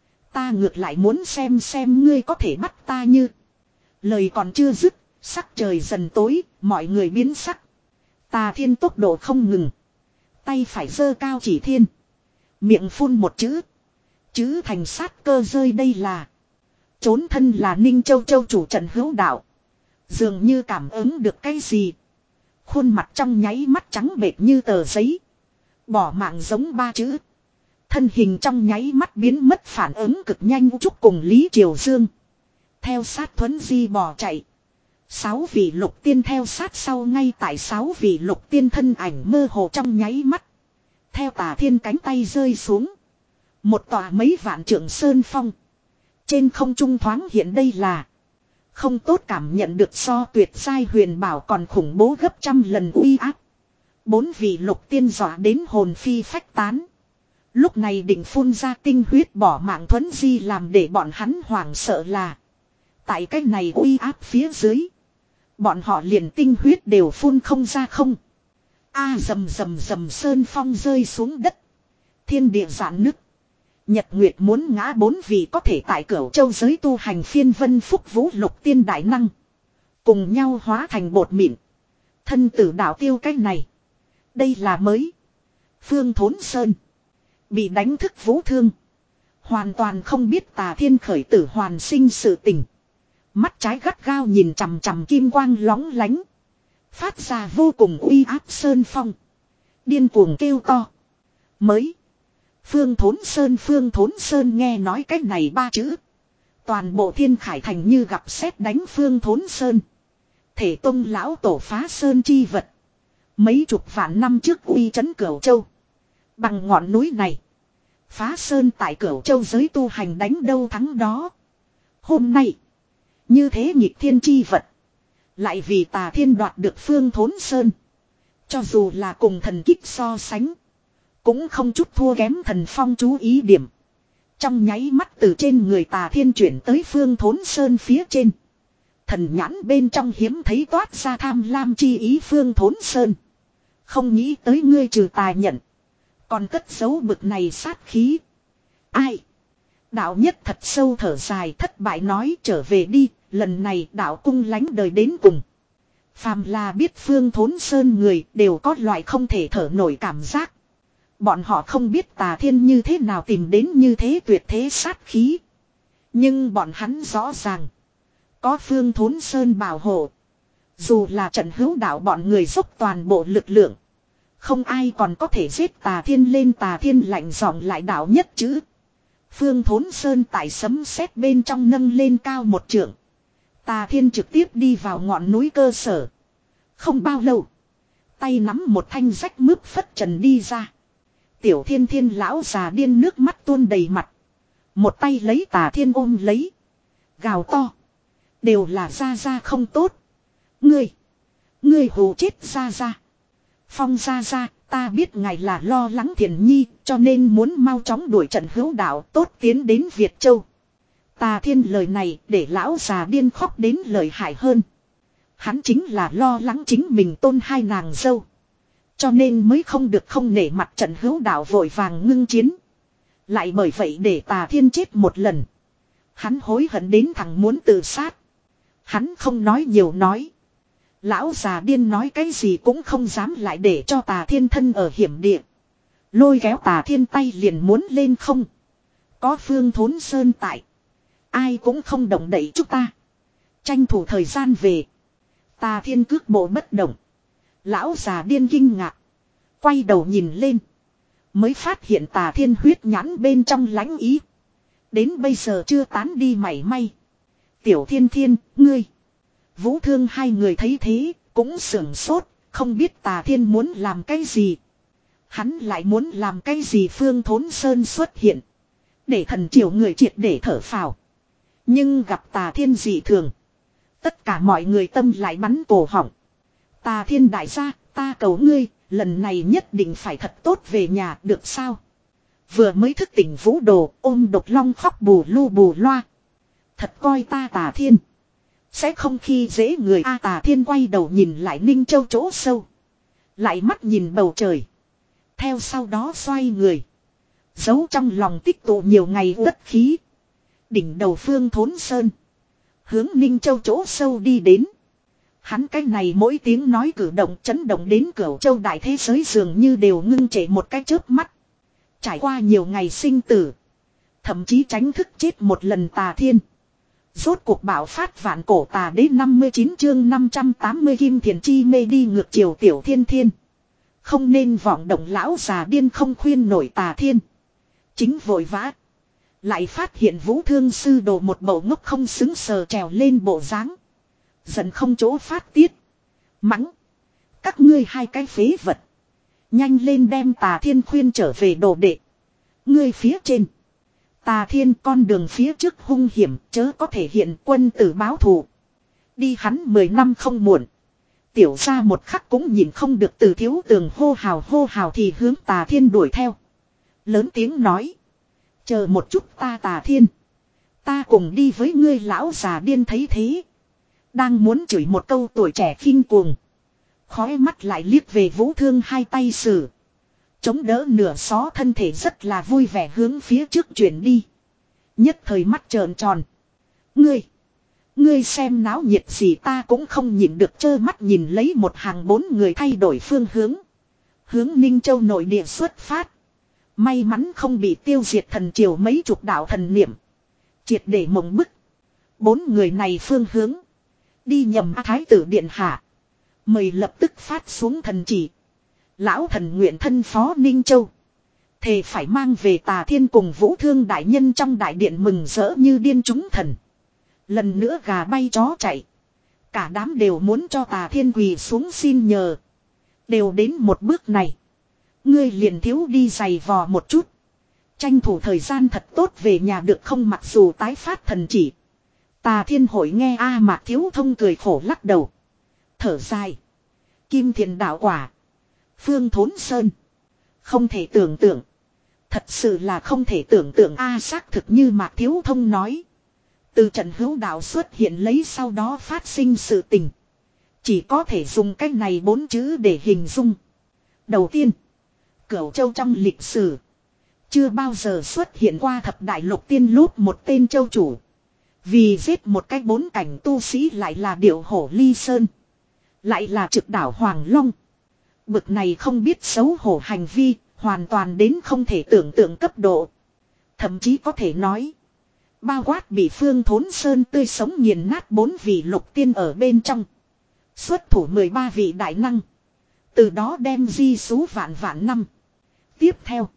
Ta ngược lại muốn xem xem ngươi có thể bắt ta như. Lời còn chưa dứt. Sắc trời dần tối. Mọi người biến sắc. Tà Thiên tốc độ không ngừng. Tay phải giơ cao chỉ thiên. Miệng phun một chữ. Chữ thành sát cơ rơi đây là. Trốn thân là Ninh Châu Châu chủ Trần Hữu Đạo. Dường như cảm ứng được cái gì. Khuôn mặt trong nháy mắt trắng bệch như tờ giấy. Bỏ mạng giống ba chữ. Thân hình trong nháy mắt biến mất phản ứng cực nhanh chúc cùng Lý Triều Dương. Theo sát Thuấn Di bỏ chạy. Sáu vị lục tiên theo sát sau ngay tại sáu vị lục tiên thân ảnh mơ hồ trong nháy mắt. Theo Tà Thiên cánh tay rơi xuống. Một tòa mấy vạn trượng sơn phong. Trên không trung thoáng hiện đây là. Không tốt cảm nhận được so tuyệt giai huyền bảo còn khủng bố gấp trăm lần uy áp. Bốn vị lục tiên dọa đến hồn phi phách tán. Lúc này định phun ra tinh huyết bỏ mạng Thuấn Di làm để bọn hắn hoảng sợ là. Tại cái này uy áp phía dưới. Bọn họ liền tinh huyết đều phun không ra không. A rầm rầm rầm sơn phong rơi xuống đất. Thiên địa giãn nứt. Nhật Nguyệt muốn ngã bốn vị có thể tại Cửu Châu giới tu hành phiên vân phúc vũ lục tiên đại năng. Cùng nhau hóa thành bột mịn. Thân tử đạo tiêu cái này. Đây là mới. Phương Thốn Sơn. Bị đánh thức vũ thương. Hoàn toàn không biết Tà Thiên khởi tử hoàn sinh sự tình. Mắt trái gắt gao nhìn chằm chằm kim quang lóng lánh. Phát ra vô cùng uy áp sơn phong. Điên cuồng kêu to. Mới. Phương Thốn Sơn Phương Thốn Sơn nghe nói cách này ba chữ. Toàn bộ Thiên Khải Thành như gặp sét đánh Phương Thốn Sơn. Thể tông lão tổ phá sơn chi vật. Mấy chục vạn năm trước uy trấn Cửu Châu. Bằng ngọn núi này. Phá sơn tại Cửu Châu giới tu hành đánh đâu thắng đó. Hôm nay. Như thế nhịp thiên chi vật. Lại vì Tà Thiên đoạt được Phương Thốn Sơn. Cho dù là cùng thần kích so sánh. Cũng không chút thua kém thần phong chú ý điểm. Trong nháy mắt từ trên người Tà Thiên chuyển tới Phương Thốn Sơn phía trên. Thần nhãn bên trong hiếm thấy toát ra tham lam chi ý Phương Thốn Sơn. Không nghĩ tới ngươi trừ tài nhận. Còn cất giấu bực này sát khí. Ai? Đạo nhất thật sâu thở dài thất bại nói trở về đi. Lần này đạo cung lánh đời đến cùng. Phàm là biết Phương Thốn Sơn người đều có loại không thể thở nổi cảm giác. Bọn họ không biết Tà Thiên như thế nào tìm đến như thế tuyệt thế sát khí. Nhưng bọn hắn rõ ràng. Có Phương Thốn Sơn bảo hộ. Dù là Trần Hữu Đạo bọn người dốc toàn bộ lực lượng. Không ai còn có thể giết Tà Thiên lên Tà Thiên lạnh giọng lại đạo nhất chữ. Phương Thốn Sơn tại sấm sét bên trong nâng lên cao một trượng. Tà Thiên trực tiếp đi vào ngọn núi cơ sở. Không bao lâu. Tay nắm một thanh rách mướp phất trần đi ra. Tiểu Thiên Thiên lão già điên nước mắt tuôn đầy mặt. Một tay lấy Tà Thiên ôm lấy. Gào to. Đều là gia gia không tốt. Ngươi. Ngươi hù chết gia gia. Phong gia gia, ta biết ngài là lo lắng Thiền Nhi, cho nên muốn mau chóng đuổi Trần Hữu Đạo tốt tiến đến Việt Châu. Tà Thiên lời này để lão già điên khóc đến lợi hại hơn. Hắn chính là lo lắng chính mình tôn hai nàng dâu. Cho nên mới không được không nể mặt Trần Hữu Đạo vội vàng ngưng chiến. Lại bởi vậy để Tà Thiên chết một lần. Hắn hối hận đến thằng muốn tự sát. Hắn không nói nhiều nói. Lão già điên nói cái gì cũng không dám lại để cho Tà Thiên thân ở hiểm địa. Lôi kéo Tà Thiên tay liền muốn lên không. Có Phương Thốn Sơn tại. Ai cũng không động đậy chúng ta. Tranh thủ thời gian về. Tà Thiên cước bộ bất động. Lão già điên kinh ngạc. Quay đầu nhìn lên. Mới phát hiện Tà Thiên huyết nhãn bên trong lãnh ý. Đến bây giờ chưa tán đi mảy may. Tiểu Thiên Thiên, ngươi. Vũ Thương hai người thấy thế, cũng sưởng sốt, không biết Tà Thiên muốn làm cái gì. Hắn lại muốn làm cái gì Phương Thốn Sơn xuất hiện. Để thần triều người triệt để thở phào. Nhưng gặp Tà Thiên dị thường. Tất cả mọi người tâm lại bắn cổ họng. Tà Thiên đại gia, ta cầu ngươi, lần này nhất định phải thật tốt về nhà, được sao? Vừa mới thức tỉnh Vũ Đồ, ôm Độc Long khóc bù lu bù loa. Thật coi ta Tà Thiên sẽ không khi dễ người. A Tà Thiên quay đầu nhìn lại Ninh Châu chỗ sâu. Lại mắt nhìn bầu trời. Theo sau đó xoay người. Giấu trong lòng tích tụ nhiều ngày đất khí. Đỉnh đầu Phương Thốn Sơn. Hướng Ninh Châu chỗ sâu đi đến. Hắn cái này mỗi tiếng nói cử động chấn động đến Cửu Châu đại thế giới dường như đều ngưng trệ một cái chớp mắt. Trải qua nhiều ngày sinh tử. Thậm chí tránh thức chết một lần Tà Thiên. Rốt cuộc bạo phát vạn cổ tà đế năm mươi chín chương năm trăm tám mươi Kim Thiền Chi mê đi ngược chiều Tiểu Thiên Thiên. Không nên vọng động lão già điên không khuyên nổi Tà Thiên. Chính vội vã. Lại phát hiện Vũ Thương sư đồ một bầu ngốc không xứng sờ trèo lên bộ dáng. Giận không chỗ phát tiết. Mắng. Các ngươi hai cái phế vật. Nhanh lên đem Tà Thiên khuyên trở về đồ đệ. Ngươi phía trên. Tà Thiên con đường phía trước hung hiểm chớ có thể hiện quân tử báo thù. Đi hắn mười năm không muộn. Tiểu ra một khắc cũng nhìn không được từ thiếu tường hô hào hô hào thì hướng Tà Thiên đuổi theo. Lớn tiếng nói. Chờ một chút ta Tà Thiên. Ta cùng đi với ngươi lão già điên thấy thế. Đang muốn chửi một câu tuổi trẻ khinh cuồng. Khói mắt lại liếc về Vũ Thương hai tay sử. Chống đỡ nửa xó thân thể rất là vui vẻ hướng phía trước chuyển đi. Nhất thời mắt trợn tròn. Ngươi. Ngươi xem náo nhiệt gì ta cũng không nhìn được trơ mắt nhìn lấy một hàng bốn người thay đổi phương hướng. Hướng Ninh Châu nội địa xuất phát. May mắn không bị tiêu diệt thần triều mấy chục đạo thần niệm. Triệt để mộng bức. Bốn người này phương hướng. Đi nhầm Thái tử điện hạ. Mời lập tức phát xuống thần chỉ. Lão thần nguyện thân phó Ninh Châu. Thề phải mang về Tà Thiên cùng Vũ Thương đại nhân trong đại điện mừng rỡ như điên chúng thần. Lần nữa gà bay chó chạy. Cả đám đều muốn cho Tà Thiên quỳ xuống xin nhờ. Đều đến một bước này. Ngươi liền thiếu đi giày vò một chút. Tranh thủ thời gian thật tốt về nhà được không mặc dù tái phát thần chỉ. Tà Thiên hội nghe A Mạc Thiếu Thông cười khổ lắc đầu. Thở dài. Kim Thiền đạo quả. Phương Thốn Sơn. Không thể tưởng tượng. Thật sự là không thể tưởng tượng A xác thực như Mạc Thiếu Thông nói. Từ trận hữu đạo xuất hiện lấy sau đó phát sinh sự tình. Chỉ có thể dùng cách này bốn chữ để hình dung. Đầu tiên. Cửu Châu trong lịch sử. Chưa bao giờ xuất hiện qua thập đại lục tiên lút một tên châu chủ. Vì giết một cái bốn cảnh tu sĩ lại là điệu hổ ly sơn. Lại là trực đảo Hoàng Long. Bực này không biết xấu hổ hành vi, hoàn toàn đến không thể tưởng tượng cấp độ. Thậm chí có thể nói. Bao quát bị Phương Thốn Sơn tươi sống nghiền nát bốn vị lục tiên ở bên trong. Xuất thủ mười ba vị đại năng. Từ đó đem di số vạn vạn năm. Tiếp theo.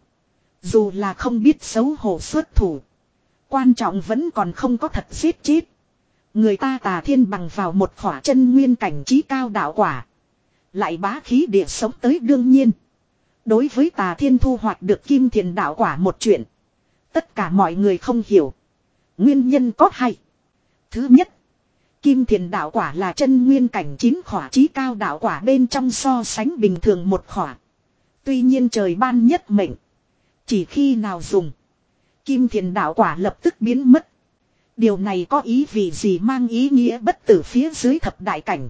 Dù là không biết xấu hổ xuất thủ. Quan trọng vẫn còn không có thật giết chết. Người ta Tà Thiên bằng vào một khỏa chân nguyên cảnh trí cao đạo quả. Lại bá khí địa sống tới đương nhiên. Đối với Tà Thiên thu hoạch được Kim Thiền đạo quả một chuyện. Tất cả mọi người không hiểu. Nguyên nhân có hai. Thứ nhất. Kim Thiền đạo quả là chân nguyên cảnh chín khỏa trí cao đạo quả bên trong so sánh bình thường một khỏa. Tuy nhiên trời ban nhất mệnh. Chỉ khi nào dùng. Kim Thiền đạo quả lập tức biến mất. Điều này có ý vì gì mang ý nghĩa bất tử phía dưới thập đại cảnh.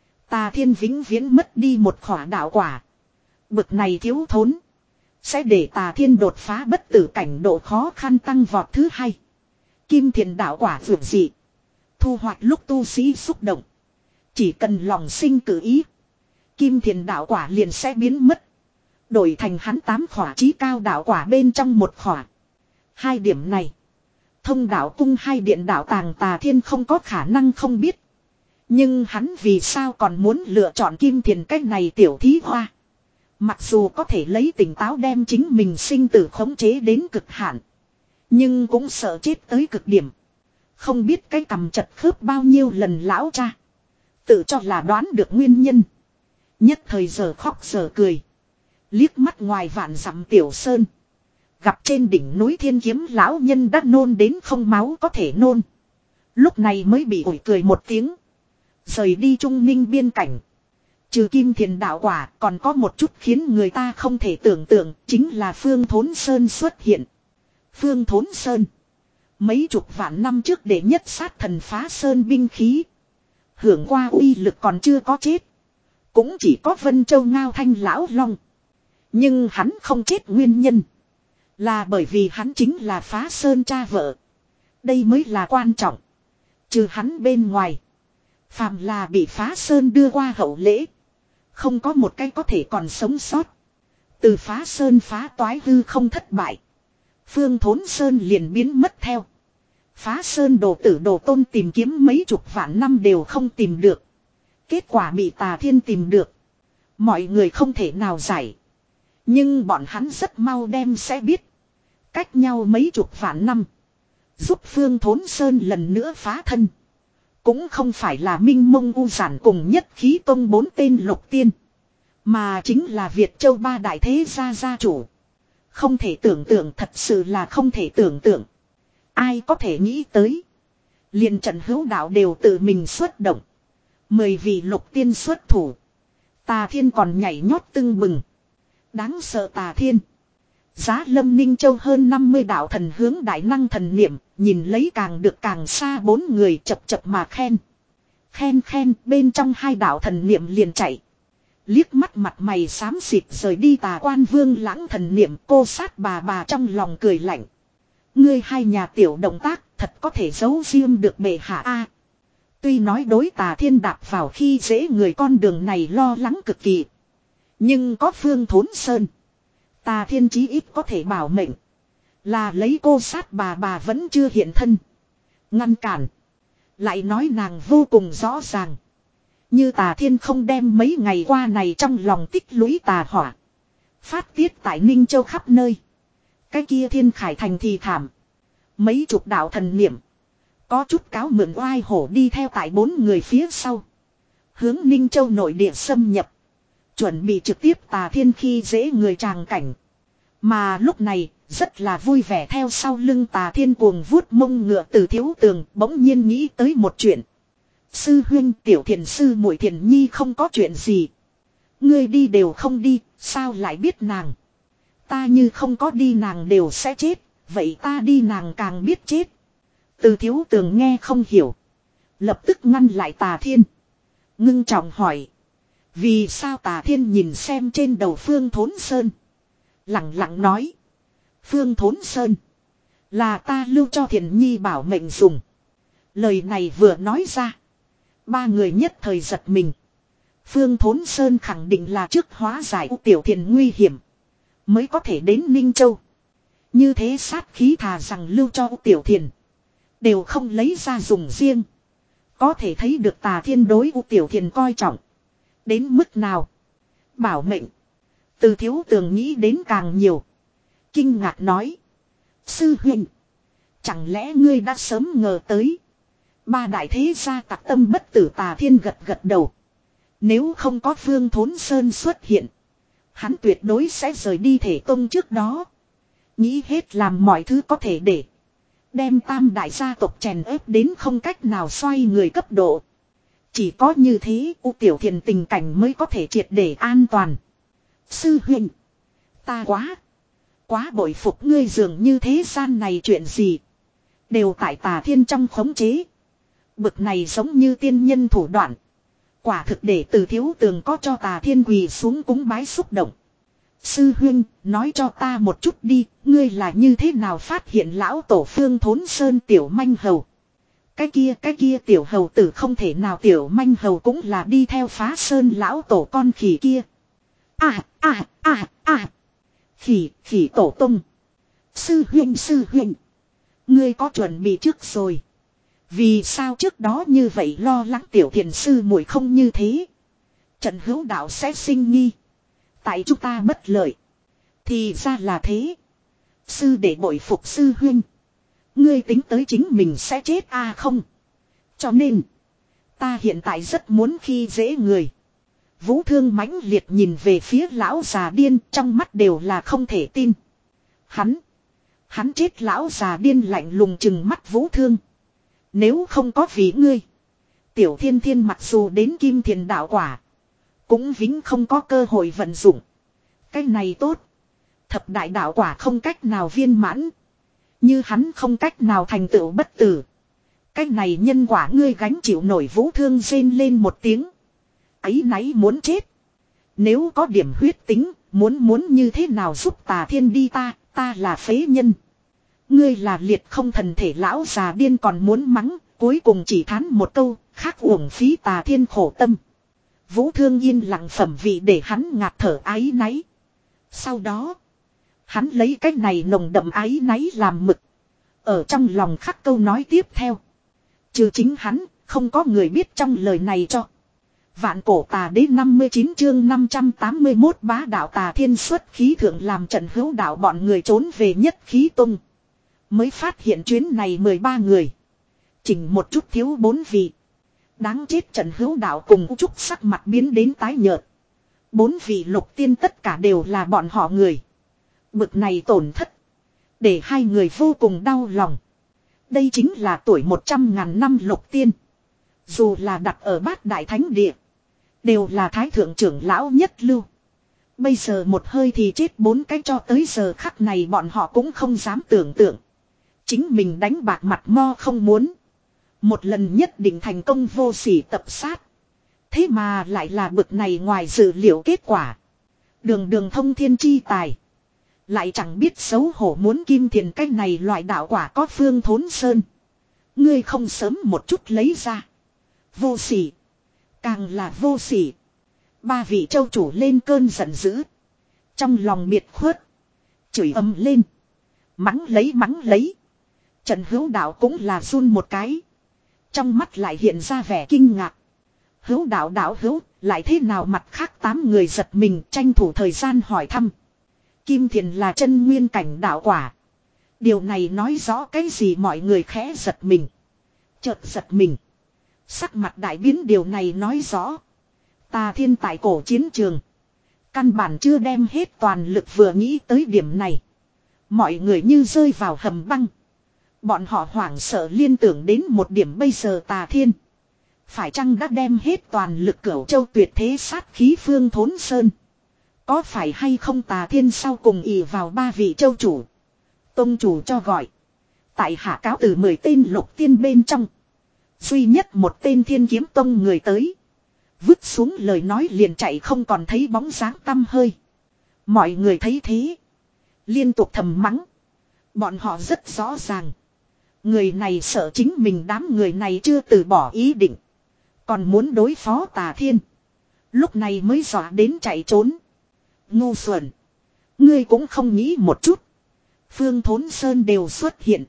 Tà Thiên vĩnh viễn mất đi một khỏa đạo quả. Bực này thiếu thốn. Sẽ để Tà Thiên đột phá bất tử cảnh độ khó khăn tăng vọt thứ hai. Kim Thiền đạo quả vượt dị. Thu hoạch lúc tu sĩ xúc động. Chỉ cần lòng sinh cử ý. Kim Thiền đạo quả liền sẽ biến mất. Đổi thành hắn tám khỏa trí cao đạo quả bên trong một khỏa. Hai điểm này. Thông đạo cung hai điện đạo tàng Tà Thiên không có khả năng không biết. Nhưng hắn vì sao còn muốn lựa chọn Kim Thiền cách này tiểu thí hoa. Mặc dù có thể lấy tỉnh táo đem chính mình sinh tử khống chế đến cực hạn. Nhưng cũng sợ chết tới cực điểm. Không biết cái cầm chật khớp bao nhiêu lần lão cha. Tự cho là đoán được nguyên nhân. Nhất thời giờ khóc giờ cười. Liếc mắt ngoài vạn dặm tiểu sơn. Gặp trên đỉnh núi Thiên Kiếm lão nhân đã nôn đến không máu có thể nôn. Lúc này mới bị ủi cười một tiếng. Rời đi Trung Ninh biên cảnh. Trừ kim thiền đạo quả còn có một chút khiến người ta không thể tưởng tượng. Chính là Phương Thốn Sơn xuất hiện. Phương Thốn Sơn. Mấy chục vạn năm trước để nhất sát thần phá sơn binh khí. Hưởng qua uy lực còn chưa có chết. Cũng chỉ có Vân Châu Ngao Thanh Lão Long. Nhưng hắn không chết nguyên nhân. Là bởi vì hắn chính là phá sơn cha vợ. Đây mới là quan trọng. Trừ hắn bên ngoài. Phàm là bị phá sơn đưa qua hậu lễ. Không có một cái có thể còn sống sót. Từ phá sơn phá toái hư không thất bại. Phương Thốn Sơn liền biến mất theo. Phá sơn đồ tử đồ tôn tìm kiếm mấy chục vạn năm đều không tìm được. Kết quả bị Tà Thiên tìm được. Mọi người không thể nào giải. Nhưng bọn hắn rất mau đem sẽ biết. Cách nhau mấy chục vạn năm. Giúp Phương Thốn Sơn lần nữa phá thân. Cũng không phải là Minh Mông U Giản cùng nhất khí tông bốn tên lục tiên. Mà chính là Việt Châu ba đại thế gia gia chủ. Không thể tưởng tượng, thật sự là không thể tưởng tượng. Ai có thể nghĩ tới. Liền trận hữu đạo đều tự mình xuất động. Mười vị lục tiên xuất thủ. Tà Thiên còn nhảy nhót tưng bừng. Đáng sợ Tà Thiên. Giá Lâm Ninh Châu hơn năm mươi đạo thần hướng đại năng thần niệm. Nhìn lấy càng được càng xa bốn người chập chập mà khen. Khen khen bên trong hai đạo thần niệm liền chạy. Liếc mắt mặt mày xám xịt rời đi Tà Quan Vương lãng thần niệm, cô sát bà bà trong lòng cười lạnh. Ngươi hai nhà tiểu động tác thật có thể giấu riêng được bệ hạ a. Tuy nói đối Tà Thiên đạp vào khi dễ người con đường này lo lắng cực kỳ. Nhưng có Phương Thốn Sơn. Tà Thiên chí ít có thể bảo mệnh. Là lấy cô sát bà bà vẫn chưa hiện thân. Ngăn cản. Lại nói nàng vô cùng rõ ràng. Như Tà Thiên không đem mấy ngày qua này trong lòng tích lũy tà hỏa. Phát tiết tại Ninh Châu khắp nơi. Cái kia Thiên Khải thành thì thảm. Mấy chục đạo thần niệm. Có chút cáo mượn oai hổ đi theo tại bốn người phía sau. Hướng Ninh Châu nội địa xâm nhập. Chuẩn bị trực tiếp Tà Thiên khi dễ người tràng cảnh. Mà lúc này, rất là vui vẻ theo sau lưng Tà Thiên cuồng vuốt mông ngựa từ Thiếu Tường, bỗng nhiên nghĩ tới một chuyện. Sư huynh tiểu thiền sư muội thiền nhi không có chuyện gì. Ngươi đi đều không đi, sao lại biết nàng. Ta như không có đi nàng đều sẽ chết, vậy ta đi nàng càng biết chết. Từ Thiếu Tường nghe không hiểu. Lập tức ngăn lại Tà Thiên. Ngưng trọng hỏi. Vì sao Tà Thiên nhìn xem trên đầu Phương Thốn Sơn. Lặng lặng nói. Phương Thốn Sơn. Là ta lưu cho thiền nhi bảo mệnh dùng. Lời này vừa nói ra. Ba người nhất thời giật mình. Phương Thốn Sơn khẳng định là trước hóa giải U Tiểu Thiền nguy hiểm. Mới có thể đến Ninh Châu. Như thế sát khí thà rằng lưu cho U Tiểu Thiền. Đều không lấy ra dùng riêng. Có thể thấy được Tà Thiên đối U Tiểu Thiền coi trọng. Đến mức nào. Bảo mệnh. Từ Thiếu Tường nghĩ đến càng nhiều. Kinh ngạc nói. Sư huynh. Chẳng lẽ ngươi đã sớm ngờ tới. Ba đại thế gia tặc tâm bất tử Tà Thiên gật gật đầu. Nếu không có Phương Thốn Sơn xuất hiện. Hắn tuyệt đối sẽ rời đi Thể Tông trước đó. Nghĩ hết làm mọi thứ có thể để. Đem tam đại gia tộc chèn ép đến không cách nào xoay người cấp độ. Chỉ có như thế U Tiểu Thiền tình cảnh mới có thể triệt để an toàn. Sư huynh. Ta quá. Quá bội phục ngươi dường như thế gian này chuyện gì. Đều tại Tà Thiên trong khống chế. Bực này giống như tiên nhân thủ đoạn. Quả thực để Từ Thiếu Tường có cho Tà Thiên quỳ xuống cúng bái xúc động. Sư huynh, nói cho ta một chút đi, ngươi là như thế nào phát hiện lão tổ Phương Thốn Sơn tiểu manh hầu. Cái kia cái kia tiểu hầu tử không thể nào tiểu manh hầu cũng là đi theo phá sơn lão tổ con khỉ kia. À, à, à, à. Khỉ, khỉ tổ tung. Sư huynh, sư huynh. Ngươi có chuẩn bị trước rồi. Vì sao trước đó như vậy lo lắng tiểu thiền sư muội không như thế. Trận hữu đạo sẽ sinh nghi. Tại chúng ta bất lợi. Thì ra là thế. Sư để bội phục sư huynh. Ngươi tính tới chính mình sẽ chết à không. Cho nên. Ta hiện tại rất muốn khi dễ người. Vũ Thương mãnh liệt nhìn về phía lão già điên. Trong mắt đều là không thể tin. Hắn. Hắn chết lão già điên lạnh lùng chừng mắt Vũ Thương. Nếu không có vì ngươi. Tiểu Thiên Thiên mặc dù đến Kim Thiền đạo quả. Cũng vĩnh không có cơ hội vận dụng. Cái này tốt. Thập đại đạo quả không cách nào viên mãn. Như hắn không cách nào thành tựu bất tử. Cái này nhân quả ngươi gánh chịu nổi. Vũ Thương rên lên một tiếng. Ấy náy muốn chết. Nếu có điểm huyết tính. Muốn muốn như thế nào giúp Tà Thiên đi ta. Ta là phế nhân. Ngươi là liệt không thần thể lão già điên còn muốn mắng. Cuối cùng chỉ thán một câu. Khác uổng phí Tà Thiên khổ tâm. Vũ Thương yên lặng phẩm vị để hắn ngạt thở ái náy. Sau đó. Hắn lấy cái này nồng đậm ái náy làm mực. Ở trong lòng khắc câu nói tiếp theo. Trừ chính hắn, không có người biết trong lời này cho. Vạn cổ tà đế năm mươi chín chương năm trăm tám mươi mốt bá đạo Tà Thiên xuất khí thượng làm trận hữu đạo bọn người trốn về nhất khí tung. Mới phát hiện chuyến này mười ba người. Chỉnh một chút thiếu bốn vị. Đáng chết trận hữu đạo cùng U Trúc sắc mặt biến đến tái nhợt. Bốn vị lục tiên tất cả đều là bọn họ người. Bực này tổn thất. Để hai người vô cùng đau lòng. Đây chính là tuổi một trăm ngàn năm lục tiên. Dù là đặt ở bát đại thánh địa. Đều là thái thượng trưởng lão nhất lưu. Bây giờ một hơi thì chết bốn cái cho tới giờ khắc này bọn họ cũng không dám tưởng tượng. Chính mình đánh bạc mặt mo không muốn. Một lần nhất định thành công vô sỉ tập sát. Thế mà lại là bực này ngoài dự liệu kết quả. Đường đường thông thiên chi tài. Lại chẳng biết xấu hổ muốn Kim Thiền cái này loại đạo quả có phương thốn sơn. Ngươi không sớm một chút lấy ra. Vô sỉ. Càng là vô sỉ. Ba vị châu chủ lên cơn giận dữ. Trong lòng biệt khuất. Chửi ầm lên. Mắng lấy mắng lấy. Trần Hữu Đạo cũng là run một cái. Trong mắt lại hiện ra vẻ kinh ngạc. Hữu Đạo đạo hữu, lại thế nào mặt khác tám người giật mình tranh thủ thời gian hỏi thăm. Kim Thiền là chân nguyên cảnh đạo quả. Điều này nói rõ cái gì mọi người khẽ giật mình. Chợt giật mình. Sắc mặt đại biến điều này nói rõ. Tà Thiên tại cổ chiến trường. Căn bản chưa đem hết toàn lực vừa nghĩ tới điểm này. Mọi người như rơi vào hầm băng. Bọn họ hoảng sợ liên tưởng đến một điểm bây giờ Tà Thiên. Phải chăng đã đem hết toàn lực Cửu Châu tuyệt thế sát khí phương thốn sơn. Có phải hay không Tà Thiên sau cùng ỷ vào ba vị châu chủ. Tông chủ cho gọi. Tại hạ cáo từ mười tên lục tiên bên trong. Duy nhất một tên Thiên Kiếm Tông người tới. Vứt xuống lời nói liền chạy không còn thấy bóng dáng tăm hơi. Mọi người thấy thế. Liên tục thầm mắng. Bọn họ rất rõ ràng. Người này sợ chính mình đám người này chưa từ bỏ ý định. Còn muốn đối phó Tà Thiên. Lúc này mới dọa đến chạy trốn. Ngu xuẩn. Ngươi cũng không nghĩ một chút. Phương Thốn Sơn đều xuất hiện.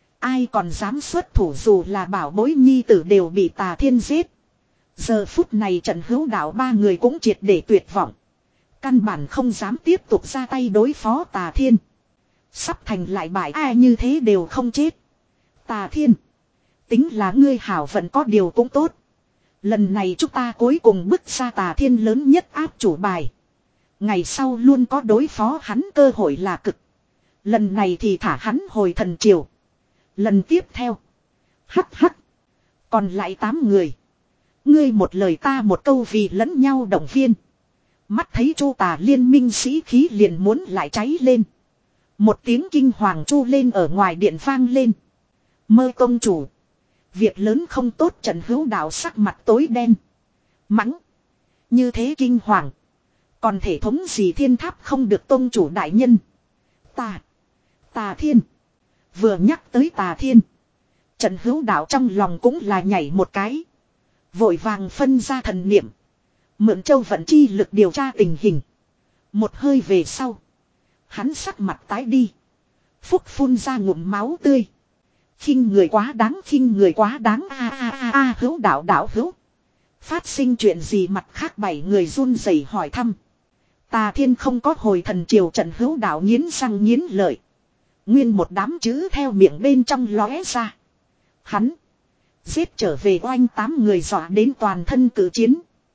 Ai còn dám xuất thủ dù là bảo bối nhi tử đều bị Tà Thiên giết. Giờ phút này Trần Hữu Đạo ba người cũng triệt để tuyệt vọng. Căn bản không dám tiếp tục ra tay đối phó Tà Thiên. Sắp thành lại bại ai như thế đều không chết. Tà Thiên. Tính là ngươi hảo vận có điều cũng tốt. Lần này chúng ta cuối cùng bứt ra Tà Thiên lớn nhất áp chủ bài. Ngày sau luôn có đối phó hắn cơ hội là cực. Lần này thì thả hắn hồi thần triều. Lần tiếp theo. Hắc hắc. Còn lại tám người. Ngươi một lời ta một câu vì lẫn nhau động viên. Mắt thấy Chu Tà liên minh sĩ khí liền muốn lại cháy lên. Một tiếng kinh hoàng chu lên ở ngoài điện vang lên. Mơ công chủ. Việc lớn không tốt Trần Hữu Đạo sắc mặt tối đen. Mắng. Như thế kinh hoàng. Còn thể thống gì thiên tháp không được tông chủ đại nhân. Tà. Tà Thiên. Vừa nhắc tới Tà Thiên. Trần Hữu Đạo trong lòng cũng là nhảy một cái. Vội vàng phân ra thần niệm. Mượn châu vận chi lực điều tra tình hình. Một hơi về sau. Hắn sắc mặt tái đi. Phúc phun ra ngụm máu tươi. Khinh người quá đáng khinh người quá đáng a a a a Hữu Đạo đạo hữu. Phát sinh chuyện gì mặt khác bảy người run rẩy hỏi thăm. Tà Thiên không có hồi thần triều Trần Hữu Đạo nghiến răng nghiến lợi. Nguyên một đám chữ theo miệng bên trong lóe ra. Hắn. Giết trở về oanh tám người dọa đến toàn thân cử chiến.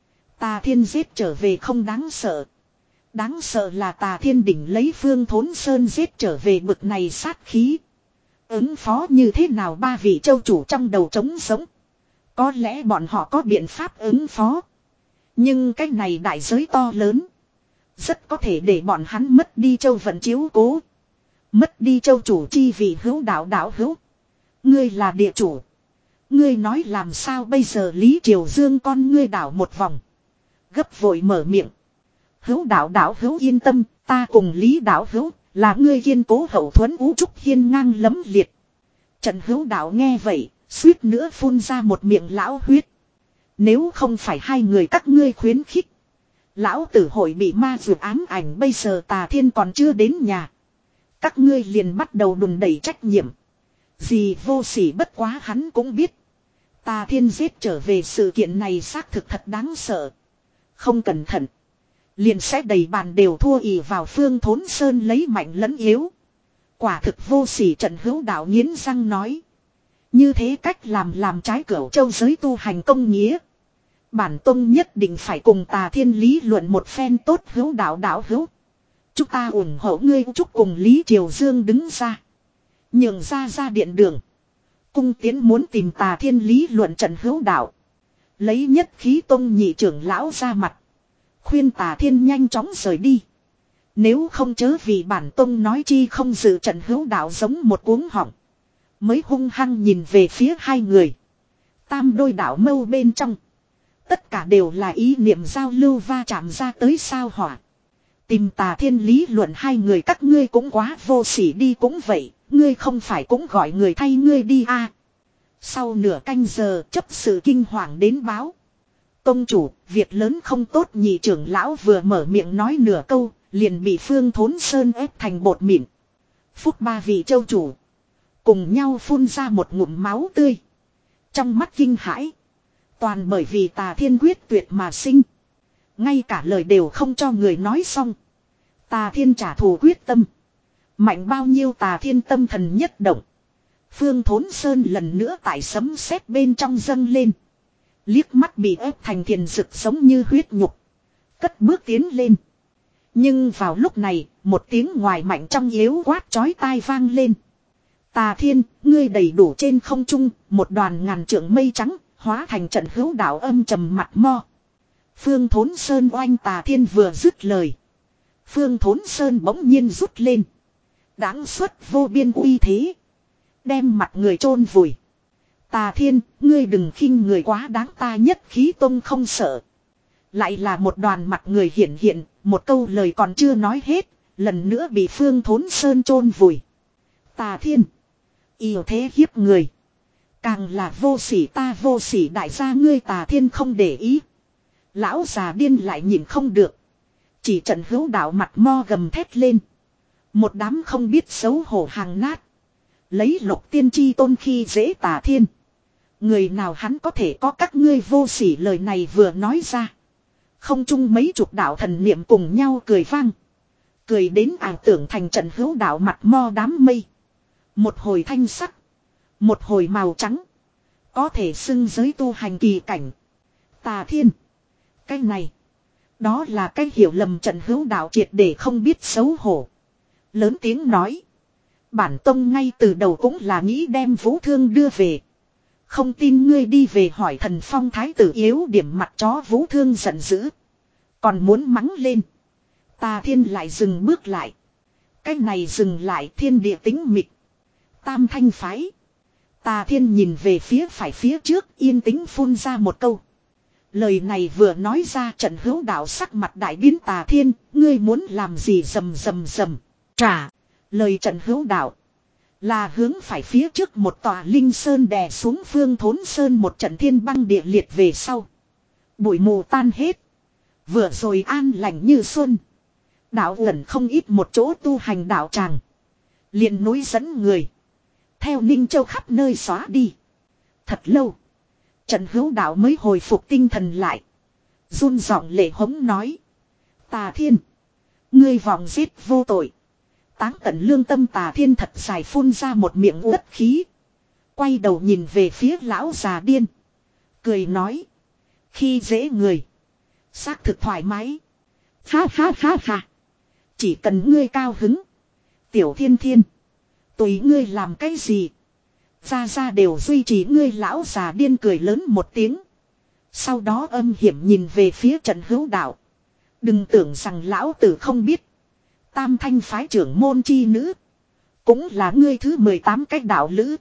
Tà Thiên giết trở về không đáng sợ. Đáng sợ là Tà Thiên đỉnh lấy Phương Thốn Sơn giết trở về bực này sát khí. Ứng phó như thế nào ba vị châu chủ trong đầu trống sống. Có lẽ bọn họ có biện pháp ứng phó. Nhưng cái này đại giới to lớn. Rất có thể để bọn hắn mất đi châu vận chiếu cố. Mất đi châu chủ chi vị hữu đạo đạo hữu. Ngươi là địa chủ. Ngươi nói làm sao bây giờ Lý Triều Dương con ngươi đảo một vòng. Gấp vội mở miệng. Hữu đạo đạo hữu yên tâm, ta cùng Lý đạo hữu, là ngươi kiên cố hậu thuẫn ú trúc hiên ngang lấm liệt. Trần hữu đạo nghe vậy, suýt nữa phun ra một miệng lão huyết. Nếu không phải hai người các ngươi khuyến khích. Lão tử hội bị ma dược ám ảnh bây giờ Tà Thiên còn chưa đến nhà. Các ngươi liền bắt đầu đùn đẩy trách nhiệm. Gì vô sỉ bất quá hắn cũng biết. Tà Thiên giết trở về sự kiện này xác thực thật đáng sợ. Không cẩn thận. Liền sẽ đầy bàn đều thua ì vào Phương Thốn Sơn lấy mạnh lẫn yếu. Quả thực vô sỉ Trần Hữu Đạo nghiến răng nói. Như thế cách làm làm trái Cửu Châu giới tu hành công nghĩa. Bản tông nhất định phải cùng Tà Thiên lý luận một phen tốt Hữu Đạo đạo hữu. Chúng ta ủng hộ ngươi chúc cùng Lý Triều Dương đứng ra. Nhường ra ra điện đường. Cung tiến muốn tìm Tà Thiên lý luận Trần Hữu Đạo. Lấy nhất khí tông nhị trưởng lão ra mặt. Khuyên Tà Thiên nhanh chóng rời đi. Nếu không chớ vì bản tông nói chi không dự Trần Hữu Đạo giống một cuống họng. Mới hung hăng nhìn về phía hai người. Tam đôi đạo mâu bên trong. Tất cả đều là ý niệm giao lưu va chạm ra tới sao hỏa. Tìm Tà Thiên lý luận hai người các ngươi cũng quá vô sỉ đi cũng vậy. Ngươi không phải cũng gọi người thay ngươi đi à. Sau nửa canh giờ chấp sự kinh hoàng đến báo. Tông chủ, việc lớn không tốt nhị trưởng lão vừa mở miệng nói nửa câu, liền bị Phương Thốn Sơn ép thành bột mịn. Phúc ba vị châu chủ. Cùng nhau phun ra một ngụm máu tươi. Trong mắt kinh hãi. Toàn bởi vì Tà Thiên quyết tuyệt mà sinh. Ngay cả lời đều không cho người nói xong. Tà Thiên trả thù quyết tâm. Mạnh bao nhiêu Tà Thiên tâm thần nhất động. Phương Thốn Sơn lần nữa tại sấm sét bên trong dâng lên. Liếc mắt bị ép thành thiền rực giống như huyết nhục. Cất bước tiến lên. Nhưng vào lúc này, một tiếng ngoài mạnh trong yếu quát chói tai vang lên. Tà Thiên, ngươi đầy đủ trên không trung, một đoàn ngàn trượng mây trắng, hóa thành Trần Hữu Đạo âm trầm mặt mo. Phương Thốn Sơn oanh Tà Thiên vừa dứt lời. Phương Thốn Sơn bỗng nhiên rút lên. Đáng xuất vô biên uy thế. Đem mặt người chôn vùi. Tà Thiên, ngươi đừng khinh người quá đáng ta nhất khí tông không sợ. Lại là một đoàn mặt người hiện hiện, một câu lời còn chưa nói hết, lần nữa bị Phương Thốn Sơn chôn vùi. Tà Thiên, yêu thế hiếp người. Càng là vô sỉ ta vô sỉ đại gia ngươi Tà Thiên không để ý. Lão già điên lại nhìn không được. Chỉ Trần Hữu Đạo mặt mo gầm thét lên. Một đám không biết xấu hổ hàng nát. Lấy lục tiên chi tôn khi dễ Tà Thiên. Người nào hắn có thể có các ngươi vô sỉ lời này vừa nói ra. Không chung mấy chục đạo thần niệm cùng nhau cười vang. Cười đến ảo tưởng thành Trần Hữu Đạo mặt mo đám mây. Một hồi thanh sắc. Một hồi màu trắng. Có thể xưng giới tu hành kỳ cảnh. Tà Thiên. Cái này. Đó là cái hiểu lầm Trần Hữu Đạo triệt để không biết xấu hổ. Lớn tiếng nói. Bản tông ngay từ đầu cũng là nghĩ đem Vũ Thương đưa về. Không tin ngươi đi về hỏi Thần Phong thái tử yếu điểm mặt chó Vũ Thương giận dữ. Còn muốn mắng lên. Tà Thiên lại dừng bước lại. Cái này dừng lại thiên địa tính mịch. Tam thanh phái. Tà Thiên nhìn về phía phải phía trước yên tĩnh phun ra một câu. Lời này vừa nói ra Trần Hữu Đạo sắc mặt đại biến Tà Thiên. Ngươi muốn làm gì rầm rầm rầm. Trả. Lời Trần Hữu Đạo. Là hướng phải phía trước một tòa linh sơn đè xuống Phương Thốn Sơn một trận thiên băng địa liệt về sau. Bụi mù tan hết. Vừa rồi an lành như xuân. Đạo ẩn không ít một chỗ tu hành đạo tràng. Liền núi dẫn người. Theo Ninh Châu khắp nơi xóa đi. Thật lâu. Trần Hữu Đạo mới hồi phục tinh thần lại. Run giọng lệ hống nói. Tà Thiên. Ngươi vọng giết vô tội. Táng tận lương tâm Tà Thiên thật dài phun ra một miệng uất khí. Quay đầu nhìn về phía lão già điên. Cười nói. Khi dễ người. Xác thực thoải mái. Ha ha ha ha. Chỉ cần ngươi cao hứng. Tiểu Thiên Thiên. Tùy ngươi làm cái gì. Ra ra đều duy trì ngươi. Lão già điên cười lớn một tiếng. Sau đó âm hiểm nhìn về phía Trần Hữu Đạo. Đừng tưởng rằng lão tử không biết. Tam thanh phái trưởng môn chi nữ. Cũng là ngươi thứ mười tám cách đạo lữ.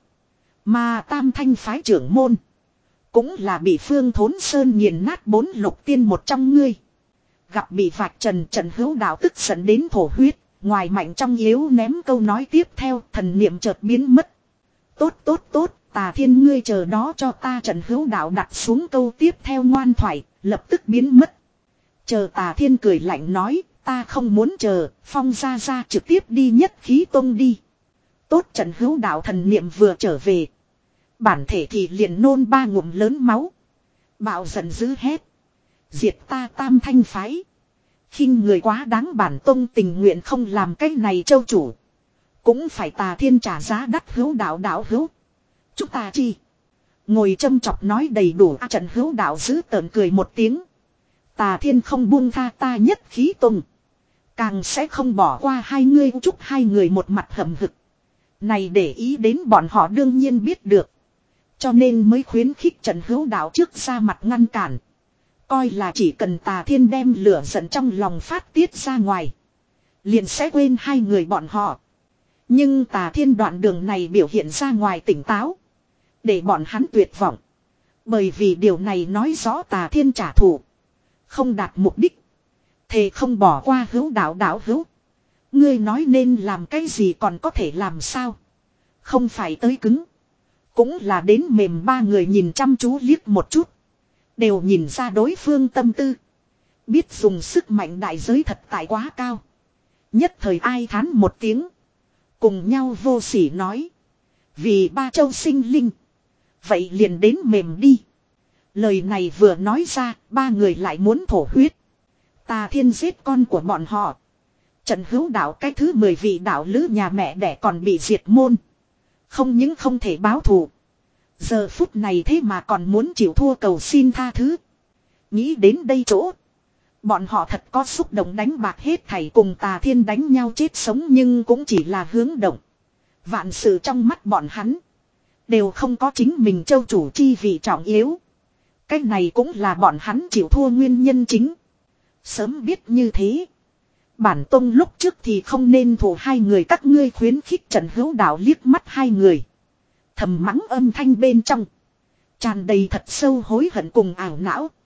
Mà tam thanh phái trưởng môn. Cũng là bị Phương Thốn Sơn nghiền nát bốn lục tiên một trong ngươi. Gặp bị vạch trần, Trần Hữu Đạo tức giận đến thổ huyết. Ngoài mạnh trong yếu ném câu nói tiếp theo, thần niệm chợt biến mất. Tốt tốt tốt, Tà Thiên ngươi chờ đó cho ta. Trần Hữu Đạo đặt xuống câu tiếp theo ngoan thoại, lập tức biến mất. Chờ Tà Thiên cười lạnh nói, ta không muốn chờ, Phong ra ra trực tiếp đi Nhất Khí Tông đi. Tốt. Trần Hữu Đạo thần niệm vừa trở về. Bản thể thì liền nôn ba ngụm lớn máu. Bạo giận dữ hét. Diệt ta tam thanh phái. Khinh người quá đáng, bản tông tình nguyện không làm cái này châu chủ. Cũng phải Tà Thiên trả giá đắt. Hữu Đạo đạo hữu. Chúng ta chi. Ngồi châm chọc nói đầy đủ. À, Trần Hữu Đạo giữ tợn cười một tiếng. Tà Thiên không buông tha ta Nhất Khí Tông. Càng sẽ không bỏ qua hai ngươi. Chúc hai người một mặt hậm hực. Này để ý đến bọn họ đương nhiên biết được. Cho nên mới khuyến khích Trần Hữu Đạo trước ra mặt ngăn cản. Coi là chỉ cần Tà Thiên đem lửa giận trong lòng phát tiết ra ngoài. Liền sẽ quên hai người bọn họ. Nhưng Tà Thiên đoạn đường này biểu hiện ra ngoài tỉnh táo. Để bọn hắn tuyệt vọng. Bởi vì điều này nói rõ Tà Thiên trả thù. Không đạt mục đích. Thề không bỏ qua. Hữu Đạo đạo hữu. Ngươi nói nên làm cái gì còn có thể làm sao. Không phải tới cứng. Cũng là đến mềm. Ba người nhìn chăm chú liếc một chút. Đều nhìn ra đối phương tâm tư. Biết dùng sức mạnh đại giới thật tại quá cao. Nhất thời ai thán một tiếng. Cùng nhau vô sỉ nói. Vì ba châu sinh linh. Vậy liền đến mềm đi. Lời này vừa nói ra. Ba người lại muốn thổ huyết. Tà Thiên giết con của bọn họ. Trần Hữu Đạo cái thứ mười vị đạo lữ nhà mẹ đẻ còn bị diệt môn. Không những không thể báo thù. Giờ phút này thế mà còn muốn chịu thua cầu xin tha thứ. Nghĩ đến đây chỗ. Bọn họ thật có xúc động đánh bạc hết thảy cùng Tà Thiên đánh nhau chết sống, nhưng cũng chỉ là hướng động. Vạn sự trong mắt bọn hắn. Đều không có chính mình châu chủ chi vị trọng yếu. Cái này cũng là bọn hắn chịu thua nguyên nhân chính. Sớm biết như thế. Bản tông lúc trước thì không nên thủ hai người các ngươi. Khuyến khích Trần Hữu Đạo liếc mắt hai người. Thầm mắng âm thanh bên trong. Tràn đầy thật sâu hối hận cùng ảo não.